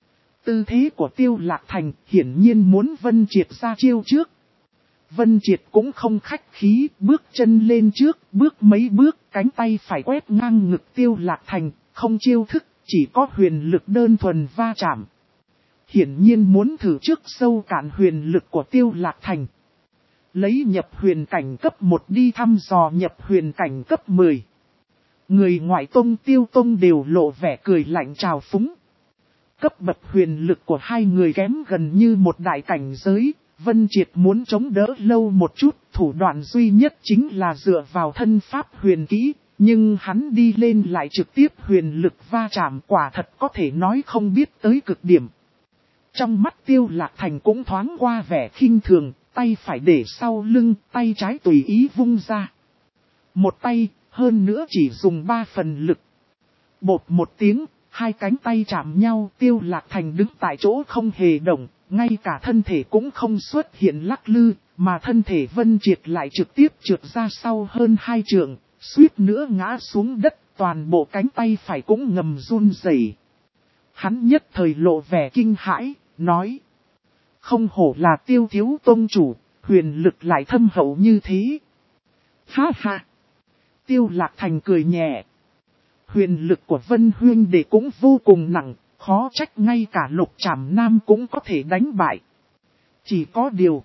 Tư thế của Tiêu Lạc Thành hiển nhiên muốn Vân Triệt ra chiêu trước. Vân Triệt cũng không khách khí, bước chân lên trước, bước mấy bước, cánh tay phải quét ngang ngực Tiêu Lạc Thành, không chiêu thức, chỉ có huyền lực đơn thuần va chạm. Hiển nhiên muốn thử trước sâu cạn huyền lực của Tiêu Lạc Thành. Lấy nhập huyền cảnh cấp 1 đi thăm dò nhập huyền cảnh cấp 10. Người ngoại tông Tiêu Tông đều lộ vẻ cười lạnh trào phúng. Cấp bậc huyền lực của hai người kém gần như một đại cảnh giới, Vân Triệt muốn chống đỡ lâu một chút, thủ đoạn duy nhất chính là dựa vào thân pháp huyền kỹ, nhưng hắn đi lên lại trực tiếp huyền lực va chạm, quả thật có thể nói không biết tới cực điểm. Trong mắt Tiêu Lạc Thành cũng thoáng qua vẻ khinh thường, tay phải để sau lưng, tay trái tùy ý vung ra. Một tay, hơn nữa chỉ dùng 3 phần lực. Bột một tiếng, hai cánh tay chạm nhau, Tiêu Lạc Thành đứng tại chỗ không hề động, ngay cả thân thể cũng không xuất hiện lắc lư, mà thân thể Vân Triệt lại trực tiếp trượt ra sau hơn 2 trượng, suýt nữa ngã xuống đất, toàn bộ cánh tay phải cũng ngầm run rẩy. Hắn nhất thời lộ vẻ kinh hãi, nói. Không hổ là Tiêu thiếu tông chủ, huyền lực lại thâm hậu như thế. Ha ha! Tiêu Lạc Thành cười nhẹ. Huyền lực của Vân huynh đệ cũng vô cùng nặng, khó trách ngay cả Lục Trảm Nam cũng có thể đánh bại. Chỉ có điều.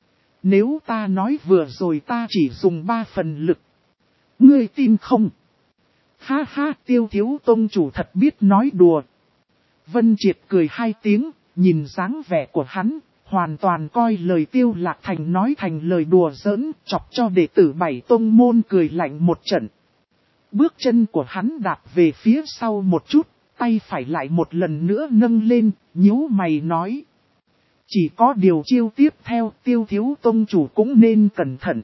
Nếu ta nói vừa rồi ta chỉ dùng 3 phần lực. Ngươi tin không? Ha ha, Tiêu thiếu tông chủ thật biết nói đùa. Vân Triệt cười 2 tiếng, nhìn dáng vẻ của hắn, hoàn toàn coi lời Tiêu Lạc Thành nói thành lời đùa giỡn, chọc cho đệ tử 7 tông môn cười lạnh một trận. Bước chân của hắn đạp về phía sau một chút, tay phải lại một lần nữa nâng lên, nhíu mày nói. Chỉ có điều chiêu tiếp theo Tiêu thiếu tông chủ cũng nên cẩn thận.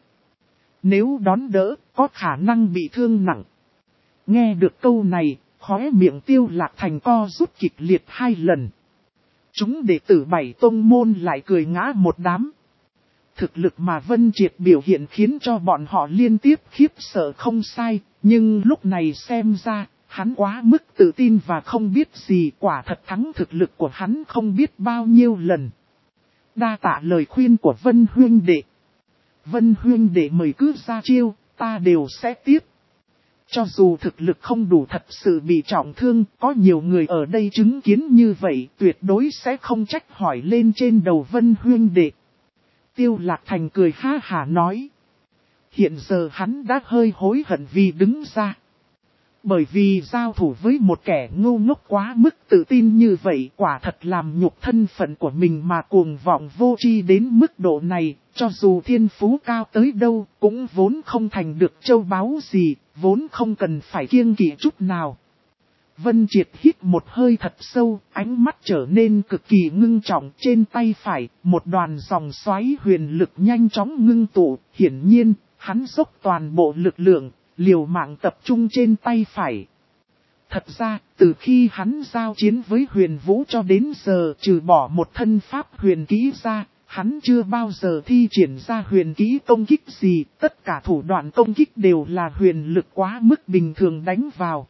Nếu đón đỡ, có khả năng bị thương nặng. Nghe được câu này, khóe miệng Tiêu Lạc Thành co rút kịch liệt 2 lần. Chúng đệ tử 7 tông môn lại cười ngã một đám. Thực lực mà Vân Triệt biểu hiện khiến cho bọn họ liên tiếp khiếp sợ không sai, nhưng lúc này xem ra, hắn quá mức tự tin và không biết gì, quả thật thắng thực lực của hắn không biết bao nhiêu lần. Đa tạ lời khuyên của Vân huynh đệ. Vân huynh đệ mời cứ ra chiêu, ta đều sẽ tiếp. Cho dù thực lực không đủ thật sự bị trọng thương, có nhiều người ở đây chứng kiến như vậy tuyệt đối sẽ không trách hỏi lên trên đầu Vân huynh đệ. Tiêu Lạc Thành cười ha hả nói. Hiện giờ hắn đã hơi hối hận vì đứng ra. Bởi vì giao thủ với một kẻ ngu ngốc quá mức tự tin như vậy quả thật làm nhục thân phận của mình mà cuồng vọng vô tri đến mức độ này, cho dù thiên phú cao tới đâu cũng vốn không thành được châu báu gì, vốn không cần phải kiêng kỵ chút nào. Vân Triệt hít một hơi thật sâu, ánh mắt trở nên cực kỳ ngưng trọng, trên tay phải, một đoàn dòng xoáy huyền lực nhanh chóng ngưng tụ, hiển nhiên, hắn dốc toàn bộ lực lượng, liều mạng tập trung trên tay phải. Thật ra, từ khi hắn giao chiến với huyền vũ cho đến giờ trừ bỏ một thân pháp huyền kỹ ra, hắn chưa bao giờ thi triển ra huyền kỹ công kích gì, tất cả thủ đoạn công kích đều là huyền lực quá mức bình thường đánh vào.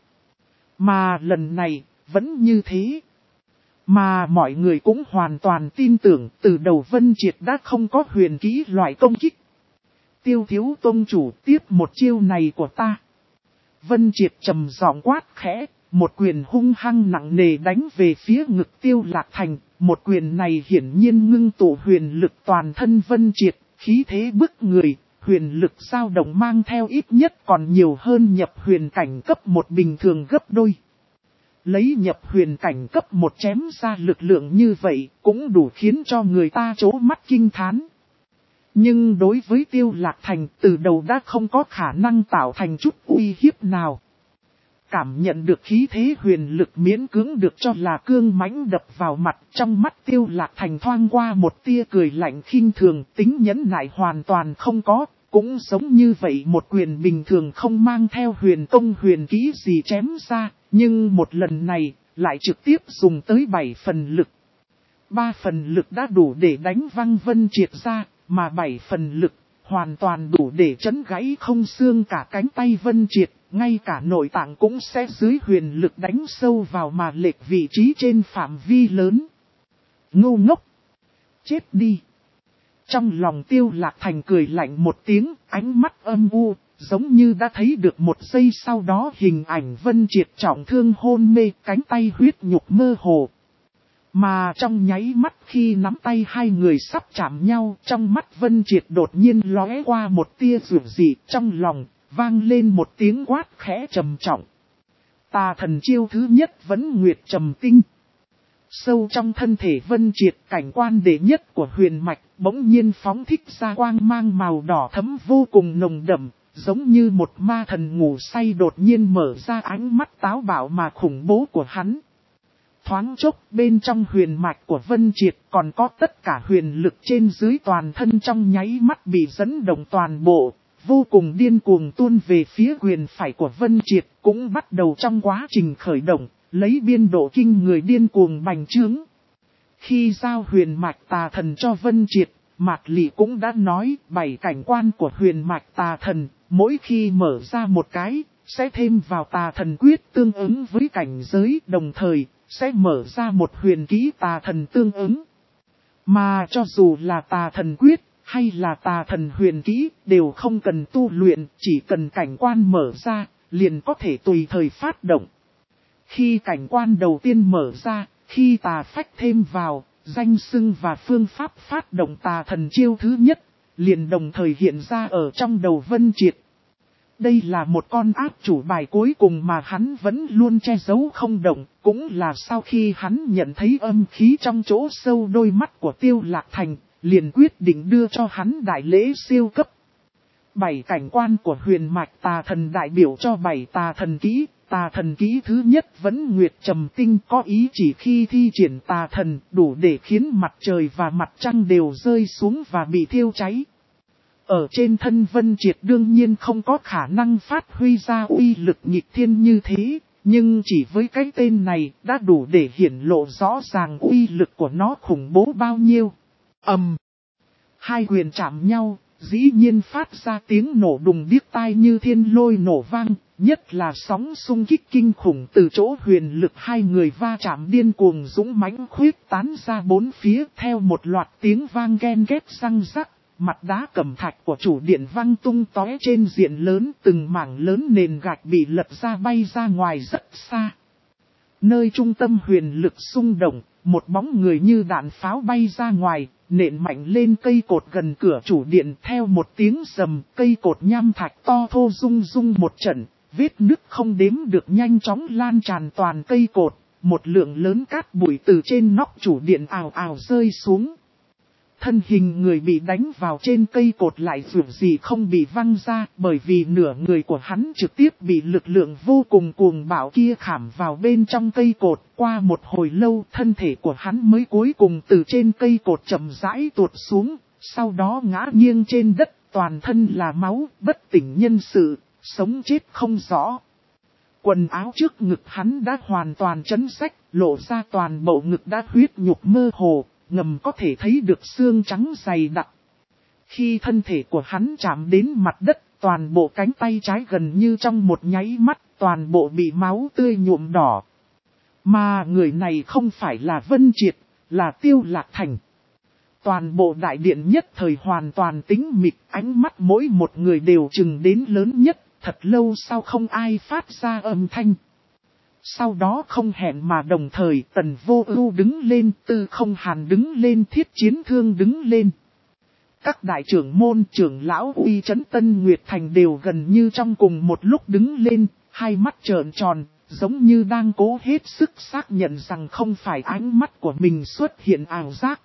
Mà lần này, vẫn như thế. Mà mọi người cũng hoàn toàn tin tưởng từ đầu Vân Triệt đã không có huyền kỹ loại công kích. Tiêu Thiếu tông chủ tiếp một chiêu này của ta. Vân Triệt trầm giọng quát khẽ, một quyền hung hăng nặng nề đánh về phía ngực Tiêu Lạc Thành. Một quyền này hiển nhiên ngưng tụ huyền lực toàn thân Vân Triệt, khí thế bức người, huyền lực dao động mang theo ít nhất còn nhiều hơn nhập huyền cảnh cấp 1 bình thường gấp đôi. Lấy nhập huyền cảnh cấp 1 chém ra lực lượng như vậy cũng đủ khiến cho người ta trố mắt kinh thán. Nhưng đối với Tiêu Lạc Thành từ đầu đã không có khả năng tạo thành chút uy hiếp nào. Cảm nhận được khí thế huyền lực miễn cưỡng được cho là cương mãnh đập vào mặt, trong mắt Tiêu Lạc Thành thoáng qua một tia cười lạnh khinh thường, tính nhẫn nại hoàn toàn không có, cũng giống như vậy một quyền bình thường không mang theo huyền công huyền kỹ gì chém ra, nhưng một lần này lại trực tiếp dùng tới 7 phần lực. 3 phần lực đã đủ để đánh văng Vân Triệt ra, mà 7 phần lực hoàn toàn đủ để chấn gãy không xương cả cánh tay Vân Triệt, ngay cả nội tạng cũng sẽ dưới huyền lực đánh sâu vào mà lệch vị trí trên phạm vi lớn. Ngu ngốc! Chết đi! Trong lòng Tiêu Lạc Thành cười lạnh một tiếng, ánh mắt âm u, giống như đã thấy được một giây sau đó hình ảnh Vân Triệt trọng thương hôn mê, cánh tay huyết nhục mơ hồ. Mà trong nháy mắt khi nắm tay hai người sắp chạm nhau, trong mắt Vân Triệt đột nhiên lóe qua một tia rủi dị, trong lòng vang lên một tiếng quát khẽ trầm trọng. Tà thần chiêu thứ nhất vẫn nguyệt trầm tinh. Sâu trong thân thể Vân Triệt, cảnh quan đệ nhất của huyền mạch bỗng nhiên phóng thích ra quang mang màu đỏ thẫm vô cùng nồng đậm, giống như một ma thần ngủ say đột nhiên mở ra ánh mắt táo bạo mà khủng bố của hắn. Thoáng chốc bên trong huyền mạch của Vân Triệt còn có tất cả huyền lực trên dưới toàn thân trong nháy mắt bị dẫn động toàn bộ, vô cùng điên cuồng tuôn về phía quyền phải của Vân Triệt cũng bắt đầu trong quá trình khởi động, lấy biên độ kinh người điên cuồng bành trướng. Khi giao huyền mạch tà thần cho Vân Triệt, Mạc Lị cũng đã nói 7 cảnh quan của huyền mạch tà thần, mỗi khi mở ra một cái, sẽ thêm vào tà thần quyết tương ứng với cảnh giới, đồng thời sẽ mở ra một huyền kỹ tà thần tương ứng. Mà cho dù là tà thần quyết, hay là tà thần huyền kỹ, đều không cần tu luyện, chỉ cần cảnh quan mở ra, liền có thể tùy thời phát động. Khi cảnh quan đầu tiên mở ra, khi tà phách thêm vào, danh xưng và phương pháp phát động tà thần chiêu thứ nhất, liền đồng thời hiện ra ở trong đầu Vân Triệt. Đây là một con áp chủ bài cuối cùng mà hắn vẫn luôn che giấu không động, cũng là sau khi hắn nhận thấy âm khí trong chỗ sâu đôi mắt của Tiêu Lạc Thành, liền quyết định đưa cho hắn đại lễ siêu cấp. 7 cảnh quan của huyền mạch tà thần đại biểu cho 7 tà thần kỹ. Tà thần kỹ thứ nhất vẫn nguyệt trầm tinh, có ý chỉ khi thi triển tà thần đủ để khiến mặt trời và mặt trăng đều rơi xuống và bị thiêu cháy. Ở trên thân Vân Triệt đương nhiên không có khả năng phát huy ra uy lực nghịch thiên như thế, nhưng chỉ với cái tên này đã đủ để hiển lộ rõ ràng uy lực của nó khủng bố bao nhiêu. Hai quyền chạm nhau, dĩ nhiên phát ra tiếng nổ đùng điếc tai như thiên lôi nổ vang, nhất là sóng xung kích kinh khủng từ chỗ huyền lực hai người va chạm điên cuồng dũng mãnh khuyết tán ra bốn phía theo một loạt tiếng vang ghen ghét răng rắc. mặt đá cẩm thạch của chủ điện văng tung tóe trên diện lớn, từng mảng lớn nền gạch bị lật ra bay ra ngoài rất xa. Nơi trung tâm huyền lực xung động, một bóng người như đạn pháo bay ra ngoài, nện mạnh lên cây cột gần cửa chủ điện. Theo một tiếng rầm, cây cột nham thạch to thô rung rung một trận, vết nứt không đếm được nhanh chóng lan tràn toàn cây cột. Một lượng lớn cát bụi từ trên nóc chủ điện ào ào rơi xuống. Thân hình người bị đánh vào trên cây cột lại dù gì không bị văng ra, bởi vì nửa người của hắn trực tiếp bị lực lượng vô cùng cuồng bạo kia khảm vào bên trong cây cột. Qua một hồi lâu, thân thể của hắn mới cuối cùng từ trên cây cột chậm rãi tuột xuống, sau đó ngã nghiêng trên đất, toàn thân là máu, bất tỉnh nhân sự, sống chết không rõ. Quần áo trước ngực hắn đã hoàn toàn chấn rách, lộ ra toàn bộ ngực đã huyết nhục mơ hồ, ngầm có thể thấy được xương trắng dày đặc. Khi thân thể của hắn chạm đến mặt đất, toàn bộ cánh tay trái gần như trong một nháy mắt, toàn bộ bị máu tươi nhuộm đỏ. Mà người này không phải là Vân Triệt, là Tiêu Lạc Thành. Toàn bộ đại điện nhất thời hoàn toàn tĩnh mịch, ánh mắt mỗi một người đều chừng đến lớn nhất, thật lâu sau không ai phát ra âm thanh. Sau đó không hẹn mà đồng thời Tần Vô Ưu đứng lên, Tư Không Hàn đứng lên, Thiết Chiến Thương đứng lên. Các đại trưởng môn trưởng lão uy trấn Tân Nguyệt Thành đều gần như trong cùng một lúc đứng lên, hai mắt trợn tròn, giống như đang cố hết sức xác nhận rằng không phải ánh mắt của mình xuất hiện ảo giác.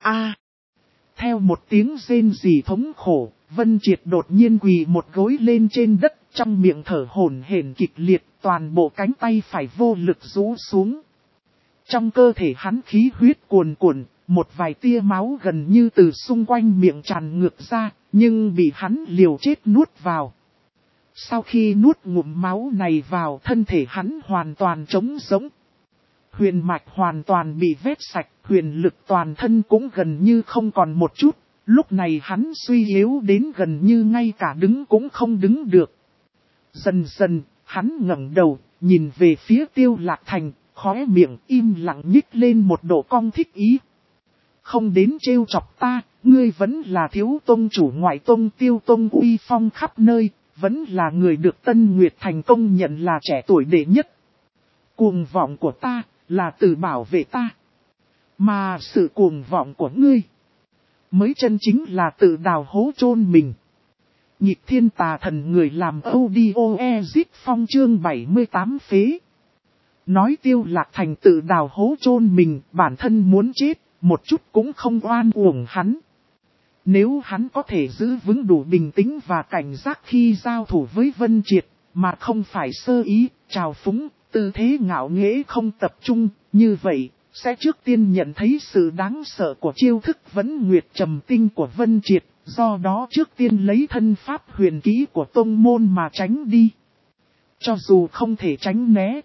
Theo một tiếng rên rỉ thống khổ, Vân Triệt đột nhiên quỳ một gối lên trên đất, trong miệng thở hổn hển kịch liệt, toàn bộ cánh tay phải vô lực rũ xuống. Trong cơ thể hắn khí huyết cuồn cuộn, một vài tia máu gần như từ xung quanh miệng tràn ngược ra, nhưng bị hắn liều chết nuốt vào. Sau khi nuốt ngụm máu này vào, thân thể hắn hoàn toàn trống rỗng. Huyền mạch hoàn toàn bị vét sạch, huyền lực toàn thân cũng gần như không còn một chút. Lúc này hắn suy yếu đến gần như ngay cả đứng cũng không đứng được. Dần dần, hắn ngẩng đầu, nhìn về phía Tiêu Lạc Thành, khóe miệng im lặng nhích lên một độ cong thích ý. Không đến trêu chọc ta, ngươi vẫn là thiếu tông chủ ngoại tông Tiêu tông uy phong khắp nơi, vẫn là người được Tân Nguyệt Thành công nhận là trẻ tuổi đệ nhất. Cuồng vọng của ta, là tự bảo vệ ta. Mà sự cuồng vọng của ngươi, mới chân chính là tự đào hố chôn mình. Nhịp thiên tà thần người làm audio exit phong chương 78 phế. Nói Tiêu Lạc Thành tự đào hố chôn mình, bản thân muốn chết, một chút cũng không oan uổng hắn. Nếu hắn có thể giữ vững đủ bình tĩnh và cảnh giác khi giao thủ với Vân Triệt, mà không phải sơ ý, trào phúng, tư thế ngạo nghễ không tập trung, như vậy, sẽ trước tiên nhận thấy sự đáng sợ của chiêu thức Vấn Nguyệt Trầm Tinh của Vân Triệt, do đó trước tiên lấy thân pháp huyền kỹ của tông môn mà tránh đi. Cho dù không thể tránh né,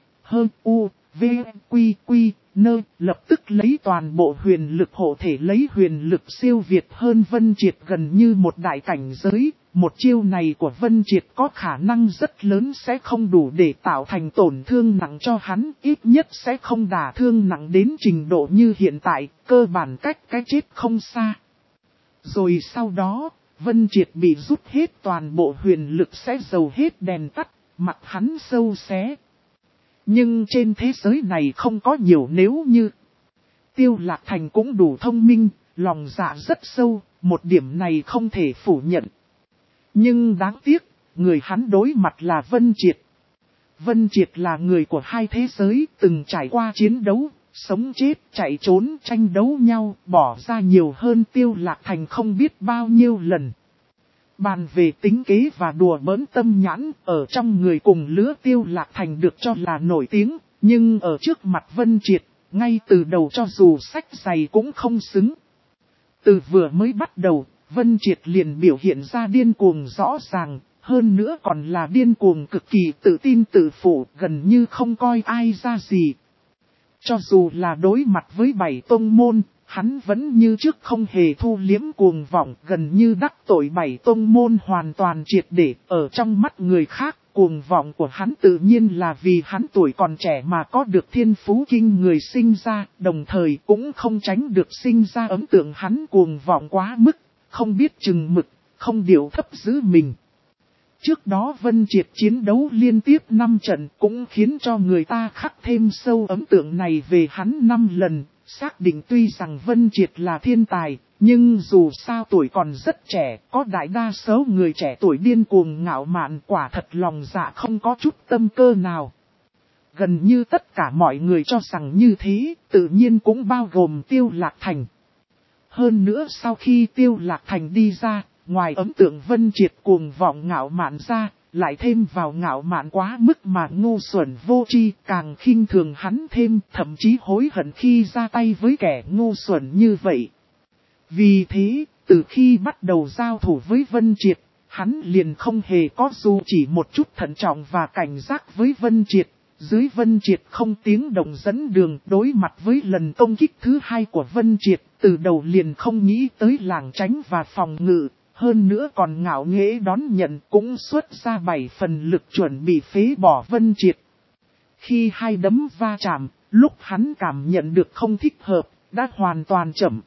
lập tức lấy toàn bộ huyền lực hộ thể, lấy huyền lực siêu việt hơn Vân Triệt gần như một đại cảnh giới. Một chiêu này của Vân Triệt có khả năng rất lớn sẽ không đủ để tạo thành tổn thương nặng cho hắn, ít nhất sẽ không đả thương nặng đến trình độ như hiện tại, cơ bản cách cái chết không xa. Rồi sau đó, Vân Triệt bị rút hết toàn bộ huyền lực sẽ dầu hết đèn tắt, mặt hắn sâu xé. Nhưng trên thế giới này không có nhiều nếu như. Tiêu Lạc Thành cũng đủ thông minh, lòng dạ rất sâu, một điểm này không thể phủ nhận. Nhưng đáng tiếc, người hắn đối mặt là Vân Triệt. Vân Triệt là người của hai thế giới, từng trải qua chiến đấu, sống chết, chạy trốn, tranh đấu nhau, bỏ ra nhiều hơn Tiêu Lạc Thành không biết bao nhiêu lần. Bàn về tính kế và đùa bỡn tâm nhãn, ở trong người cùng lứa Tiêu Lạc Thành được cho là nổi tiếng, nhưng ở trước mặt Vân Triệt, ngay từ đầu cho dù sách dày cũng không xứng. Từ vừa mới bắt đầu, Vân Triệt liền biểu hiện ra điên cuồng rõ ràng, hơn nữa còn là điên cuồng cực kỳ tự tin tự phụ, gần như không coi ai ra gì. Cho dù là đối mặt với 7 tông môn, hắn vẫn như trước không hề thu liếm cuồng vọng, gần như đắc tội 7 tông môn hoàn toàn triệt để. Ở trong mắt người khác, cuồng vọng của hắn tự nhiên là vì hắn tuổi còn trẻ mà có được thiên phú kinh người sinh ra, đồng thời cũng không tránh được sinh ra ấn tượng hắn cuồng vọng quá mức. không biết chừng mực, không điều thấp giữ mình. Trước đó Vân Triệt chiến đấu liên tiếp 5 trận cũng khiến cho người ta khắc thêm sâu ấn tượng này về hắn 5 lần, xác định tuy rằng Vân Triệt là thiên tài, nhưng dù sao tuổi còn rất trẻ, có đại đa số người trẻ tuổi điên cuồng ngạo mạn quả thật lòng dạ không có chút tâm cơ nào. Gần như tất cả mọi người cho rằng như thế, tự nhiên cũng bao gồm Tiêu Lạc Thành. Hơn nữa sau khi Tiêu Lạc Thành đi ra, ngoài ấn tượng Vân Triệt cuồng vọng ngạo mạn ra, lại thêm vào ngạo mạn quá mức mà ngu xuẩn vô tri, càng khinh thường hắn thêm, thậm chí hối hận khi ra tay với kẻ ngu xuẩn như vậy. Vì thế, từ khi bắt đầu giao thủ với Vân Triệt, hắn liền không hề có dù chỉ một chút thận trọng và cảnh giác với Vân Triệt. Dưới Vân Triệt không tiếng động dẫn đường, đối mặt với lần công kích thứ 2 của Vân Triệt, từ đầu liền không nghĩ tới lảng tránh và phòng ngự, hơn nữa còn ngạo nghễ đón nhận, cũng xuất ra 7 phần lực chuẩn bị phế bỏ Vân Triệt. Khi hai đấm va chạm, lúc hắn cảm nhận được không thích hợp, đã hoàn toàn chậm.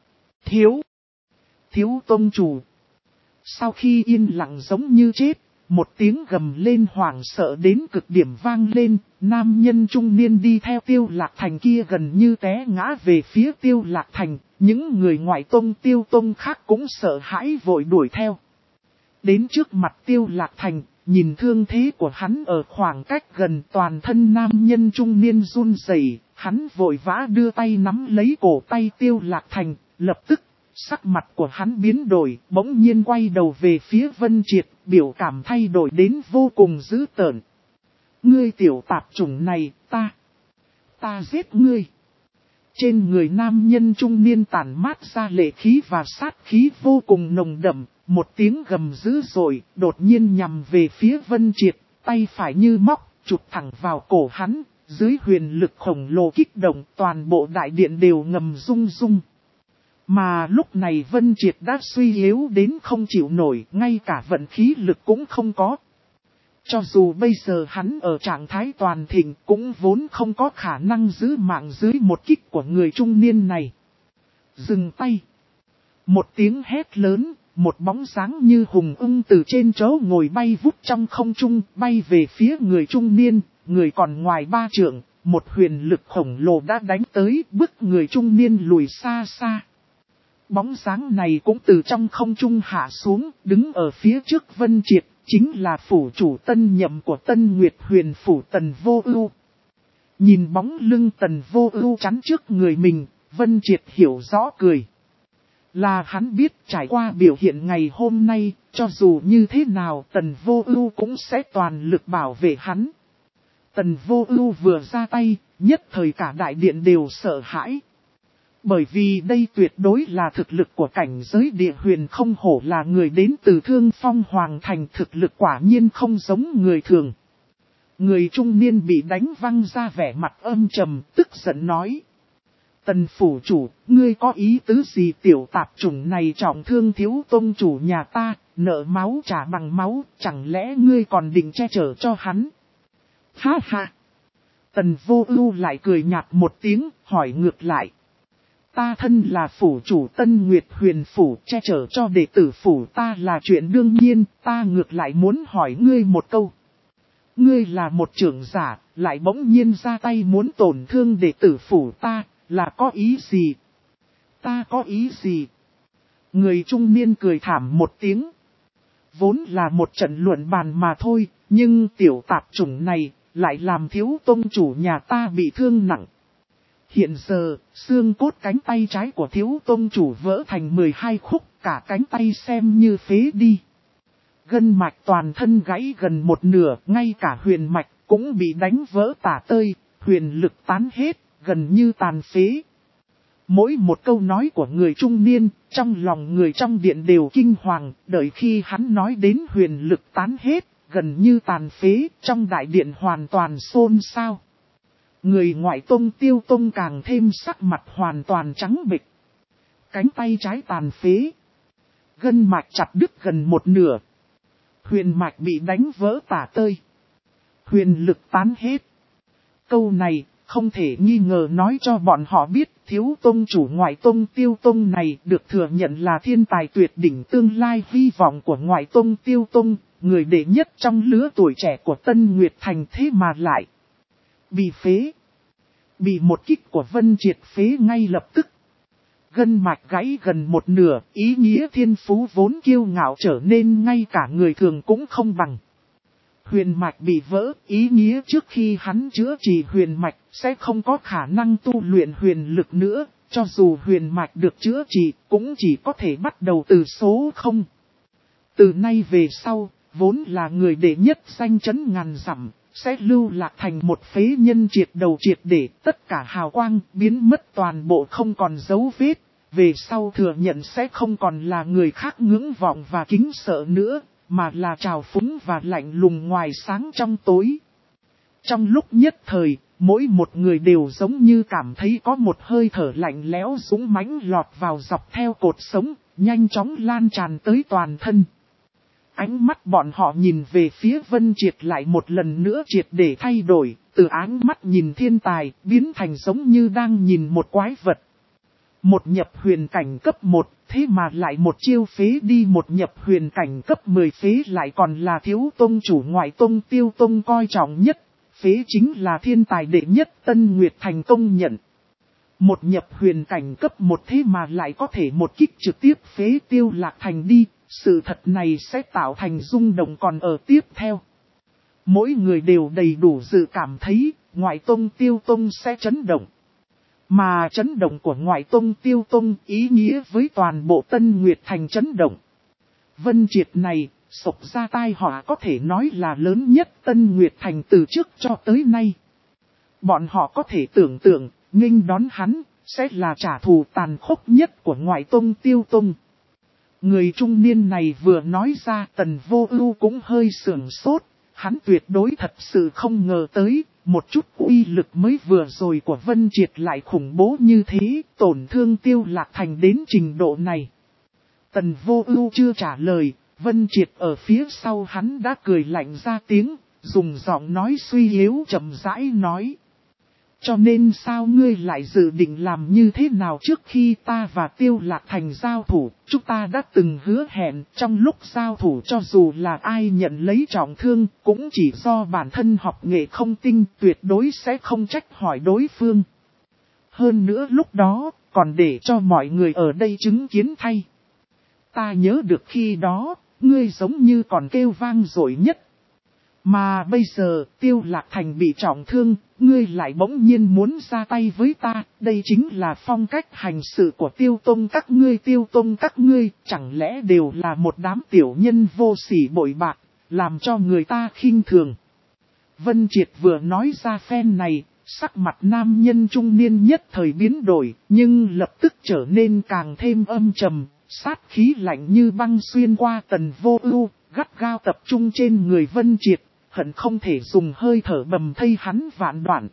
Thiếu tông chủ. Sau khi yên lặng giống như chết, một tiếng gầm lên hoảng sợ đến cực điểm vang lên, nam nhân trung niên đi theo Tiêu Lạc Thành kia gần như té ngã về phía Tiêu Lạc Thành, những người ngoại tông Tiêu tông khác cũng sợ hãi vội đuổi theo. Đến trước mặt Tiêu Lạc Thành, nhìn thương thế của hắn ở khoảng cách gần, toàn thân nam nhân trung niên run rẩy, hắn vội vã đưa tay nắm lấy cổ tay Tiêu Lạc Thành, lập tức. Sắc mặt của hắn biến đổi, bỗng nhiên quay đầu về phía Vân Triệt, biểu cảm thay đổi đến vô cùng dữ tợn. Ngươi tiểu tạp chủng này, ta giết ngươi. Trên người nam nhân trung niên tản mát ra lệ khí và sát khí vô cùng nồng đậm, một tiếng gầm dữ dội, đột nhiên nhằm về phía Vân Triệt, tay phải như móc, chụp thẳng vào cổ hắn, dưới huyền lực khổng lồ kích động, toàn bộ đại điện đều ngầm rung rung. Mà lúc này Vân Triệt đã suy yếu đến không chịu nổi, ngay cả vận khí lực cũng không có. Cho dù bây giờ hắn ở trạng thái toàn thịnh cũng vốn không có khả năng giữ mạng dưới một kích của người trung niên này. Dừng tay. Một tiếng hét lớn, một bóng dáng như hùng ưng từ trên chỗ ngồi bay vút trong không trung, bay về phía người trung niên, người còn ngoài 3 trượng, một huyền lực khổng lồ đã đánh tới, bức người trung niên lùi xa xa. Bóng dáng này cũng từ trong không trung hạ xuống, đứng ở phía trước Vân Triệt, chính là phủ chủ tân nhậm của Tân Nguyệt Huyền phủ Tần Vô Ưu. Nhìn bóng lưng Tần Vô Ưu chắn trước người mình, Vân Triệt hiểu rõ cười. Là hắn biết trải qua biểu hiện ngày hôm nay, cho dù như thế nào Tần Vô Ưu cũng sẽ toàn lực bảo vệ hắn. Tần Vô Ưu vừa ra tay, nhất thời cả đại điện đều sợ hãi. Bởi vì đây tuyệt đối là thực lực của cảnh giới địa huyền, không hổ là người đến từ Thương Phong Hoàng Thành, thực lực quả nhiên không giống người thường. Người trung niên bị đánh văng ra vẻ mặt âm trầm, tức giận nói. Tần phủ chủ, ngươi có ý tứ gì? Tiểu tạp chủng này trọng thương thiếu tông chủ nhà ta, nợ máu trả bằng máu, chẳng lẽ ngươi còn định che chở cho hắn? Ha ha! Tần Vô Ưu lại cười nhạt một tiếng, hỏi ngược lại. Ta thân là phủ chủ Tân Nguyệt Huyền phủ, che chở cho đệ tử phủ ta là chuyện đương nhiên, ta ngược lại muốn hỏi ngươi một câu. Ngươi là một trưởng giả, lại bỗng nhiên ra tay muốn tổn thương đệ tử phủ ta, là có ý gì? Ta có ý gì? Người trung niên cười thảm một tiếng. Vốn là một trận luận bàn mà thôi, nhưng tiểu tạp chủng này lại làm thiếu tông chủ nhà ta bị thương nặng. Hiện giờ, xương cốt cánh tay trái của thiếu tông chủ vỡ thành 12 khúc, cả cánh tay xem như phế đi. Gân mạch toàn thân gãy gần một nửa, ngay cả huyền mạch cũng bị đánh vỡ tả tơi, huyền lực tán hết, gần như tàn phế. Mỗi một câu nói của người trung niên, trong lòng người trong điện đều kinh hoàng, đợi khi hắn nói đến huyền lực tán hết, gần như tàn phế, trong đại điện hoàn toàn xôn xao. Người ngoại tông Tiêu tông càng thêm sắc mặt hoàn toàn trắng bệch. Cánh tay trái tàn phế. Gân mạch chặt đứt gần một nửa. Huyền mạch bị đánh vỡ tả tơi. Huyền lực tán hết. Câu này không thể nghi ngờ nói cho bọn họ biết thiếu tông chủ ngoại tông Tiêu Tông này được thừa nhận là thiên tài tuyệt đỉnh tương lai hy vọng của ngoại tông Tiêu Tông, người đệ nhất trong lứa tuổi trẻ của Tân Nguyệt Thành thế mà lại bị phế. Bị một kích của Vân Triệt phế ngay lập tức. Gân mạch gãy gần một nửa, ý nghĩa thiên phú vốn kiêu ngạo trở nên ngay cả người thường cũng không bằng. Huyền mạch bị vỡ, ý nghĩa trước khi hắn chữa trị huyền mạch sẽ không có khả năng tu luyện huyền lực nữa, cho dù huyền mạch được chữa trị cũng chỉ có thể bắt đầu từ số 0. Từ nay về sau, vốn là người đệ nhất danh chấn ngàn dặm, sẽ lưu lạc thành một phế nhân triệt đầu triệt để tất cả hào quang biến mất toàn bộ không còn dấu vết. Về sau thừa nhận sẽ không còn là người khác ngưỡng vọng và kính sợ nữa, mà là trào phúng và lạnh lùng ngoài sáng trong tối. Trong lúc nhất thời, mỗi một người đều giống như cảm thấy có một hơi thở lạnh lẽo dũng mãnh lọt vào dọc theo cột sống, nhanh chóng lan tràn tới toàn thân. Ánh mắt bọn họ nhìn về phía Vân Triệt lại một lần nữa triệt để thay đổi, từ ánh mắt nhìn thiên tài biến thành giống như đang nhìn một quái vật. Một nhập huyền cảnh cấp 1, thế mà lại một chiêu phế đi một nhập huyền cảnh cấp 10 phế lại còn là thiếu tông chủ ngoại tông Tiêu Tông coi trọng nhất, phế chính là thiên tài đệ nhất Tân Nguyệt Thành công nhận. Một nhập huyền cảnh cấp 1 thế mà lại có thể một kích trực tiếp phế Tiêu Lạc Thành đi, sự thật này sẽ tạo thành rung động còn ở tiếp theo. Mỗi người đều đầy đủ dự cảm thấy, ngoại tông Tiêu Tông sẽ chấn động. Mà chấn động của ngoại tông Tiêu Tông ý nghĩa với toàn bộ Tân Nguyệt Thành chấn động. Vân Triệt này, sộc ra tai họa có thể nói là lớn nhất Tân Nguyệt Thành từ trước cho tới nay. Bọn họ có thể tưởng tượng, nghênh đón hắn, sẽ là trả thù tàn khốc nhất của ngoại tông Tiêu Tông. Người trung niên này vừa nói ra Tần Vô Ưu cũng hơi sửng sốt, hắn tuyệt đối thật sự không ngờ tới. Một chút uy lực mới vừa rồi của Vân Triệt lại khủng bố như thế, tổn thương Tiêu Lạc Thành đến trình độ này. Tần Vô Ưu chưa trả lời, Vân Triệt ở phía sau hắn đã cười lạnh ra tiếng, dùng giọng nói suy yếu chậm rãi nói. Cho nên sao ngươi lại dự định làm như thế nào trước khi ta và Tiêu Lạc Thành giao thủ, chúng ta đã từng hứa hẹn trong lúc giao thủ cho dù là ai nhận lấy trọng thương, cũng chỉ do bản thân học nghệ không tinh tuyệt đối sẽ không trách hỏi đối phương. Hơn nữa lúc đó, còn để cho mọi người ở đây chứng kiến thay. Ta nhớ được khi đó, ngươi giống như còn kêu vang dội nhất. Mà bây giờ, Tiêu Lạc Thành bị trọng thương, ngươi lại bỗng nhiên muốn ra tay với ta, đây chính là phong cách hành sự của Tiêu Tông các ngươi. Tiêu Tông các ngươi, chẳng lẽ đều là một đám tiểu nhân vô sỉ bội bạc, làm cho người ta khinh thường. Vân Triệt vừa nói ra phen này, sắc mặt nam nhân trung niên nhất thời biến đổi, nhưng lập tức trở nên càng thêm âm trầm, sát khí lạnh như băng xuyên qua Tần Vô Ưu, gắt gao tập trung trên người Vân Triệt. Hận không thể dùng hơi thở bầm thây hắn vạn đoạn.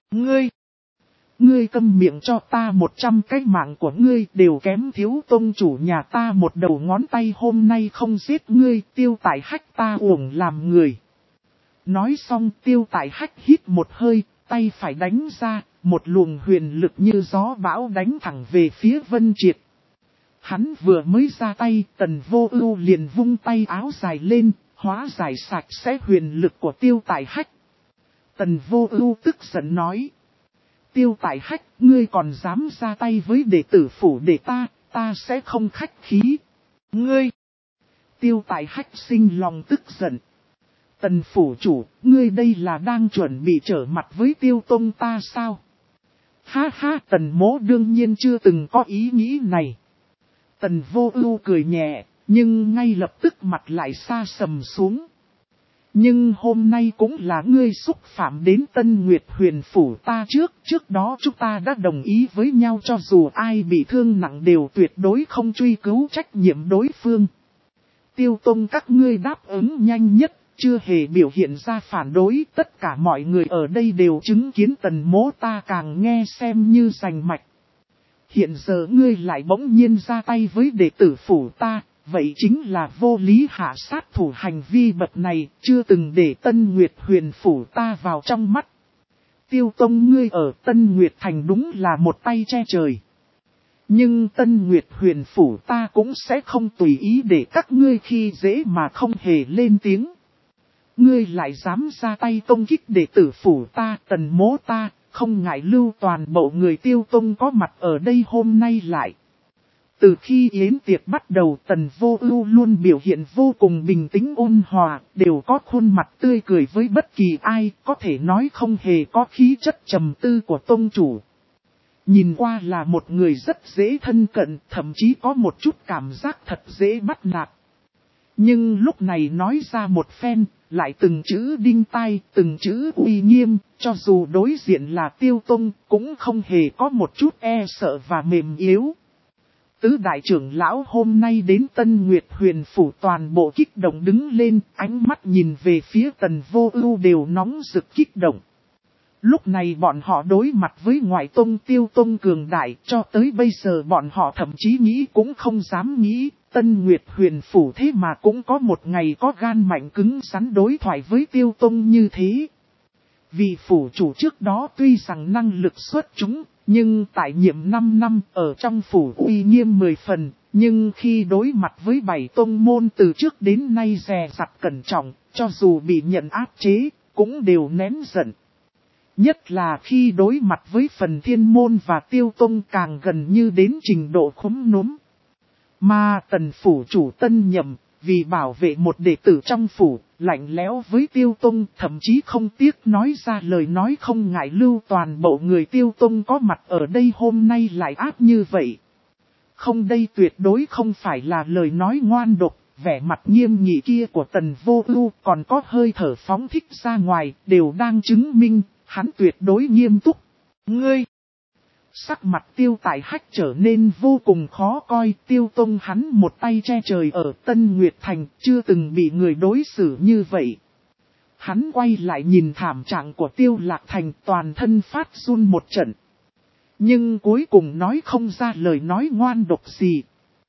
Ngươi câm miệng cho ta 100 cái mạng của ngươi đều kém thiếu tông chủ nhà ta một đầu ngón tay hôm nay không giết ngươi Tiêu Tại Hách ta uổng làm người. Nói xong Tiêu Tại Hách hít một hơi, tay phải đánh ra, một luồng huyền lực như gió bão đánh thẳng về phía Vân Triệt. Hắn vừa mới ra tay, Tần Vô Ưu liền vung tay áo dài lên. Hóa giải sạch sẽ huyền lực của Tiêu Tại Hách. Tần Vô Ưu tức giận nói. Tiêu Tại Hách, ngươi còn dám ra tay với đệ tử phủ để ta sẽ không khách khí. Ngươi! Tiêu Tại Hách sinh lòng tức giận. Tần phủ chủ, ngươi đây là đang chuẩn bị trở mặt với Tiêu Tông ta sao? Ha ha, Tần mỗ đương nhiên chưa từng có ý nghĩ này. Tần Vô Ưu cười nhẹ. Nhưng ngay lập tức mặt lại xa sầm xuống. Nhưng hôm nay cũng là ngươi xúc phạm đến Tân Nguyệt Huyền Phủ ta trước đó chúng ta đã đồng ý với nhau cho dù ai bị thương nặng đều tuyệt đối không truy cứu trách nhiệm đối phương. Tiêu Tông các ngươi đáp ứng nhanh nhất, chưa hề biểu hiện ra phản đối, tất cả mọi người ở đây đều chứng kiến Tần mỗ ta càng nghe xem như rành mạch. Hiện giờ ngươi lại bỗng nhiên ra tay với đệ tử phủ ta. Vậy chính là vô lý hạ sát thủ hành vi bậc này, chưa từng để Tân Nguyệt Huyền Phủ ta vào trong mắt. Tiêu Tông ngươi ở Tân Nguyệt Thành đúng là một tay che trời. Nhưng Tân Nguyệt huyền phủ ta cũng sẽ không tùy ý để các ngươi khi dễ mà không hề lên tiếng. Ngươi lại dám ra tay công kích đệ tử phủ ta, Tần Mỗ ta, không ngại lưu toàn bộ người Tiêu Tông có mặt ở đây hôm nay lại. Từ khi yến tiệc bắt đầu, Tần Vô Ưu luôn biểu hiện vô cùng bình tĩnh ôn hòa, đều có khuôn mặt tươi cười với bất kỳ ai, có thể nói không hề có khí chất trầm tư của tông chủ. Nhìn qua là một người rất dễ thân cận, thậm chí có một chút cảm giác thật dễ bắt nạt. Nhưng lúc này nói ra một phen, lại từng chữ đinh tai, từng chữ uy nghiêm, cho dù đối diện là Tiêu Tông, cũng không hề có một chút e sợ và mềm yếu. Tứ đại trưởng lão hôm nay đến Tân Nguyệt huyền phủ toàn bộ kích động đứng lên, ánh mắt nhìn về phía Tần Vô Ưu đều nóng rực kích động. Lúc này bọn họ đối mặt với ngoại tông Tiêu Tông cường đại, cho tới bây giờ bọn họ thậm chí nghĩ cũng không dám nghĩ, Tân Nguyệt huyền phủ thế mà cũng có một ngày có gan mạnh cứng rắn đối thoại với Tiêu Tông như thế. Vì phủ chủ trước đó tuy rằng năng lực xuất chúng, nhưng tại nhiệm 5 năm ở trong phủ uy nghiêm 10 phần, nhưng khi đối mặt với 7 tông môn từ trước đến nay dè dặt cẩn trọng, cho dù bị nhận áp chế, cũng đều nén giận. Nhất là khi đối mặt với Phần Thiên Môn và Tiêu Tông càng gần như đến trình độ khúm núm. Mà Tần phủ chủ tân nhậm, vì bảo vệ một đệ tử trong phủ, lạnh lẽo với Tiêu Tông, thậm chí không tiếc nói ra lời nói không ngại lưu toàn bộ người Tiêu Tông có mặt ở đây hôm nay lại ác như vậy. Không, đây tuyệt đối không phải là lời nói ngoan độc, vẻ mặt nghiêm nghị kia của Tần Vô Ưu còn có hơi thở phóng thích ra ngoài, đều đang chứng minh, hắn tuyệt đối nghiêm túc. Ngươi! Sắc mặt Tiêu Tại Hách trở nên vô cùng khó coi, Tiêu Tông hắn một tay che trời ở Tân Nguyệt Thành, chưa từng bị người đối xử như vậy. Hắn quay lại nhìn thảm trạng của Tiêu Lạc Thành, toàn thân phát run một trận. Nhưng cuối cùng nói không ra lời nói ngoan độc gì.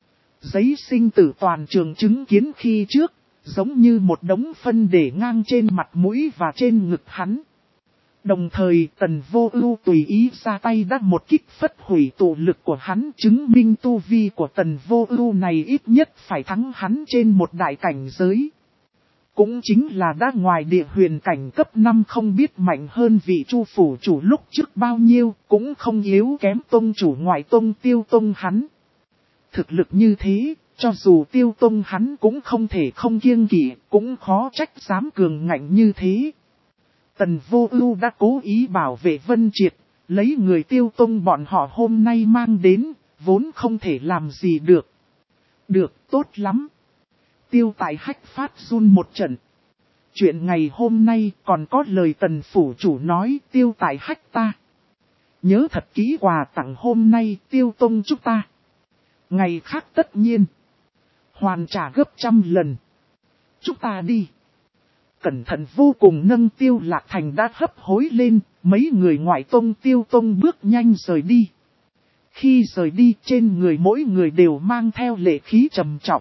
Giấy sinh tử toàn trường chứng kiến khi trước, giống như một đống phân để ngang trên mặt mũi và trên ngực hắn. Đồng thời Tần Vô Ưu tùy ý ra tay đắc một kích phất hủy tụ lực của hắn, chứng minh tu vi của Tần Vô Ưu này ít nhất phải thắng hắn trên một đại cảnh giới. Cũng chính là đã ngoài địa huyền cảnh cấp 5 không biết mạnh hơn vị Chu phủ chủ lúc trước bao nhiêu, cũng không yếu kém tông chủ ngoại tông Tiêu Tông hắn. Thực lực như thế, cho dù Tiêu Tông hắn cũng không thể không kiêng kỵ, cũng khó trách dám cường ngạnh như thế. Tần Vô Ưu đã cố ý bảo vệ Vân Triệt, lấy người Tiêu Tông bọn họ hôm nay mang đến, vốn không thể làm gì được. Được, tốt lắm. Tiêu Tại Hách phát run một trận. Chuyện ngày hôm nay còn có lời Tần phủ chủ nói, Tiêu Tại Hách ta. Nhớ thật kỹ quà tặng hôm nay Tiêu Tông chúng ta. Ngày khác tất nhiên. Hoàn trả gấp 100 lần. Chúng ta đi. Cẩn thận vô cùng nâng Tiêu Lạc Thành đã hấp hối lên, mấy người ngoại tông Tiêu Tông bước nhanh rời đi. Khi rời đi trên người mỗi người đều mang theo lệ khí trầm trọng.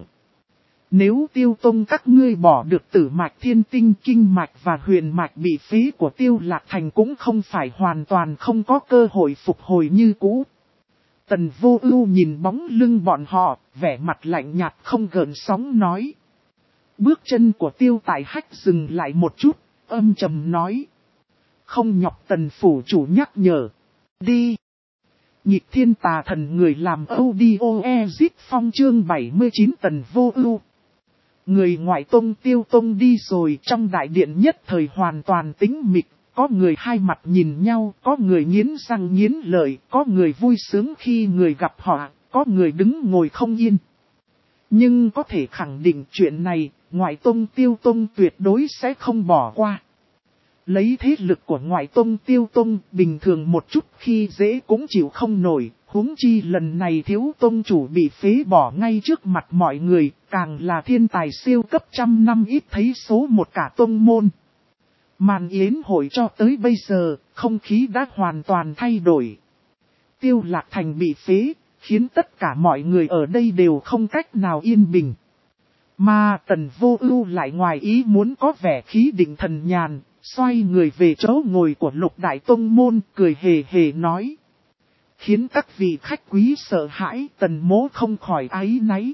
Nếu Tiêu Tông các ngươi bỏ được Tử Mạch Thiên Tinh Kinh Mạch và Huyền Mạch bị phế của Tiêu Lạc Thành cũng không phải hoàn toàn không có cơ hội phục hồi như cũ. Tần Vô Ưu nhìn bóng lưng bọn họ, vẻ mặt lạnh nhạt không gợn sóng nói. Bước chân của Tiêu Tại Hách dừng lại một chút, âm trầm nói. Không nhọc Tần phủ chủ nhắc nhở. Đi. Nhịp Thiên Tà Thần người làm audio phong chương 79 Tần Vô Ưu. Người ngoại tông Tiêu Tông đi rồi, trong đại điện nhất thời hoàn toàn tĩnh mịch, có người hai mặt nhìn nhau, có người nghiến răng nghiến lợi, có người vui sướng khi người gặp họ, có người đứng ngồi không yên. Nhưng có thể khẳng định chuyện này, ngoại tông Tiêu Tông tuyệt đối sẽ không bỏ qua. Lấy thế lực của ngoại tông Tiêu Tông bình thường một chút khi dễ cũng chịu không nổi, huống chi lần này thiếu tông chủ bị phế bỏ ngay trước mặt mọi người, càng là thiên tài siêu cấp 100 năm ít thấy số một cả tông môn. Màn yến hội cho tới bây giờ, không khí đã hoàn toàn thay đổi. Tiêu Lạc Thành bị phế, khiến tất cả mọi người ở đây đều không cách nào yên bình. Mà Tần Vô Ưu lại ngoài ý muốn có vẻ khí định thần nhàn, xoay người về chỗ ngồi của Lục Đại Tông Môn, cười hề hề nói. Khiến các vị khách quý sợ hãi, Tần Mỗ không khỏi áy náy.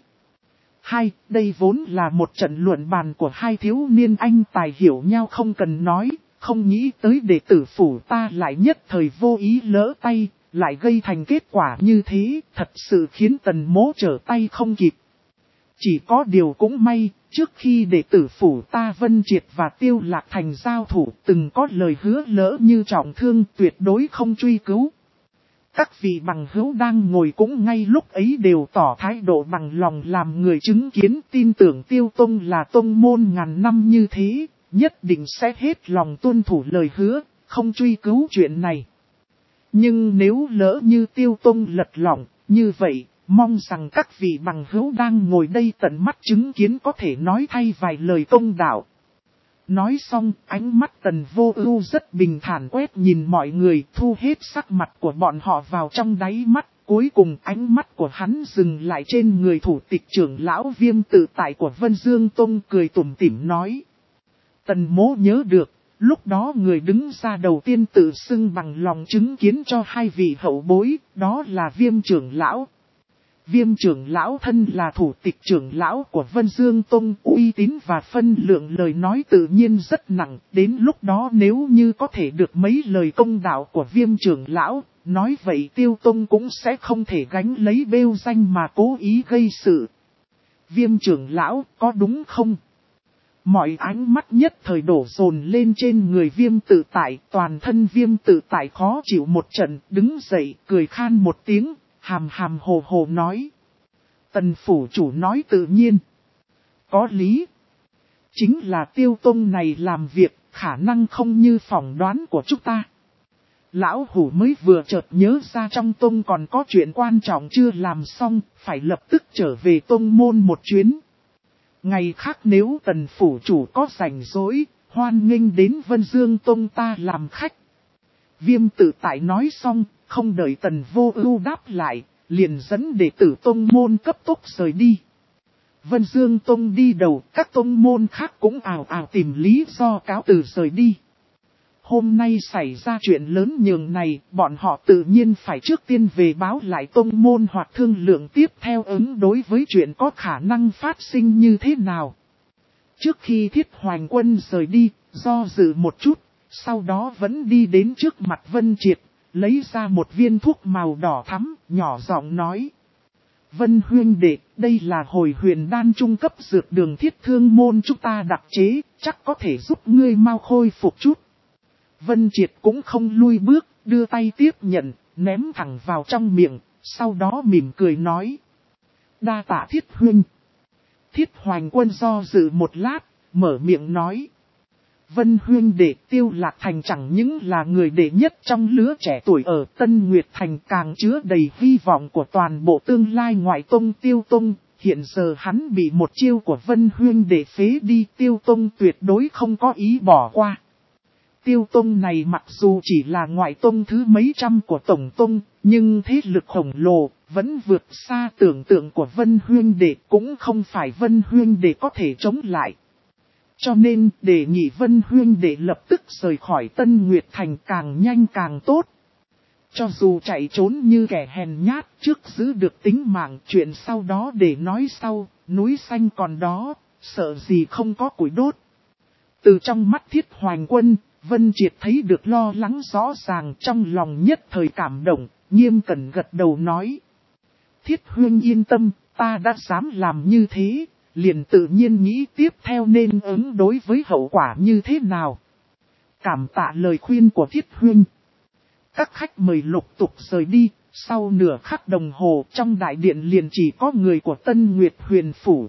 Đây vốn là một trận luận bàn của hai thiếu niên anh tài hiểu nhau không cần nói, không nghĩ tới đệ tử phủ ta lại nhất thời vô ý lỡ tay, lại gây thành kết quả như thế, thật sự khiến Tần Mỗ trở tay không kịp. Chỉ có điều cũng may, trước khi đệ tử phủ ta Vân Triệt và Tiêu Lạc Thành giao thủ từng có lời hứa lỡ như trọng thương tuyệt đối không truy cứu. Các vị bằng hữu đang ngồi cũng ngay lúc ấy đều tỏ thái độ bằng lòng làm người chứng kiến tin tưởng Tiêu Tông là tông môn ngàn năm như thế, nhất định sẽ hết lòng tuân thủ lời hứa, không truy cứu chuyện này. Nhưng nếu lỡ như Tiêu Tông lật lỏng, như vậy, mong rằng các vị bằng hữu đang ngồi đây tận mắt chứng kiến có thể nói thay vài lời công đạo. Nói xong, ánh mắt Tần Vô Ưu rất bình thản quét nhìn mọi người, thu hết sắc mặt của bọn họ vào trong đáy mắt. Cuối cùng ánh mắt của hắn dừng lại trên người thủ tịch trưởng lão Viêm Tự Tại của Vân Dương Tông, cười tủm tỉm nói. Tần Mỗ nhớ được, lúc đó người đứng ra đầu tiên tự xưng bằng lòng chứng kiến cho hai vị hậu bối, đó là Viêm trưởng lão. Viêm trưởng lão thân là thủ tịch trưởng lão của Vân Dương Tông, uy tín và phân lượng lời nói tự nhiên rất nặng, đến lúc đó nếu như có thể được mấy lời công đạo của Viêm trưởng lão, nói vậy Tiêu Tông cũng sẽ không thể gánh lấy bêu danh mà cố ý gây sự. Viêm trưởng lão, có đúng không? Mọi ánh mắt nhất thời đổ dồn lên trên người Viêm Tự Tại, toàn thân Viêm Tự Tại khó chịu một trận, đứng dậy, cười khan một tiếng. Hàm hàm hồ hồ nói. Tần phủ chủ nói tự nhiên. Có lý. Chính là Tiêu Tông này làm việc, khả năng không như phỏng đoán của chúng ta. Lão hủ mới vừa chợt nhớ ra trong tông còn có chuyện quan trọng chưa làm xong, phải lập tức trở về tông môn một chuyến. Ngày khác nếu tần phủ chủ có rảnh rỗi, hoan nghênh đến Vân Dương Tông ta làm khách. Viêm Tự Tại nói xong, không đợi Tần Vô Ưu đáp lại, liền dẫn đệ tử tông môn cấp tốc rời đi. Vân Dương Tông đi đầu, các tông môn khác cũng ào ào tìm lý do cáo từ rời đi. Hôm nay xảy ra chuyện lớn nhường này, bọn họ tự nhiên phải trước tiên về báo lại tông môn hoặc thương lượng tiếp theo ứng đối với chuyện có khả năng phát sinh như thế nào. Trước khi Thiết Hoành Quân rời đi, do dự một chút, sau đó vẫn đi đến trước mặt Vân Triệt, lấy ra một viên thuốc màu đỏ thắm, nhỏ giọng nói. Vân huynh đệ, đây là hồi huyền đan trung cấp dược đường Thiết Thương môn chúng ta đặc chế, chắc có thể giúp ngươi mau khôi phục chút. Vân Triệt cũng không lui bước, đưa tay tiếp nhận, ném thẳng vào trong miệng, sau đó mỉm cười nói. Đa tạ Thiết huynh. Thiết Hoành Quân do dự một lát, mở miệng nói. Vân huynh đệ Tiêu Lạc Thành chẳng những là người đệ nhất trong lứa trẻ tuổi ở Tân Nguyệt Thành, càng chứa đầy hy vọng của toàn bộ tương lai ngoại tông Tiêu Tông. Hiện giờ hắn bị một chiêu của Vân huynh đệ phế đi, Tiêu Tông tuyệt đối không có ý bỏ qua. Tiêu Tông này mặc dù chỉ là ngoại tông thứ mấy trăm của Tổng Tông, nhưng thế lực khổng lồ, vẫn vượt xa tưởng tượng của Vân huynh đệ, cũng không phải Vân huynh đệ có thể chống lại. Cho nên, đề nghị Vân huynh đệ lập tức rời khỏi Tân Nguyệt Thành càng nhanh càng tốt. Cho dù chạy trốn như kẻ hèn nhát, trước giữ được tính mạng, chuyện sau đó để nói sau, núi xanh còn đó, sợ gì không có củi đốt. Từ trong mắt Thiết Hoành Quân, Vân Triệt thấy được lo lắng rõ ràng, trong lòng nhất thời cảm động, nghiêm cẩn gật đầu nói. Thiết huynh yên tâm, ta đã dám làm như thế, liền tự nhiên nghĩ tiếp theo nên ứng đối với hậu quả như thế nào. Cảm tạ lời khuyên của Thiết huynh. Các khách mời lục tục rời đi, sau nửa khắc đồng hồ trong đại điện liền chỉ có người của Tân Nguyệt Huyền Phủ.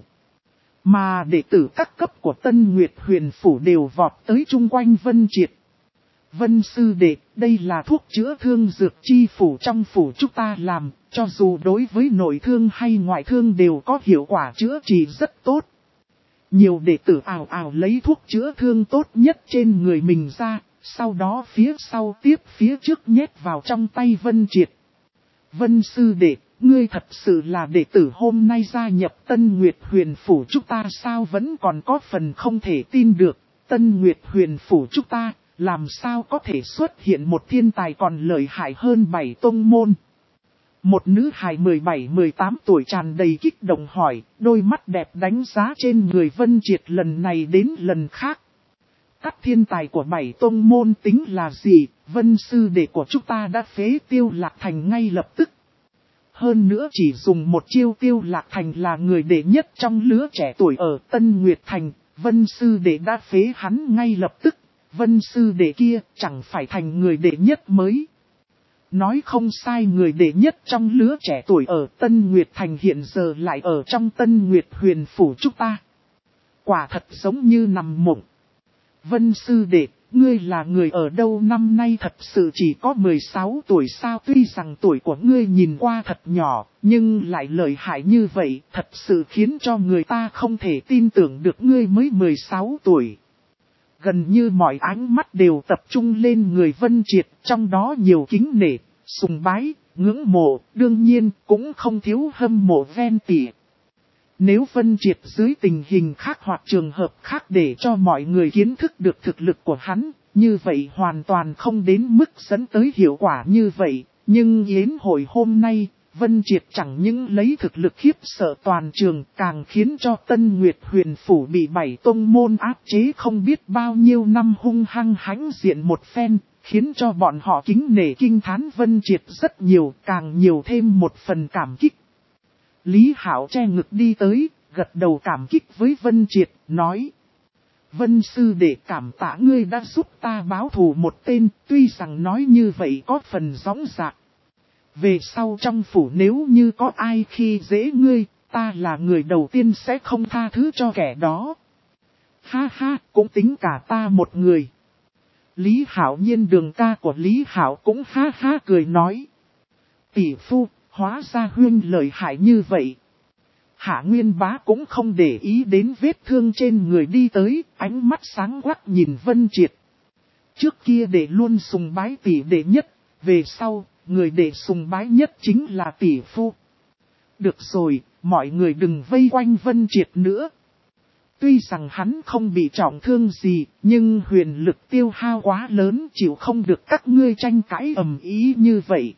Mà đệ tử các cấp của Tân Nguyệt Huyền Phủ đều vọt tới chung quanh Vân Triệt. Vân sư đệ, đây là thuốc chữa thương dược chi phủ trong phủ chúng ta làm, cho dù đối với nội thương hay ngoại thương đều có hiệu quả chữa trị rất tốt. Nhiều đệ tử ào ào lấy thuốc chữa thương tốt nhất trên người mình ra, sau đó phía sau tiếp phía trước nhét vào trong tay Vân Triệt. Vân sư đệ, ngươi thật sự là đệ tử hôm nay gia nhập Tân Nguyệt Huyền Phủ chúng ta sao vẫn còn có phần không thể tin được. Tân Nguyệt Huyền Phủ chúng ta, làm sao có thể xuất hiện một thiên tài còn lợi hại hơn 7 tông môn. Một nữ hài 17-18 tuổi tràn đầy kích động hỏi, đôi mắt đẹp đánh giá trên người Vân Triệt lần này đến lần khác. Các thiên tài của 7 tông môn tính là gì, Vân sư đệ của chúng ta đã phế Tiêu Lạc Thành ngay lập tức. Hơn nữa chỉ dùng một chiêu Tiêu Lạc Thành là người đệ nhất trong lứa trẻ tuổi ở Tân Nguyệt Thành, Vân sư đệ đã phế hắn ngay lập tức, Vân sư đệ kia chẳng phải thành người đệ nhất mới. Nói không sai, người đệ nhất trong lứa trẻ tuổi ở Tân Nguyệt Thành hiện giờ lại ở trong Tân Nguyệt Huyền Phủ chúng ta. Quả thật giống như nằm mộng. Vân sư đệ, ngươi là người ở đâu, năm nay thật sự chỉ có 16 tuổi sao? Tuy rằng tuổi của ngươi nhìn qua thật nhỏ, nhưng lại lợi hại như vậy, thật sự khiến cho người ta không thể tin tưởng được ngươi mới 16 tuổi. Gần như mọi ánh mắt đều tập trung lên người Vân Triệt, trong đó nhiều kính nể, sùng bái, ngưỡng mộ, đương nhiên cũng không thiếu hâm mộ ven tỉ. Nếu Vân Triệt dưới tình hình khác hoặc trường hợp khác để cho mọi người kiến thức được thực lực của hắn, như vậy hoàn toàn không đến mức dẫn tới hiệu quả như vậy. Nhưng yến hội hôm nay, Vân Triệt chẳng những lấy thực lực khiếp sợ toàn trường, càng khiến cho Tân Nguyệt Huyền Phủ bị 7 tông môn áp chế không biết bao nhiêu năm hung hăng hãnh diện một phen, khiến cho bọn họ kính nể kinh thán Vân Triệt rất nhiều, càng nhiều thêm một phần cảm kích. Lý Hạo che ngực đi tới, gật đầu cảm kích với Vân Triệt, nói: Vân sư đệ, cảm tạ ngươi đã giúp ta báo thù một tên, tuy rằng nói như vậy có phần dõng dạc. Về sau trong phủ nếu như có ai khi dễ ngươi, ta là người đầu tiên sẽ không tha thứ cho kẻ đó. Ha ha, cũng tính cả ta một người. Lý Hạo Nhiên, đường ca của Lý Hạo cũng ha ha cười nói: tỷ phu, hóa ra huynh lợi hại như vậy. Hạ Nguyên Bá cũng không để ý đến vết thương trên người đi tới, ánh mắt sáng quắc nhìn Vân Triệt. Trước kia đệ luôn sùng bái tỷ đệ nhất, về sau, người đệ sùng bái nhất chính là tỷ phu. Được rồi, mọi người đừng vây quanh Vân Triệt nữa. Tuy rằng hắn không bị trọng thương gì, nhưng huyền lực tiêu hao quá lớn, chịu không được các ngươi tranh cãi ầm ĩ như vậy.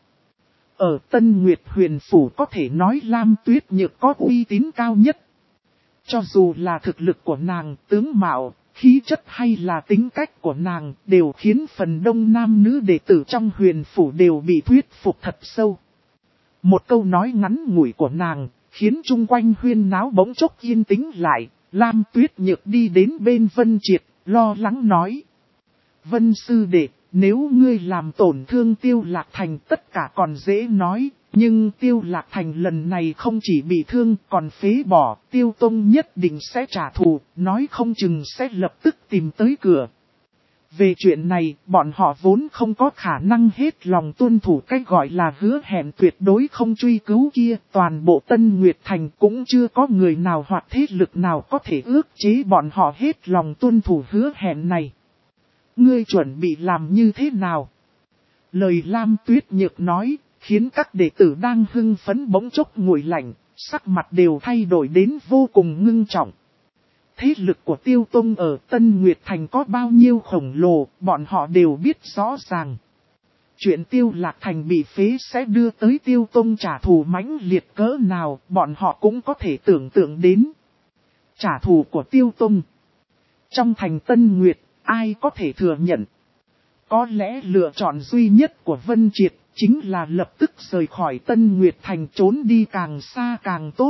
Ở Tân Nguyệt Huyền Phủ có thể nói Lam Tuyết Nhược có uy tín cao nhất. Cho dù là thực lực của nàng, tướng mạo, khí chất hay là tính cách của nàng, đều khiến phần đông nam nữ đệ tử trong huyền phủ đều bị thuyết phục thật sâu. Một câu nói ngắn ngủi của nàng, khiến chung quanh huyên náo bỗng chốc yên tĩnh lại. Lam Tuyết Nhược đi đến bên Vân Triệt, lo lắng nói: Vân sư đệ, nếu ngươi làm tổn thương Tiêu Lạc Thành tất cả còn dễ nói, nhưng Tiêu Lạc Thành lần này không chỉ bị thương còn phế bỏ, Tiêu Tông nhất định sẽ trả thù, nói không chừng sẽ lập tức tìm tới cửa. Về chuyện này, bọn họ vốn không có khả năng hết lòng tuân thủ cái gọi là hứa hẹn tuyệt đối không truy cứu kia, toàn bộ Tân Nguyệt Thành cũng chưa có người nào hoặc thế lực nào có thể ước chế bọn họ hết lòng tuân thủ hứa hẹn này. Ngươi chuẩn bị làm như thế nào? Lời Lam Tuyết Nhược nói, khiến các đệ tử đang hưng phấn bỗng chốc nguội lạnh, sắc mặt đều thay đổi đến vô cùng ngưng trọng. Thế lực của Tiêu Tông ở Tân Nguyệt Thành có bao nhiêu khổng lồ, bọn họ đều biết rõ ràng. Chuyện Tiêu Lạc Thành bị phế sẽ đưa tới Tiêu Tông trả thù mãnh liệt cỡ nào, bọn họ cũng có thể tưởng tượng đến. Trả thù của Tiêu Tông. Trong thành Tân Nguyệt, ai có thể thừa nhận? Có lẽ lựa chọn duy nhất của Vân Triệt chính là lập tức rời khỏi Tân Nguyệt Thành, trốn đi càng xa càng tốt.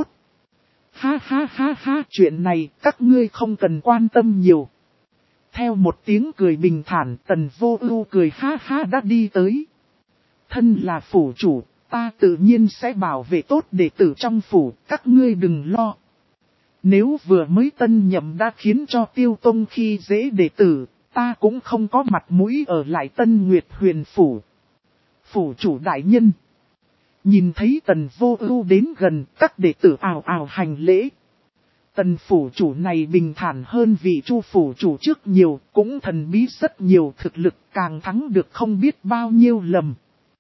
Ha ha ha ha, chuyện này các ngươi không cần quan tâm nhiều. Theo một tiếng cười bình thản, Tần Vô Ưu cười ha ha đã đi tới. Thân là phủ chủ, ta tự nhiên sẽ bảo vệ tốt đệ tử trong phủ, các ngươi đừng lo. Nếu vừa mới tân nhậm đã khiến cho Tiêu Tông khi dễ đệ tử, ta cũng không có mặt mũi ở lại Tân Nguyệt Huyền Phủ. Phủ chủ đại nhân. Nhìn thấy Tần Vô Ưu đến gần, các đệ tử ào ào hành lễ. Tần phủ chủ này bình thản hơn vị Chu phủ chủ trước nhiều, cũng thần bí rất nhiều, thực lực càng thắng được không biết bao nhiêu lầm.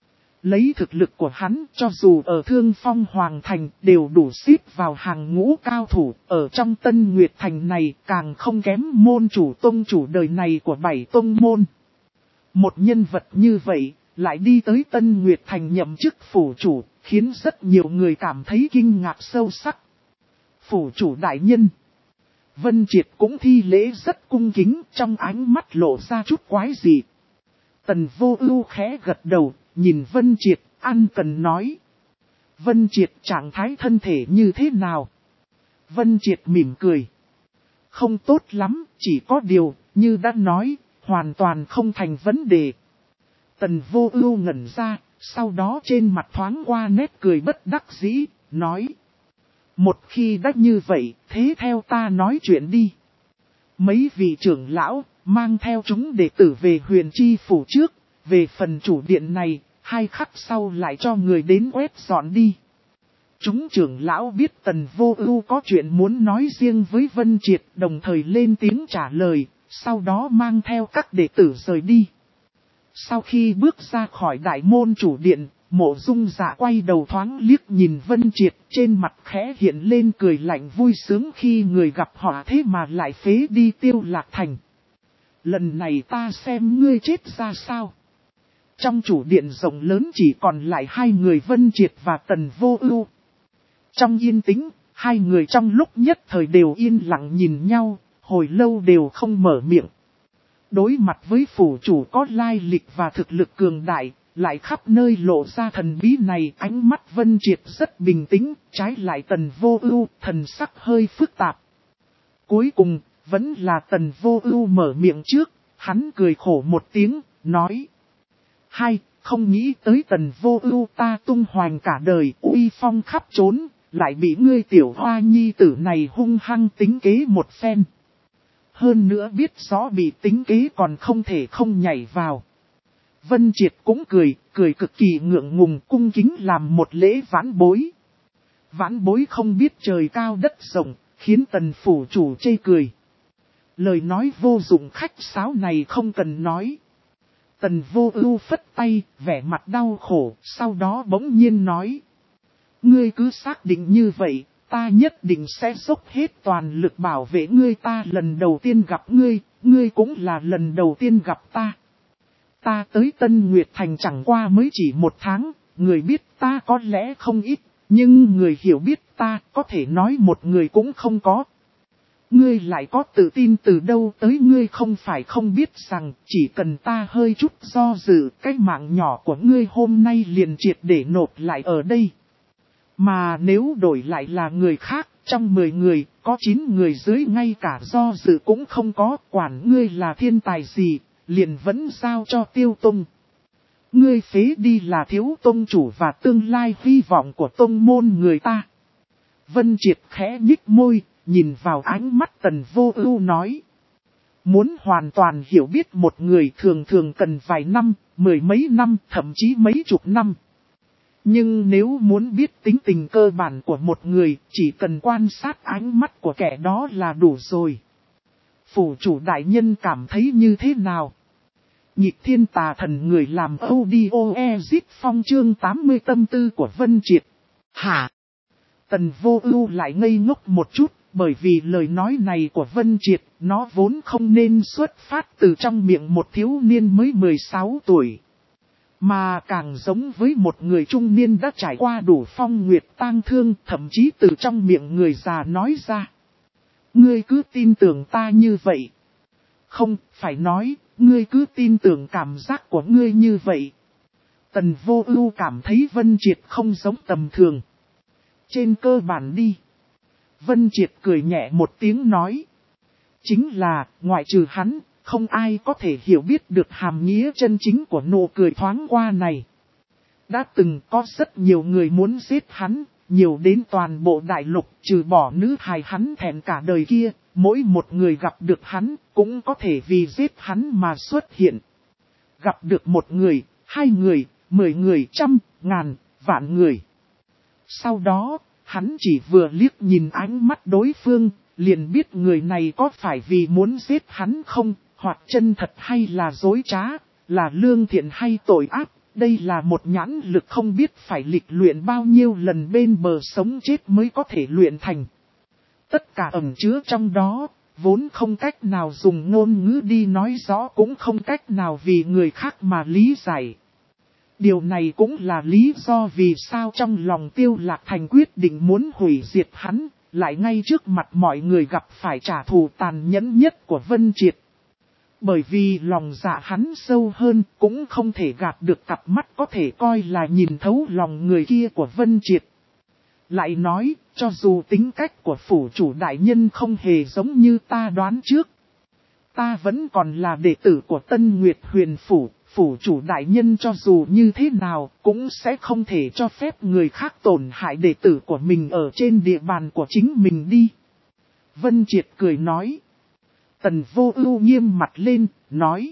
Lấy thực lực của hắn, cho dù ở Thương Phong Hoàng Thành đều đủ xếp vào hàng ngũ cao thủ, ở trong Tân Nguyệt Thành này càng không kém môn chủ tông chủ đời này của 7 tông môn. Một nhân vật như vậy, lại đi tới Tân Nguyệt Thành nhậm chức phủ chủ, khiến rất nhiều người cảm thấy kinh ngạc sâu sắc. Phủ chủ đại nhân. Vân Triệt cũng thi lễ rất cung kính, trong ánh mắt lộ ra chút quái dị. Tần Vô Ưu khẽ gật đầu, nhìn Vân Triệt, ân cần nói. Vân Triệt trạng thái thân thể như thế nào? Vân Triệt mỉm cười. Không tốt lắm, chỉ có điều, như đã nói, hoàn toàn không thành vấn đề. Tần Vô Ưu ngẩn ra, sau đó trên mặt thoáng qua nét cười bất đắc dĩ, nói. Một khi đã như vậy, thế theo ta nói chuyện đi. Mấy vị trưởng lão, mang theo chúng đệ tử về Huyền Chi phủ trước, về phần chủ điện này, 2 khắc sau lại cho người đến quét dọn đi. Chúng trưởng lão biết Tần Vô Ưu có chuyện muốn nói riêng với Vân Triệt, đồng thời lên tiếng trả lời, sau đó mang theo các đệ tử rời đi. Sau khi bước ra khỏi đại môn chủ điện, Mộ Dung Dạ quay đầu thoáng liếc nhìn Vân Triệt, trên mặt khẽ hiện lên cười lạnh vui sướng khi người gặp họ thế mà lại phế đi Tiêu Lạc Thành. Lần này ta xem ngươi chết ra sao. Trong chủ điện rộng lớn chỉ còn lại 2 người Vân Triệt và Tần Vô Ưu. Trong yên tĩnh, 2 người trong lúc nhất thời đều yên lặng nhìn nhau, hồi lâu đều không mở miệng. Đối mặt với phủ chủ có lai lịch và thực lực cường đại, lại khắp nơi lộ ra thần bí này, ánh mắt Vân Triệt rất bình tĩnh, trái lại Tần Vô Ưu, thần sắc hơi phức tạp. Cuối cùng, vẫn là Tần Vô Ưu mở miệng trước, hắn cười khổ một tiếng, nói. Không nghĩ tới Tần Vô Ưu ta tung hoành cả đời, uy phong khắp trốn, lại bị ngươi tiểu hoa nhi tử này hung hăng tính kế một phen. Hơn nữa biết rõ bị tính kế còn không thể không nhảy vào. Vân Triệt cũng cười cực kỳ ngượng ngùng cung kính làm một lễ vãn bối. Vãn bối không biết trời cao đất rộng, khiến Tần phủ chủ chê cười. Lời nói vô dụng khách sáo này không cần nói. Tần Vô Ưu phất tay, vẻ mặt đau khổ, sau đó bỗng nhiên nói. Ngươi cứ xác định như vậy, ta nhất định sẽ dốc hết toàn lực bảo vệ ngươi. Ta lần đầu tiên gặp ngươi, ngươi cũng là lần đầu tiên gặp ta. Ta tới Tân Nguyệt Thành chẳng qua mới chỉ 1 tháng, người biết ta có lẽ không ít, nhưng người hiểu biết ta có thể nói một người cũng không có. Ngươi lại có tự tin từ đâu tới? Ngươi không phải không biết rằng chỉ cần ta hơi chút do dự, cái mạng nhỏ của ngươi hôm nay liền triệt để nộp lại ở đây. Mà nếu đổi lại là người khác, trong 10 người, có 9 người dưới ngay cả do dự cũng không có, quản ngươi là thiên tài gì, liền vẫn giao cho Tiêu Tông. Ngươi phế đi là thiếu tông chủ và tương lai hy vọng của tông môn người ta. Vân Triệt khẽ nhích môi, nhìn vào ánh mắt Tần Vô Ưu nói. Muốn hoàn toàn hiểu biết một người thường thường cần vài năm, 10 mấy năm, thậm chí mấy chục năm. Nhưng nếu muốn biết tính tình cơ bản của một người, chỉ cần quan sát ánh mắt của kẻ đó là đủ rồi. Phủ chủ đại nhân cảm thấy như thế nào? Nhịp thiên tà thần người làm audio phong chương 80 tâm tư của Vân Triệt. Hả? Tần Vô Ưu lại ngây ngốc một chút, bởi vì lời nói này của Vân Triệt, nó vốn không nên xuất phát từ trong miệng một thiếu niên mới 16 tuổi. Mà càng giống với một người trung niên đã trải qua đủ phong nguyệt tang thương, thậm chí từ trong miệng người già nói ra. Ngươi cứ tin tưởng ta như vậy. Không, phải nói, ngươi cứ tin tưởng cảm giác của ngươi như vậy. Tần Vô Ưu cảm thấy Vân Triệt không giống tầm thường. Trên cơ bản đi. Vân Triệt cười nhẹ một tiếng nói. Chính là, ngoại trừ hắn, không ai có thể hiểu biết được hàm nghĩa chân chính của nụ cười thoáng qua này. Đã từng có rất nhiều người muốn giết hắn, nhiều đến toàn bộ đại lục, trừ bỏ nữ hài hắn thẹn cả đời kia, mỗi một người gặp được hắn, cũng có thể vì giết hắn mà xuất hiện. Gặp được 1 người, 2 người, 10 người, 100, ngàn, vạn người. Sau đó, hắn chỉ vừa liếc nhìn ánh mắt đối phương, liền biết người này có phải vì muốn giết hắn không, hoặc chân thật hay là dối trá, là lương thiện hay tội ác, Đây là một nhãn lực không biết phải lịch luyện bao nhiêu lần bên bờ sống chết mới có thể luyện thành. Tất cả ẩn chứa trong đó, vốn không cách nào dùng ngôn ngữ đi nói rõ, cũng không cách nào vì người khác mà lý giải. Điều này cũng là lý do vì sao trong lòng Tiêu Lạc Thành quyết định muốn hủy diệt hắn, lại ngay trước mặt mọi người gặp phải trả thù tàn nhẫn nhất của Vân Triệt. Bởi vì lòng dạ hắn sâu hơn, cũng không thể gạt được cặp mắt có thể coi là nhìn thấu lòng người kia của Vân Triệt. Lại nói, cho dù tính cách của phủ chủ đại nhân không hề giống như ta đoán trước, ta vẫn còn là đệ tử của Tân Nguyệt Huyền Phủ. Phủ chủ đại nhân cho dù như thế nào cũng sẽ không thể cho phép người khác tổn hại đệ tử của mình ở trên địa bàn của chính mình đi. Vân Triệt cười nói. Tần Vô Ưu nghiêm mặt lên, nói.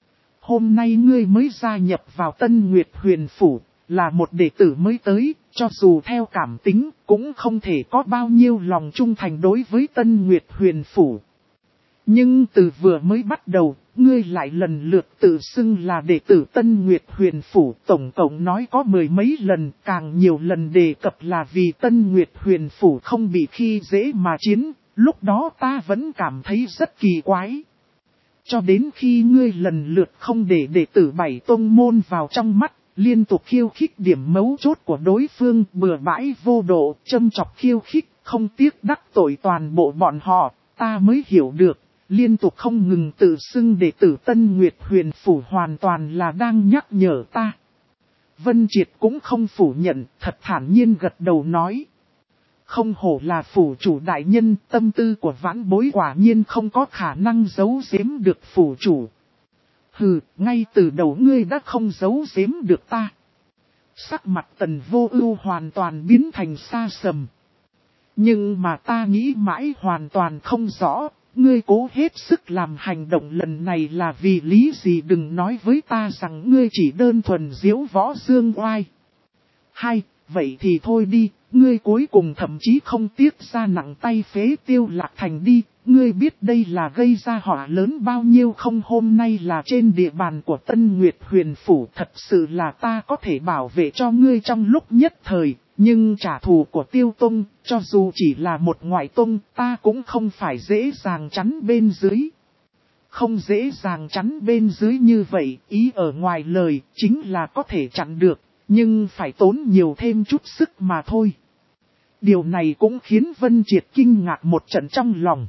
Hôm nay ngươi mới gia nhập vào Tân Nguyệt Huyền Phủ, là một đệ tử mới tới, cho dù theo cảm tính cũng không thể có bao nhiêu lòng trung thành đối với Tân Nguyệt Huyền Phủ. Nhưng từ vừa mới bắt đầu, ngươi lại lần lượt tự xưng là đệ tử Tân Nguyệt Huyền Phủ, tổng cộng nói có mười mấy lần, càng nhiều lần đề cập là vì Tân Nguyệt Huyền Phủ không bị khi dễ mà chiến, lúc đó ta vẫn cảm thấy rất kỳ quái. Cho đến khi ngươi lần lượt không để đệ tử bảy tông môn vào trong mắt, liên tục khiêu khích điểm mấu chốt của đối phương, bừa bãi vô độ, châm chọc khiêu khích, không tiếc đắc tội toàn bộ bọn họ, ta mới hiểu được. Liên tục không ngừng tự xưng đệ tử Tân Nguyệt Huyền Phủ hoàn toàn là đang nhắc nhở ta. Vân Triệt cũng không phủ nhận, thật thản nhiên gật đầu nói. Không hổ là phủ chủ đại nhân, tâm tư của vãn bối quả nhiên không có khả năng giấu giếm được phủ chủ. Hừ, ngay từ đầu ngươi đã không giấu giếm được ta. Sắc mặt Tần Vô Ưu hoàn toàn biến thành xa sầm. Nhưng mà ta nghĩ mãi hoàn toàn không rõ. Ngươi cố hết sức làm hành động lần này là vì lý gì, đừng nói với ta rằng ngươi chỉ đơn thuần diễu võ dương oai. Hay, vậy thì thôi đi, ngươi cuối cùng thậm chí không tiếc ra nặng tay phế Tiêu Lạc Thành đi, ngươi biết đây là gây ra họa lớn bao nhiêu không? Hôm nay là trên địa bàn của Tân Nguyệt Huyền Phủ, thật sự là ta có thể bảo vệ cho ngươi trong lúc nhất thời. Nhưng trả thù của Tiêu Tông, cho dù chỉ là một ngoại tông, ta cũng không phải dễ dàng chắn bên dưới. Không dễ dàng chắn bên dưới như vậy, ý ở ngoài lời, chính là có thể chặn được, nhưng phải tốn nhiều thêm chút sức mà thôi. Điều này cũng khiến Vân Triệt kinh ngạc một trận trong lòng.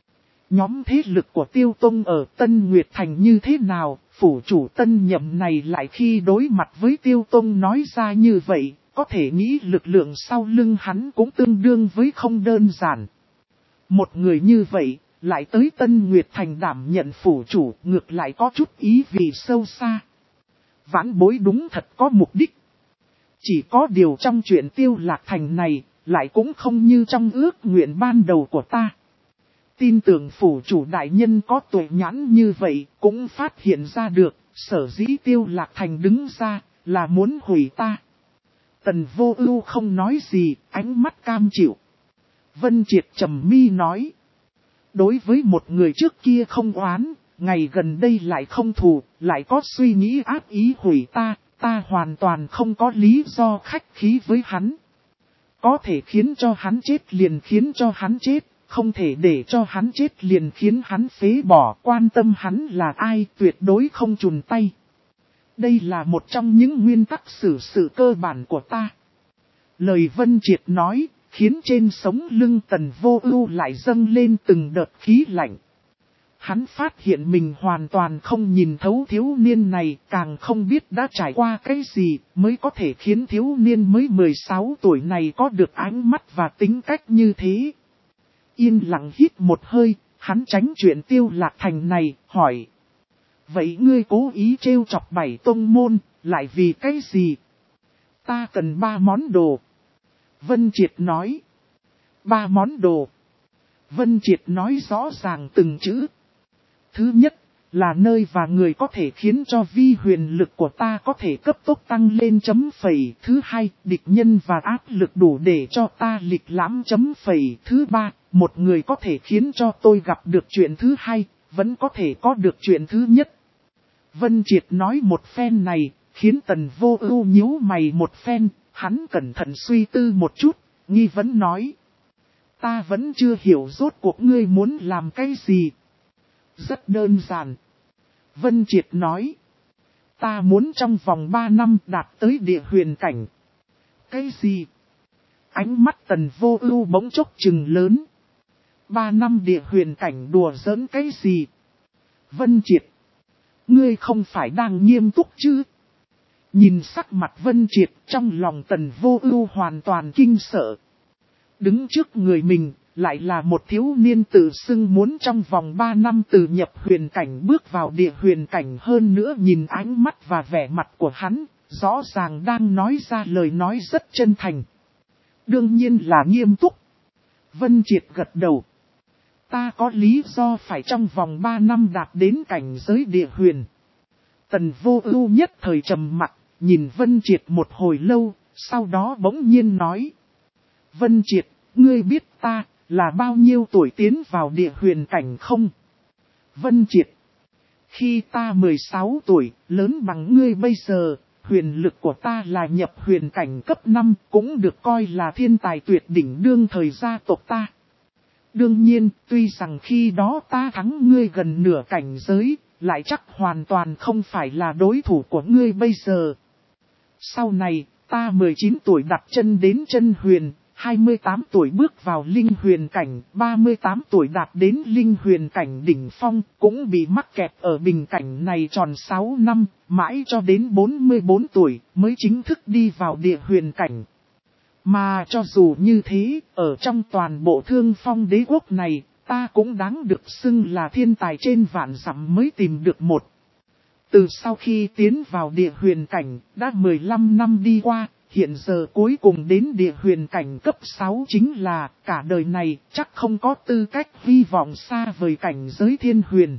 Nhóm thế lực của Tiêu Tông ở Tân Nguyệt Thành như thế nào, phủ chủ Tân Nhậm này lại khi đối mặt với Tiêu Tông nói ra như vậy. Có thể nghĩ lực lượng sau lưng hắn cũng tương đương với không đơn giản. Một người như vậy, lại tới Tân Nguyệt Thành đảm nhận phủ chủ, ngược lại có chút ý vị sâu xa. Vãn bối đúng thật có mục đích. Chỉ có điều trong chuyện Tiêu Lạc Thành này, lại cũng không như trong ước nguyện ban đầu của ta. Tin tưởng phủ chủ đại nhân có tuệ nhãn như vậy, cũng phát hiện ra được, sở dĩ Tiêu Lạc Thành đứng ra, là muốn hủy ta. Tần Vô Ưu không nói gì, ánh mắt cam chịu. Vân Triệt trầm mi nói. Đối với một người trước kia không oán, ngày gần đây lại không thù, lại có suy nghĩ ác ý hủy ta, ta hoàn toàn không có lý do khách khí với hắn. Có thể khiến cho hắn chết liền khiến cho hắn chết, không thể để cho hắn chết liền khiến hắn phế bỏ, quan tâm hắn là ai tuyệt đối không chùn tay. Đây là một trong những nguyên tắc xử sự cơ bản của ta. Lời Vân Triệt nói, khiến trên sống lưng Tần Vô Ưu lại dâng lên từng đợt khí lạnh. Hắn phát hiện mình hoàn toàn không nhìn thấu thiếu niên này, càng không biết đã trải qua cái gì, mới có thể khiến thiếu niên mới 16 tuổi này có được ánh mắt và tính cách như thế. Yên lặng hít một hơi, hắn tránh chuyện Tiêu Lạc Thành này, hỏi. Vậy ngươi cố ý trêu chọc bảy tông môn, lại vì cái gì? Ta cần 3 món đồ. Vân Triệt nói. 3 món đồ. Vân Triệt nói rõ ràng từng chữ. Thứ nhất, là nơi và người có thể khiến cho vi huyền lực của ta có thể cấp tốc tăng lên chấm phẩy. Thứ hai, địch nhân và áp lực đủ để cho ta lịch lãm chấm phẩy. Thứ ba, một người có thể khiến cho tôi gặp được chuyện thứ hai, vẫn có thể có được chuyện thứ nhất. Vân Triệt nói một phen này, khiến Tần Vô Ưu nhíu mày một phen, hắn cẩn thận suy tư một chút, nghi vấn nói. Ta vẫn chưa hiểu rốt cuộc ngươi muốn làm cái gì. Rất đơn giản. Vân Triệt nói. Ta muốn trong vòng 3 năm đạt tới địa huyền cảnh. Cái gì? Ánh mắt Tần Vô Ưu bỗng chốc trừng lớn. 3 năm địa huyền cảnh đùa giỡn cái gì? Vân Triệt. Ngươi không phải đang nghiêm túc chứ? Nhìn sắc mặt Vân Triệt trong lòng Tần Vô Ưu hoàn toàn kinh sợ. Đứng trước người mình, lại là một thiếu niên tự xưng muốn trong vòng 3 năm từ nhập huyền cảnh bước vào địa huyền cảnh, hơn nữa nhìn ánh mắt và vẻ mặt của hắn, rõ ràng đang nói ra lời nói rất chân thành. Đương nhiên là nghiêm túc. Vân Triệt gật đầu. Ta có lý do phải trong vòng 3 năm đạt đến cảnh giới địa huyền. Tần Vô Ưu nhất thời trầm mặc, nhìn Vân Triệt một hồi lâu, sau đó bỗng nhiên nói. Vân Triệt, ngươi biết ta là bao nhiêu tuổi tiến vào địa huyền cảnh không? Vân Triệt. Khi ta 16 tuổi, lớn bằng ngươi bây giờ, huyền lực của ta là nhập huyền cảnh cấp 5, cũng được coi là thiên tài tuyệt đỉnh đương thời gia tộc ta. Đương nhiên, tuy rằng khi đó ta thắng ngươi gần nửa cảnh giới, lại chắc hoàn toàn không phải là đối thủ của ngươi bây giờ. Sau này, ta 19 tuổi đặt chân đến chân huyền, 28 tuổi bước vào linh huyền cảnh, 38 tuổi đạt đến linh huyền cảnh đỉnh phong, cũng bị mắc kẹt ở bình cảnh này tròn 6 năm, mãi cho đến 44 tuổi mới chính thức đi vào địa huyền cảnh. Mà cho dù như thế, ở trong toàn bộ Thương Phong đế quốc này, ta cũng đáng được xưng là thiên tài trên vạn dặm mới tìm được một. Từ sau khi tiến vào địa huyền cảnh, đã 15 năm đi qua, hiện giờ cuối cùng đến địa huyền cảnh cấp 6 chính là cả đời này chắc không có tư cách hy vọng xa vời cảnh giới thiên huyền.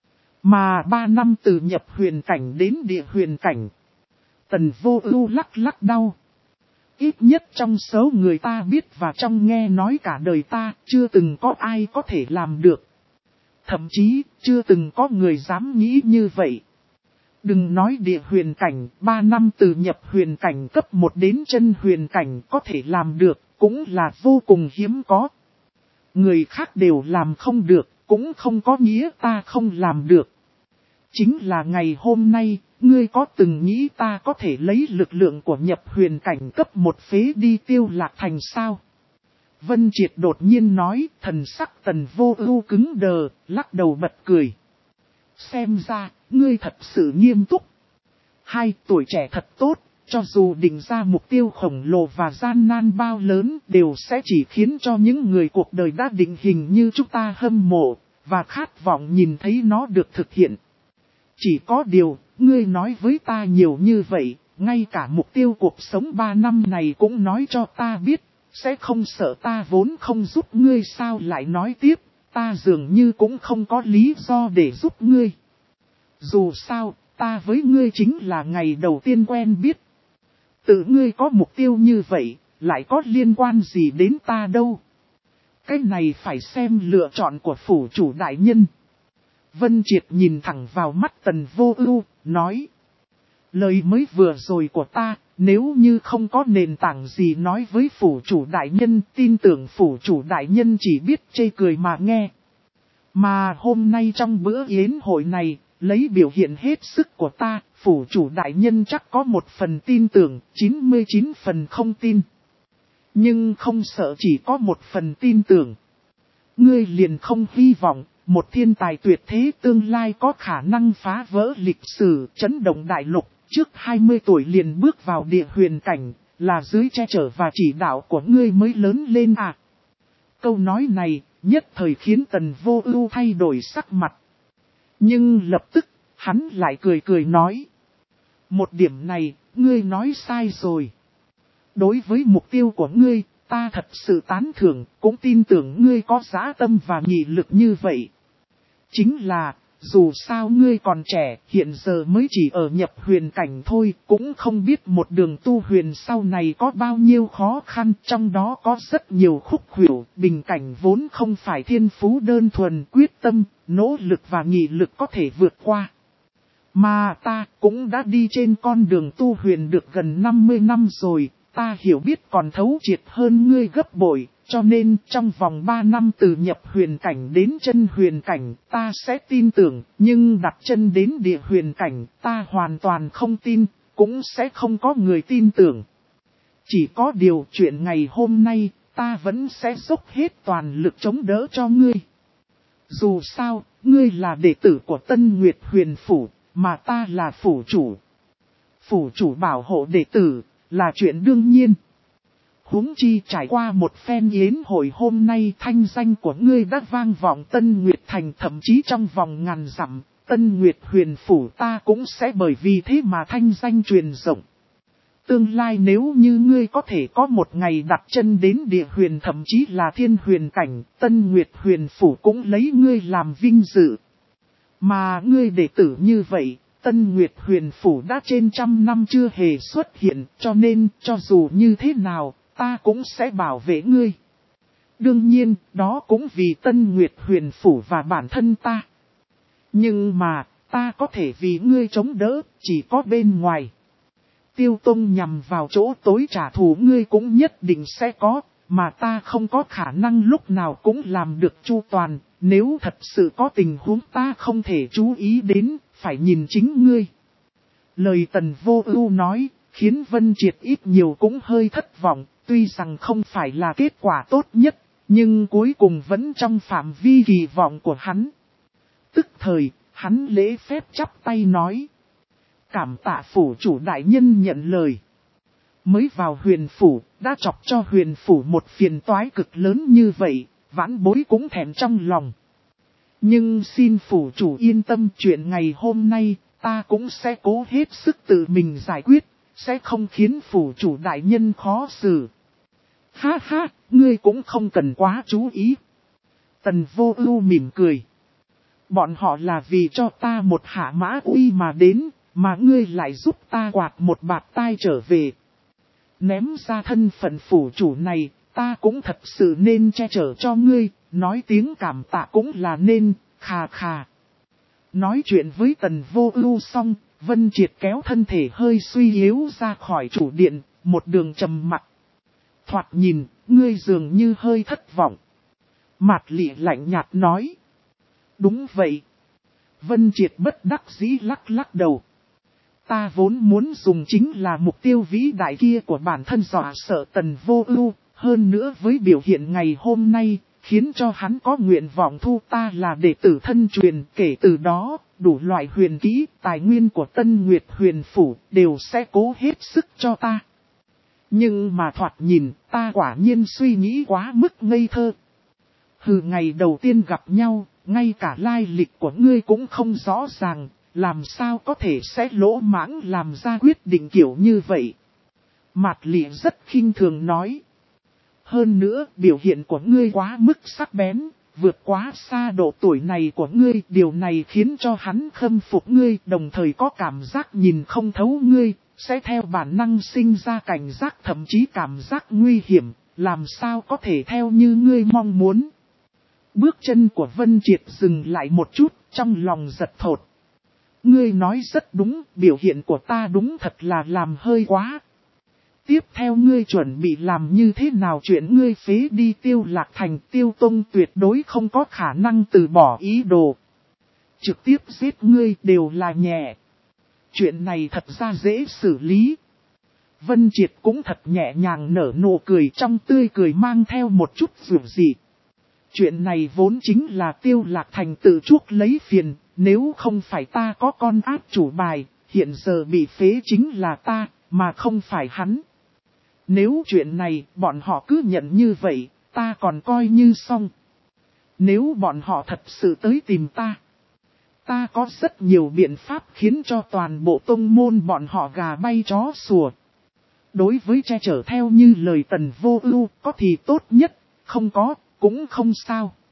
Mà 3 năm từ nhập huyền cảnh đến địa huyền cảnh. Tần Vô Ưu lắc lắc đầu. Ít nhất trong số người ta biết và trong nghe nói cả đời ta, chưa từng có ai có thể làm được. Thậm chí, chưa từng có người dám nghĩ như vậy. Đừng nói địa huyền cảnh, 3 năm từ nhập huyền cảnh cấp 1 đến chân huyền cảnh có thể làm được, cũng là vô cùng hiếm có. Người khác đều làm không được, cũng không có nghĩa ta không làm được. Chính là ngày hôm nay, ngươi có từng nghĩ ta có thể lấy lực lượng của nhập huyền cảnh cấp 1 phế đi Tiêu Lạc Thành sao? Vân Triệt đột nhiên nói, thần sắc Tần Vô Ưu cứng đờ, lắc đầu bật cười. Xem ra, ngươi thật sự nghiêm túc. 2 tuổi trẻ thật tốt, cho dù định ra mục tiêu khổng lồ và gian nan bao lớn đều sẽ chỉ khiến cho những người cuộc đời đã định hình như chúng ta hâm mộ, và khát vọng nhìn thấy nó được thực hiện. Chỉ có điều, ngươi nói với ta nhiều như vậy, ngay cả mục tiêu cuộc sống 3 năm này cũng nói cho ta biết, sẽ không sợ ta vốn không giúp ngươi sao lại nói tiếp, ta dường như cũng không có lý do để giúp ngươi. Dù sao, ta với ngươi chính là ngày đầu tiên quen biết. Tự ngươi có mục tiêu như vậy, lại có liên quan gì đến ta đâu. Cái này phải xem lựa chọn của phủ chủ đại nhân. Vân Triệt nhìn thẳng vào mắt Tần Vô Ưu, nói. Lời mới vừa rồi của ta, nếu như không có nền tảng gì nói với phủ chủ đại nhân, tin tưởng phủ chủ đại nhân chỉ biết chê cười mà nghe. Mà hôm nay trong bữa yến hội này, lấy biểu hiện hết sức của ta, phủ chủ đại nhân chắc có 1 phần tin tưởng, 99 phần không tin. Nhưng không sợ chỉ có 1 phần tin tưởng. Ngươi liền không hy vọng, một thiên tài tuyệt thế tương lai có khả năng phá vỡ lịch sử, chấn động đại lục, trước 20 tuổi liền bước vào địa huyền cảnh, là dưới che chở và chỉ đạo của ngươi mới lớn lên à. Câu nói này, nhất thời khiến Tần Vô Ưu thay đổi sắc mặt. Nhưng lập tức, hắn lại cười cười nói. Một điểm này, ngươi nói sai rồi. Đối với mục tiêu của ngươi, ta thật sự tán thưởng, cũng tin tưởng ngươi có dã tâm và nghị lực như vậy. Chính là, dù sao ngươi còn trẻ, hiện giờ mới chỉ ở nhập huyền cảnh thôi, cũng không biết một đường tu huyền sau này có bao nhiêu khó khăn, trong đó có rất nhiều khúc khuỷu, bình cảnh vốn không phải thiên phú đơn thuần, quyết tâm, nỗ lực và nghị lực có thể vượt qua. Mà ta cũng đã đi trên con đường tu huyền được gần 50 năm rồi, ta hiểu biết còn thấu triệt hơn ngươi gấp bội, cho nên trong vòng 3 năm từ nhập huyền cảnh đến chân huyền cảnh ta sẽ tin tưởng, nhưng đặt chân đến địa huyền cảnh ta hoàn toàn không tin, cũng sẽ không có người tin tưởng. Chỉ có điều chuyện ngày hôm nay, ta vẫn sẽ dốc hết toàn lực chống đỡ cho ngươi. Dù sao, ngươi là đệ tử của Tân Nguyệt Huyền Phủ, mà ta là phủ chủ. Phủ chủ bảo hộ đệ tử, là chuyện đương nhiên. Huống chi trải qua một phen yến hội hôm nay, thanh danh của ngươi đã vang vọng Tân Nguyệt Thành, thậm chí trong vòng ngàn dặm, Tân Nguyệt Huyền Phủ ta cũng sẽ bởi vì thế mà thanh danh truyền rộng. Tương lai nếu như ngươi có thể có một ngày đặt chân đến địa huyền thậm chí là thiên huyền cảnh, Tân Nguyệt Huyền Phủ cũng lấy ngươi làm vinh dự. Mà ngươi đệ tử như vậy, Tân Nguyệt Huyền Phủ đã trên 100 năm chưa hề xuất hiện, cho nên cho dù như thế nào, ta cũng sẽ bảo vệ ngươi. Đương nhiên, đó cũng vì Tân Nguyệt Huyền Phủ và bản thân ta. Nhưng mà, ta có thể vì ngươi chống đỡ, chỉ có bên ngoài. Tiêu Tông nhằm vào chỗ tối trả thù ngươi cũng nhất định sẽ có, mà ta không có khả năng lúc nào cũng làm được chu toàn, nếu thật sự có tình huống ta không thể chú ý đến, phải nhìn chính ngươi. Lời Tần Vô Ưu nói, khiến Vân Triệt ít nhiều cũng hơi thất vọng, tuy rằng không phải là kết quả tốt nhất, nhưng cuối cùng vẫn trong phạm vi kỳ vọng của hắn. Tức thời, hắn lễ phép chắp tay nói. Cảm tạ phủ chủ đại nhân nhận lời. Mới vào huyền phủ, đã chọc cho huyền phủ một phiền toái cực lớn như vậy, vãn bối cũng thèm trong lòng. Nhưng xin phủ chủ yên tâm, chuyện ngày hôm nay, ta cũng sẽ cố hết sức tự mình giải quyết, sẽ không khiến phủ chủ đại nhân khó xử. Ha ha, ngươi cũng không cần quá chú ý. Tần Vô Ưu mỉm cười. Bọn họ là vì cho ta một hạ mã uy mà đến, mà ngươi lại giúp ta quạt một bạt tai trở về. Ném ra thân phận phủ chủ này, ta cũng thật sự nên che chở cho ngươi, nói tiếng cảm tạ cũng là nên, khà khà. Nói chuyện với Tần Vô Ưu xong, Vân Triệt kéo thân thể hơi suy yếu ra khỏi chủ điện, một đường trầm mặc. Thoạt nhìn, ngươi dường như hơi thất vọng. Mạt Lị lạnh nhạt nói. Đúng vậy. Vân Triệt bất đắc dĩ lắc lắc đầu. Ta vốn muốn dùng chính là mục tiêu vĩ đại kia của bản thân dọa sợ Tần Vô Ưu, hơn nữa với biểu hiện ngày hôm nay, khiến cho hắn có nguyện vọng thu ta là đệ tử thân truyền, kể từ đó, đủ loại huyền kỹ, tài nguyên của Tân Nguyệt Huyền Phủ đều sẽ cố hết sức cho ta. Nhưng mà thoạt nhìn, ta quả nhiên suy nghĩ quá mức ngây thơ. Hừ, ngày đầu tiên gặp nhau, ngay cả lai lịch của ngươi cũng không rõ ràng, làm sao có thể sẽ lỗ mãng làm ra quyết định kiểu như vậy. Mạt Lị rất khinh thường nói. Hơn nữa, biểu hiện của ngươi quá mức sắc bén, vượt quá xa độ tuổi này của ngươi, điều này khiến cho hắn khâm phục ngươi, đồng thời có cảm giác nhìn không thấu ngươi, sẽ theo bản năng sinh ra cảnh giác, thậm chí cảm giác nguy hiểm, làm sao có thể theo như ngươi mong muốn. Bước chân của Vân Triệt dừng lại một chút, trong lòng giật thột. Ngươi nói rất đúng, biểu hiện của ta đúng thật là làm hơi quá. Tiếp theo ngươi chuẩn bị làm như thế nào, chuyện ngươi phế đi Tiêu Lạc Thành, Tiêu Tông tuyệt đối không có khả năng từ bỏ ý đồ. Trực tiếp giết ngươi đều là nhẹ. Chuyện này thật ra dễ xử lý. Vân Triệt cũng thật nhẹ nhàng nở nụ cười, trong tươi cười mang theo một chút dịu dị. Chuyện này vốn chính là Tiêu Lạc Thành tự chuốc lấy phiền, nếu không phải ta có con ác chủ bài, hiện giờ bị phế chính là ta, mà không phải hắn. Nếu chuyện này bọn họ cứ nhận như vậy, ta còn coi như xong. Nếu bọn họ thật sự tới tìm ta có rất nhiều biện pháp khiến cho toàn bộ tông môn bọn họ gà bay chó sủa. Đối với che chở theo như lời Tần Vô Ưu, có thì tốt nhất, không có, cũng không sao.